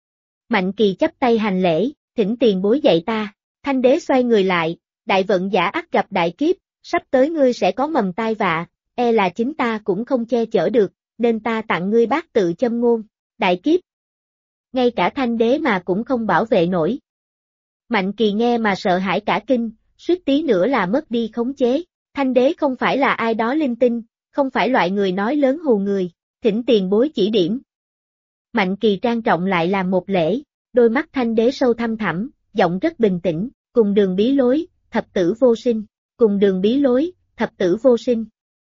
Mạnh Kỳ chắp tay hành lễ, thỉnh tiền bối dạy ta. Thanh Đế xoay người lại, đại vận giả ắt gặp đại kiếp, sắp tới ngươi sẽ có mầm tai vạ, e là chính ta cũng không che chở được, nên ta tặng ngươi bát tự châm ngôn. Đại kiếp. Ngay cả Thanh Đế mà cũng không bảo vệ nổi. Mạnh Kỳ nghe mà sợ hãi cả kinh, suýt tí nữa là mất đi khống chế. Thanh Đế không phải là ai đó linh tinh, không phải loại người nói lớn hù người, thỉnh tiền bối chỉ điểm. Mạnh Kỳ trang trọng lại làm một lễ, đôi mắt Thanh Đế sâu thăm thẳm, giọng rất bình tĩnh, cùng đường bí lối, thập tử vô sinh, cùng đường bí lối, thập tử vô sinh.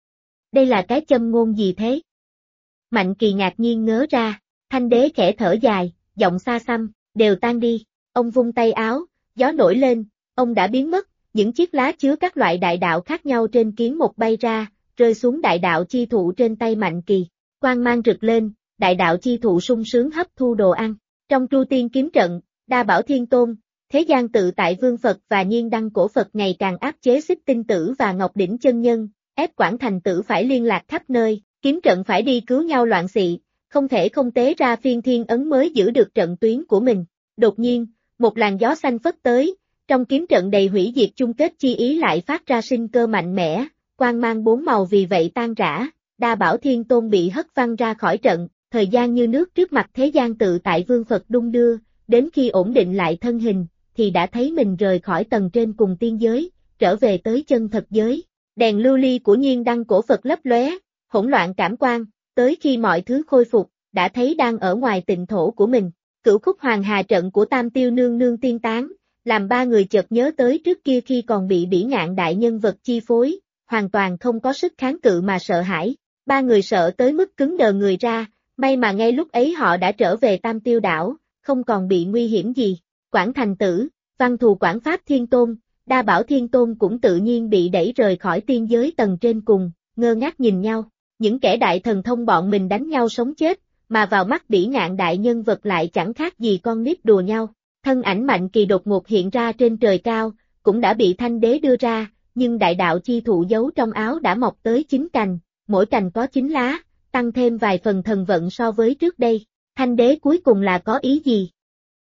Đây là cái châm ngôn gì thế? Mạnh Kỳ ngạc nhiên ngớ ra, Thanh Đế khẽ thở dài, giọng xa xăm, đều tan đi, ông vung tay áo, gió nổi lên, ông đã biến mất, những chiếc lá chứa các loại đại đạo khác nhau trên kiến một bay ra, rơi xuống đại đạo chi thụ trên tay Mạnh Kỳ, quang mang rực lên, đại đạo chi thụ sung sướng hấp thu đồ ăn. Trong Tru Tiên kiếm trận, Đa Bảo Thiên Tôn, Thế Gian Tự Tại Vương Phật và Nhiên Đăng Cổ Phật ngày càng áp chế Xích Tinh Tử và Ngọc Đỉnh Chân Nhân, ép Quảng Thành Tử phải liên lạc khắp nơi, kiếm trận phải đi cứu nhau loạn xị, không thể không tế ra phiên thiên ấn mới giữ được trận tuyến của mình. Đột nhiên, một làn gió xanh phất tới, trong kiếm trận đầy hủy diệt chung kết chi ý lại phát ra sinh cơ mạnh mẽ, quang mang bốn màu vì vậy tan rã, Đa Bảo Thiên Tôn bị hất văng ra khỏi trận, thời gian như nước trước mặt Thế Gian Tự Tại Vương Phật đung đưa, đến khi ổn định lại thân hình, thì đã thấy mình rời khỏi tầng trên cùng tiên giới, trở về tới chân thật giới. Đèn lưu ly của Nhiên Đăng Cổ Phật lấp lóe, hỗn loạn cảm quan, tới khi mọi thứ khôi phục, đã thấy đang ở ngoài tịnh thổ của mình. Cửu khúc hoàng hà trận của Tam Tiêu Nương Nương tiên tán, làm ba người chợt nhớ tới trước kia khi còn bị Bỉ Ngạn đại nhân vật chi phối, hoàn toàn không có sức kháng cự mà sợ hãi. Ba người sợ tới mức cứng đờ người ra, may mà ngay lúc ấy họ đã trở về Tam Tiêu đảo, không còn bị nguy hiểm gì. Quảng Thành Tử, Văn Thù Quảng Pháp Thiên Tôn, Đa Bảo Thiên Tôn cũng tự nhiên bị đẩy rời khỏi tiên giới tầng trên cùng, ngơ ngác nhìn nhau. Những kẻ đại thần thông bọn mình đánh nhau sống chết, mà vào mắt Bỉ Ngạn đại nhân vật lại chẳng khác gì con nít đùa nhau. Thân ảnh Mạnh Kỳ đột ngột hiện ra trên trời cao, cũng đã bị Thanh Đế đưa ra, nhưng đại đạo chi thụ giấu trong áo đã mọc tới 9 cành, mỗi cành có 9 lá, tăng thêm vài phần thần vận so với trước đây. Thanh Đế cuối cùng là có ý gì?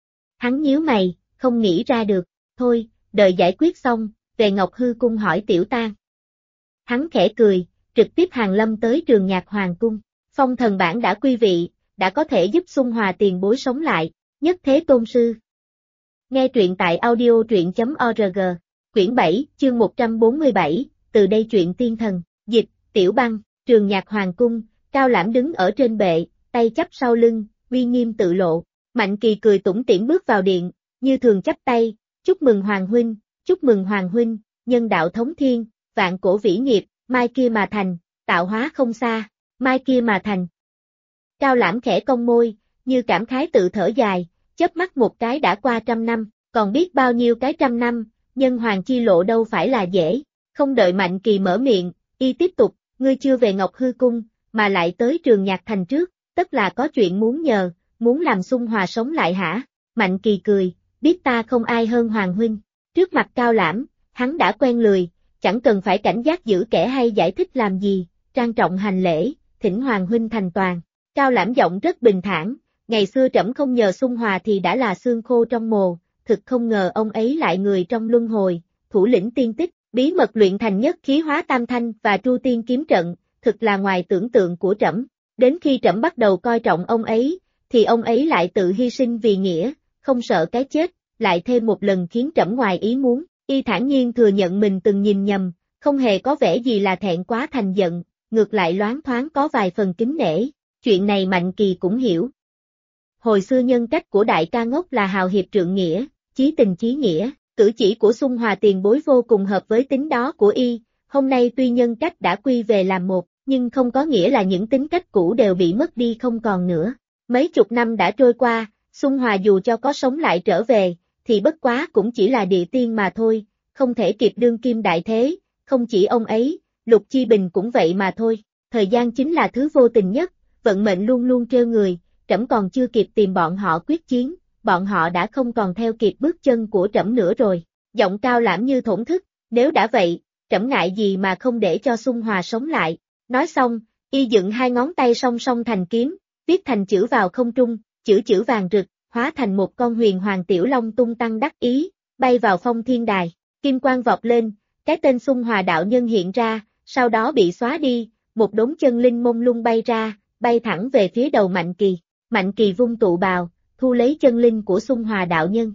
Hắn nhíu mày, không nghĩ ra được, thôi, đợi giải quyết xong, về Ngọc Hư Cung hỏi Tiểu Tang. Hắn khẽ cười, trực tiếp hàng lâm tới Trường Nhạc Hoàng Cung. Phong thần bản đã quy vị, đã có thể giúp Xung Hòa tiền bối sống lại, nhất thế tôn sư. Nghe truyện tại audio.org, quyển 7, chương 147, từ đây truyện tiên thần, dịch, Tiểu Băng, Trường Nhạc Hoàng Cung, Cao Lãm đứng ở trên bệ, tay chắp sau lưng, uy nghiêm tự lộ. Mạnh Kỳ cười tủm tỉm bước vào điện, như thường chắp tay, chúc mừng Hoàng huynh, chúc mừng Hoàng huynh, nhân đạo thống thiên, vạn cổ vĩ nghiệp, mai kia mà thành, tạo hóa không xa, mai kia mà thành. Cao Lãm khẽ cong môi, như cảm khái tự thở dài, chớp mắt một cái đã qua 100 năm, còn biết bao nhiêu cái 100 năm, nhân hoàng chi lộ đâu phải là dễ. Không đợi Mạnh Kỳ mở miệng, y tiếp tục, ngươi chưa về Ngọc Hư Cung, mà lại tới Trường Nhạc Thành trước, tất là có chuyện muốn nhờ, muốn làm Xung Hòa sống lại hả? Mạnh Kỳ cười, biết ta không ai hơn Hoàng huynh. Trước mặt Cao Lãm, hắn đã quen lười, chẳng cần phải cảnh giác giữ kẻ hay giải thích làm gì, trang trọng hành lễ, thỉnh Hoàng huynh thành toàn. Cao Lãm giọng rất bình thản, ngày xưa trẫm không nhờ Xung Hòa thì đã là xương khô trong mồ, thực không ngờ ông ấy lại người trong luân hồi, thủ lĩnh tiên tích, bí mật luyện thành nhất khí hóa tam thanh và tru tiên kiếm trận, thực là ngoài tưởng tượng của trẫm. Đến khi trẫm bắt đầu coi trọng ông ấy, thì ông ấy lại tự hy sinh vì nghĩa, không sợ cái chết, lại thêm một lần khiến trẫm ngoài ý muốn. Y thản nhiên thừa nhận mình từng nhìn nhầm, không hề có vẻ gì là thẹn quá thành giận, ngược lại loáng thoáng có vài phần kính nể. Chuyện này Mạnh Kỳ cũng hiểu. Hồi xưa nhân cách của đại ca ngốc là hào hiệp trượng nghĩa, chí tình chí nghĩa, cử chỉ của Xung Hòa tiền bối vô cùng hợp với tính đó của y, hôm nay tuy nhân cách đã quy về làm một, nhưng không có nghĩa là những tính cách cũ đều bị mất đi không còn nữa. Mấy chục năm đã trôi qua, Xung Hòa dù cho có sống lại trở về, thì bất quá cũng chỉ là địa tiên mà thôi, không thể kịp đương kim đại thế, không chỉ ông ấy, Lục Chi Bình cũng vậy mà thôi. Thời gian chính là thứ vô tình nhất, vận mệnh luôn luôn trêu người, trẫm còn chưa kịp tìm bọn họ quyết chiến, bọn họ đã không còn theo kịp bước chân của trẫm nữa rồi. Giọng Cao Lãm như thổn thức, nếu đã vậy, trẫm ngại gì mà không để cho Xung Hòa sống lại. Nói xong, y dựng hai ngón tay song song thành kiếm, viết thành chữ vào không trung, chữ vàng rực, hóa thành một con huyền hoàng tiểu long tung tăng đắc ý, bay vào phong thiên đài. Kim quang vọt lên, cái tên Xung Hòa đạo nhân hiện ra, sau đó bị xóa đi, một đống chân linh mông lung bay ra, bay thẳng về phía đầu Mạnh Kỳ. Mạnh Kỳ vung tụ bào, thu lấy chân linh của Xung Hòa đạo nhân.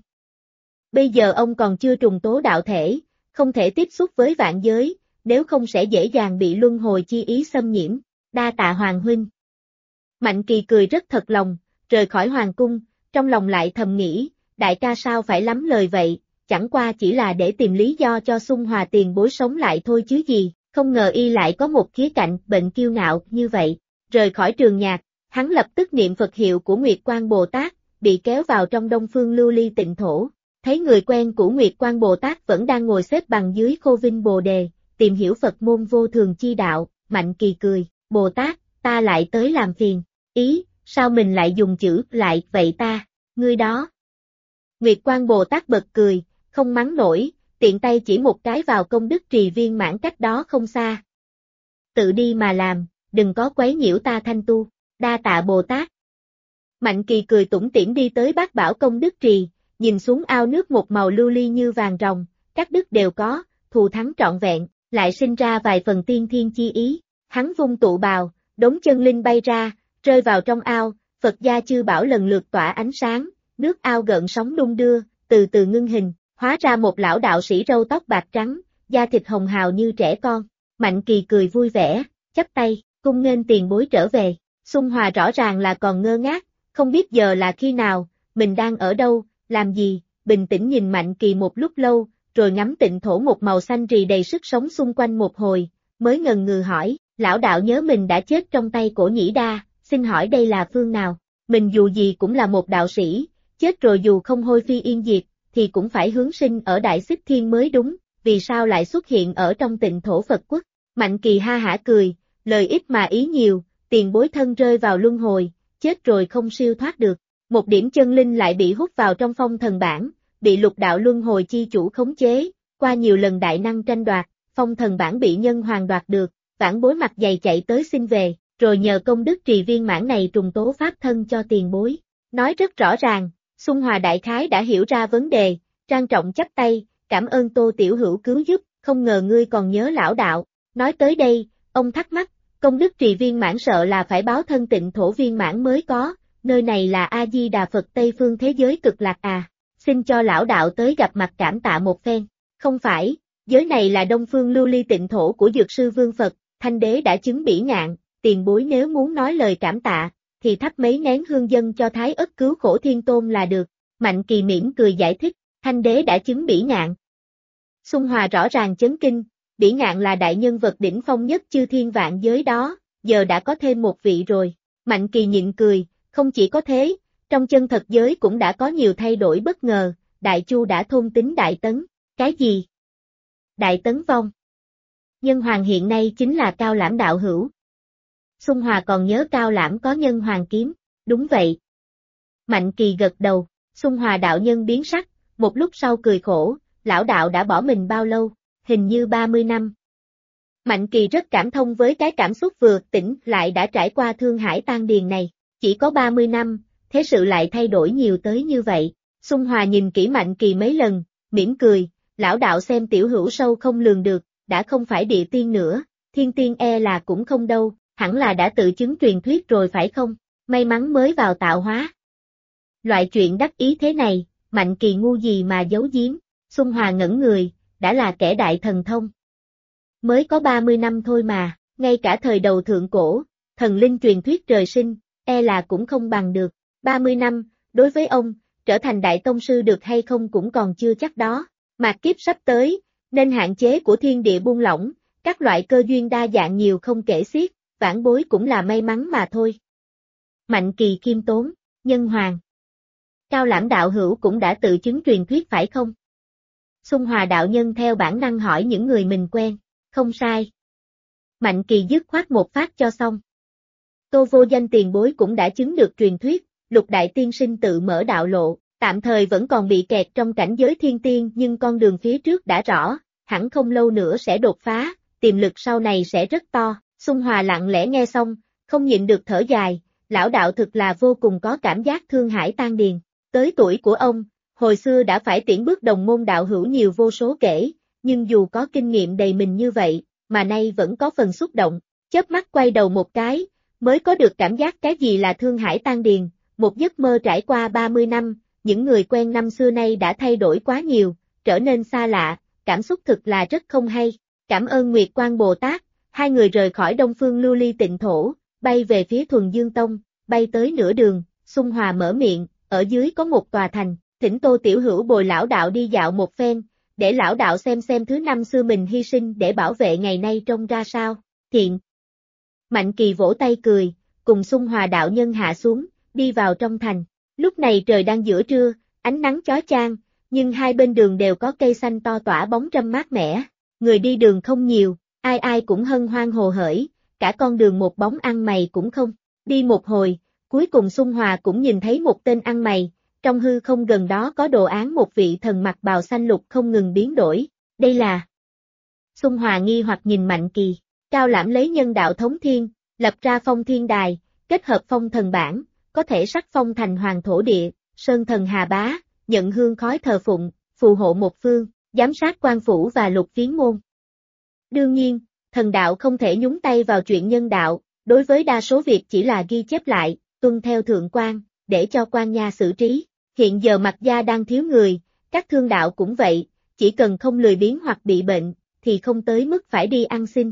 Bây giờ ông còn chưa trùng tố đạo thể, không thể tiếp xúc với vạn giới, nếu không sẽ dễ dàng bị luân hồi chi ý xâm nhiễm. Đa tạ Hoàng huynh. Mạnh Kỳ cười rất thật lòng, rời khỏi hoàng cung, trong lòng lại thầm nghĩ, đại ca sao phải lắm lời vậy, chẳng qua chỉ là để tìm lý do cho Xung Hòa tiền bối sống lại thôi chứ gì, không ngờ y lại có một khía cạnh bệnh kiêu ngạo như vậy. Rời khỏi Trường Nhạc, hắn lập tức niệm Phật hiệu của Nguyệt Quang Bồ Tát, bị kéo vào trong Đông Phương Lưu Ly Tịnh Thổ. Thấy người quen của Nguyệt Quang Bồ Tát vẫn đang ngồi xếp bằng dưới Khô Vinh Bồ Đề, tìm hiểu Phật môn vô thường chi đạo, Mạnh Kỳ cười, Bồ Tát, ta lại tới làm phiền, ý, sao mình lại dùng chữ lại vậy ta, ngươi đó. Nguyệt Quang Bồ Tát bật cười, không mắng nổi, tiện tay chỉ một cái vào công đức trì viên mãn cách đó không xa. Tự đi mà làm, đừng có quấy nhiễu ta thanh tu, đa tạ Bồ Tát. Mạnh Kỳ cười tủm tỉm đi tới Bát Bảo công đức trì, nhìn xuống ao nước một màu lưu ly như vàng ròng, các đức đều có, thù thắng trọn vẹn, lại sinh ra vài phần tiên thiên chi ý. Hắn vung tụ bào, đống chân linh bay ra, rơi vào trong ao, Phật gia chư bảo lần lượt tỏa ánh sáng, nước ao gợn sóng đung đưa, từ từ ngưng hình, hóa ra một lão đạo sĩ râu tóc bạc trắng, da thịt hồng hào như trẻ con. Mạnh Kỳ cười vui vẻ, chắp tay, cung nghênh tiền bối trở về. Xung Hòa rõ ràng là còn ngơ ngác, không biết giờ là khi nào, mình đang ở đâu, làm gì, bình tĩnh nhìn Mạnh Kỳ một lúc lâu, rồi ngắm tịnh thổ một màu xanh rì đầy sức sống xung quanh một hồi, mới ngần ngừ hỏi, lão đạo nhớ mình đã chết trong tay Cổ Nhĩ Đa, xin hỏi đây là phương nào? Mình dù gì cũng là một đạo sĩ, chết rồi dù không hôi phi yên diệt, thì cũng phải hướng sinh ở Đại Xích Thiên mới đúng, vì sao lại xuất hiện ở trong tịnh thổ Phật quốc? Mạnh Kỳ ha hả cười, lời ít mà ý nhiều, tiền bối thân rơi vào luân hồi, chết rồi không siêu thoát được. Một điểm chân linh lại bị hút vào trong phong thần bảng, bị lục đạo luân hồi chi chủ khống chế, qua nhiều lần đại năng tranh đoạt, phong thần bảng bị nhân hoàng đoạt được, vãn bối mặt dày chạy tới xin về, rồi nhờ công đức trì viên mãn này trùng tố pháp thân cho tiền bối. Nói rất rõ ràng, Xung Hòa đại khái đã hiểu ra vấn đề, trang trọng chắp tay, cảm ơn Tô tiểu hữu cứu giúp, không ngờ ngươi còn nhớ lão đạo. Nói tới đây, ông thắc mắc, công đức trì viên mãn sợ là phải báo thân tịnh thổ viên mãn mới có, nơi này là A-di-đà Phật Tây phương thế giới cực lạc à, xin cho lão đạo tới gặp mặt cảm tạ một phen. Không phải, giới này là Đông phương lưu ly tịnh thổ của Dược sư Vương Phật, Thanh đế đã chứng bỉ ngạn, tiền bối nếu muốn nói lời cảm tạ, thì thắp mấy nén hương dân cho Thái Ất cứu khổ Thiên Tôn là được. Mạnh Kỳ mỉm cười giải thích, Thanh đế đã chứng bỉ ngạn. Xung Hòa rõ ràng chấn kinh, bỉ ngạn là đại nhân vật đỉnh phong nhất chư thiên vạn giới đó, giờ đã có thêm một vị rồi. Mạnh Kỳ nhịn cười, không chỉ có thế, trong chân thật giới cũng đã có nhiều thay đổi bất ngờ, Đại Chu đã thôn tính Đại Tấn, Cái gì? Đại Tấn Vong. Nhân hoàng hiện nay chính là Cao Lãm đạo hữu. Xung Hòa còn nhớ Cao Lãm có nhân hoàng kiếm, đúng vậy. Mạnh Kỳ gật đầu, Xung Hòa đạo nhân biến sắc, một lúc sau cười khổ, lão đạo đã bỏ mình bao lâu, hình như 30 năm. Mạnh Kỳ rất cảm thông với cái cảm xúc vừa tỉnh lại đã trải qua Thương Hải Tan Điền này, chỉ có 30 năm, thế sự lại thay đổi nhiều tới như vậy. Xung Hòa nhìn kỹ Mạnh Kỳ mấy lần, mỉm cười, lão đạo xem tiểu hữu sâu không lường được, đã không phải địa tiên nữa, thiên tiên e là cũng không đâu, hẳn là đã tự chứng truyền thuyết rồi phải không, may mắn mới vào tạo hóa. Loại chuyện đắc ý thế này, Mạnh Kỳ ngu gì mà giấu giếm, Xung Hòa ngẩn người, đã là kẻ đại thần thông. Mới có 30 năm thôi mà, ngay cả thời đầu thượng cổ, thần linh truyền thuyết trời sinh, e là cũng không bằng được, 30 năm, đối với ông, trở thành đại tông sư được hay không cũng còn chưa chắc đó, mạt kiếp sắp tới, nên hạn chế của thiên địa buông lỏng, các loại cơ duyên đa dạng nhiều không kể xiết, vãn bối cũng là may mắn mà thôi. Mạnh Kỳ khiêm tốn, nhân hoàng. Cao Lãm đạo hữu cũng đã tự chứng truyền thuyết phải không? Xung Hòa đạo nhân theo bản năng hỏi những người mình quen, không sai. Mạnh Kỳ dứt khoát một phát cho xong. Tô Vô Danh tiền bối cũng đã chứng được truyền thuyết, Lục Đại Tiên Sinh tự mở đạo lộ, tạm thời vẫn còn bị kẹt trong cảnh giới thiên tiên nhưng con đường phía trước đã rõ, hẳn không lâu nữa sẽ đột phá, tiềm lực sau này sẽ rất to. Xung Hòa lặng lẽ nghe xong, không nhịn được thở dài, lão đạo thực là vô cùng có cảm giác Thương Hải Tan Điền. Tới tuổi của ông, hồi xưa đã phải tiễn bước đồng môn đạo hữu nhiều vô số kể, nhưng dù có kinh nghiệm đầy mình như vậy, mà nay vẫn có phần xúc động, chớp mắt quay đầu một cái, mới có được cảm giác cái gì là Thương Hải Tan Điền, một giấc mơ trải qua 30 năm, những người quen năm xưa nay đã thay đổi quá nhiều, trở nên xa lạ, cảm xúc thực là rất không hay. Cảm ơn Nguyệt Quan Bồ Tát, hai người rời khỏi Đông Phương Lưu Ly Tịnh Thổ, bay về phía Thuần Dương Tông, bay tới nửa đường, Xung Hòa mở miệng, ở dưới có một tòa thành, thỉnh Tô tiểu hữu bồi lão đạo đi dạo một phen, để lão đạo xem thứ năm xưa mình hy sinh để bảo vệ ngày nay trông ra sao, thiện. Mạnh Kỳ vỗ tay cười, cùng Xung Hòa đạo nhân hạ xuống, đi vào trong thành, lúc này trời đang giữa trưa, ánh nắng chói chang, nhưng hai bên đường đều có cây xanh to tỏa bóng râm mát mẻ, người đi đường không nhiều, ai ai cũng hân hoan hồ hởi, cả con đường một bóng ăn mày cũng không, đi một hồi, cuối cùng Xung Hòa cũng nhìn thấy một tên ăn mày, trong hư không gần đó có đồ án một vị thần mặc bào xanh lục không ngừng biến đổi, đây là. Xung Hòa nghi hoặc nhìn Mạnh Kỳ, Cao Lãm lấy nhân đạo thống thiên, lập ra phong thiên đài, kết hợp phong thần bản, có thể sắc phong thành hoàng thổ địa, sơn thần hà bá, nhận hương khói thờ phụng, phù hộ một phương, giám sát quan phủ và lục phiến môn. Đương nhiên, thần đạo không thể nhúng tay vào chuyện nhân đạo, đối với đa số việc chỉ là ghi chép lại, tuân theo thượng quan, để cho quan nha xử trí. Hiện giờ Mạc gia đang thiếu người, các thương đạo cũng vậy, chỉ cần không lười biếng hoặc bị bệnh, thì không tới mức phải đi ăn xin.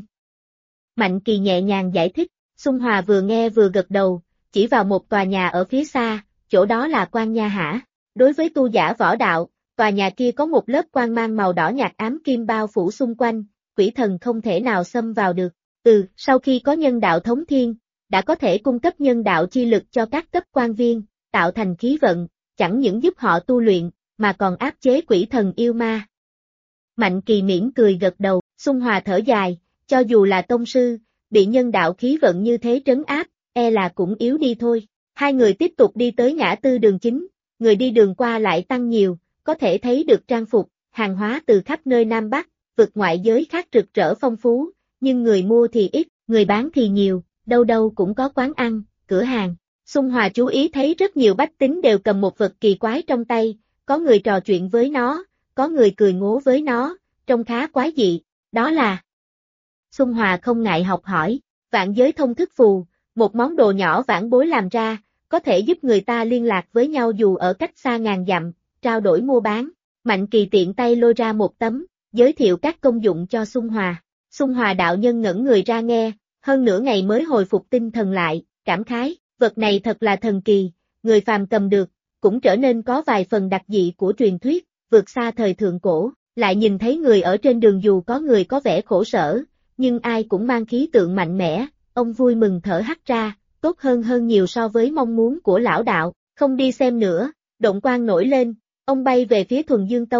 Mạnh Kỳ nhẹ nhàng giải thích, Xung Hòa vừa nghe vừa gật đầu, chỉ vào một tòa nhà ở phía xa, chỗ đó là quan nha hả? Đối với tu giả võ đạo, tòa nhà kia có một lớp quang mang màu đỏ nhạt ám kim bao phủ xung quanh, quỷ thần không thể nào xâm vào được. Sau khi có nhân đạo thống thiên, đã có thể cung cấp nhân đạo chi lực cho các cấp quan viên, tạo thành khí vận, chẳng những giúp họ tu luyện, mà còn áp chế quỷ thần yêu ma. Mạnh Kỳ mỉm cười gật đầu, Xung Hòa thở dài, cho dù là tông sư, bị nhân đạo khí vận như thế trấn áp, e là cũng yếu đi thôi. Hai người tiếp tục đi tới ngã tư đường chính, người đi đường qua lại tăng nhiều, có thể thấy được trang phục, hàng hóa từ khắp nơi Nam Bắc, vực ngoại giới khác rực rỡ phong phú, nhưng người mua thì ít, người bán thì nhiều, đâu đâu cũng có quán ăn, cửa hàng. Xung Hòa chú ý thấy rất nhiều bách tính đều cầm một vật kỳ quái trong tay, có người trò chuyện với nó, có người cười ngố với nó, trông khá quái dị, đó là. Xung Hòa không ngại học hỏi, vạn giới thông thức phù, một món đồ nhỏ vãn bối làm ra, có thể giúp người ta liên lạc với nhau dù ở cách xa ngàn dặm, trao đổi mua bán. Mạnh Kỳ tiện tay lôi ra một tấm, giới thiệu các công dụng cho Xung Hòa. Xung Hòa đạo nhân ngẩn người ra nghe, hơn nửa ngày mới hồi phục tinh thần lại, cảm khái, vật này thật là thần kỳ, người phàm cầm được, cũng trở nên có vài phần đặc dị của truyền thuyết, vượt xa thời thượng cổ, lại nhìn thấy người ở trên đường dù có người có vẻ khổ sở, nhưng ai cũng mang khí tượng mạnh mẽ, ông vui mừng thở hắt ra, tốt hơn nhiều so với mong muốn của lão đạo, không đi xem nữa, động quan nổi lên, ông bay về phía Thuần Dương Tông,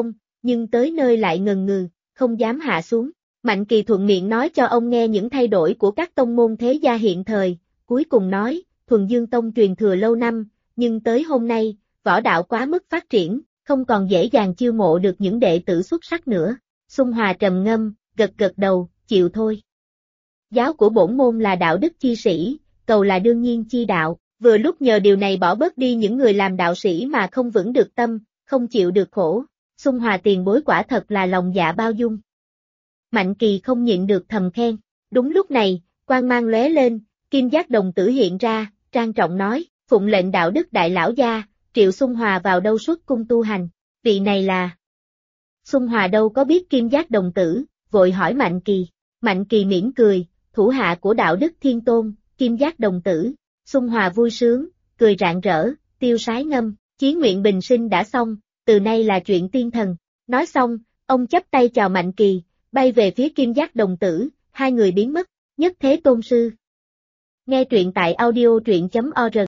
nhưng tới nơi lại ngần ngừ, không dám hạ xuống. Mạnh Kỳ thuận miệng nói cho ông nghe những thay đổi của các tông môn thế gia hiện thời, cuối cùng nói, Thuần Dương Tông truyền thừa lâu năm, nhưng tới hôm nay, võ đạo quá mức phát triển, không còn dễ dàng chiêu mộ được những đệ tử xuất sắc nữa. Xung Hòa trầm ngâm, gật gật đầu, chịu thôi. Giáo của bổn môn là đạo đức chi sĩ, cầu là đương nhiên chi đạo, vừa lúc nhờ điều này bỏ bớt đi những người làm đạo sĩ mà không vững được tâm, không chịu được khổ. Xung Hòa tiền bối quả thật là lòng dạ bao dung. Mạnh Kỳ không nhịn được thầm khen. Đúng lúc này, quang mang lóe lên, Kim Giác đồng tử hiện ra, trang trọng nói, phụng lệnh đạo đức đại lão gia, triệu Xung Hòa vào đâu xuất cung tu hành. Vị này là... Xung Hòa đâu có biết Kim Giác đồng tử, vội hỏi Mạnh Kỳ. Mạnh Kỳ mỉm cười, thủ hạ của đạo đức thiên tôn, Kim Giác đồng tử. Xung Hòa vui sướng, cười rạng rỡ, tiêu sái ngâm, chí nguyện bình sinh đã xong, từ nay là chuyện tiên thần. Nói xong, ông chắp tay chào Mạnh Kỳ, bay về phía Kim Giác đồng tử, hai người biến mất. Nhất Thế Tôn Sư. Nghe truyện tại audio truyện.org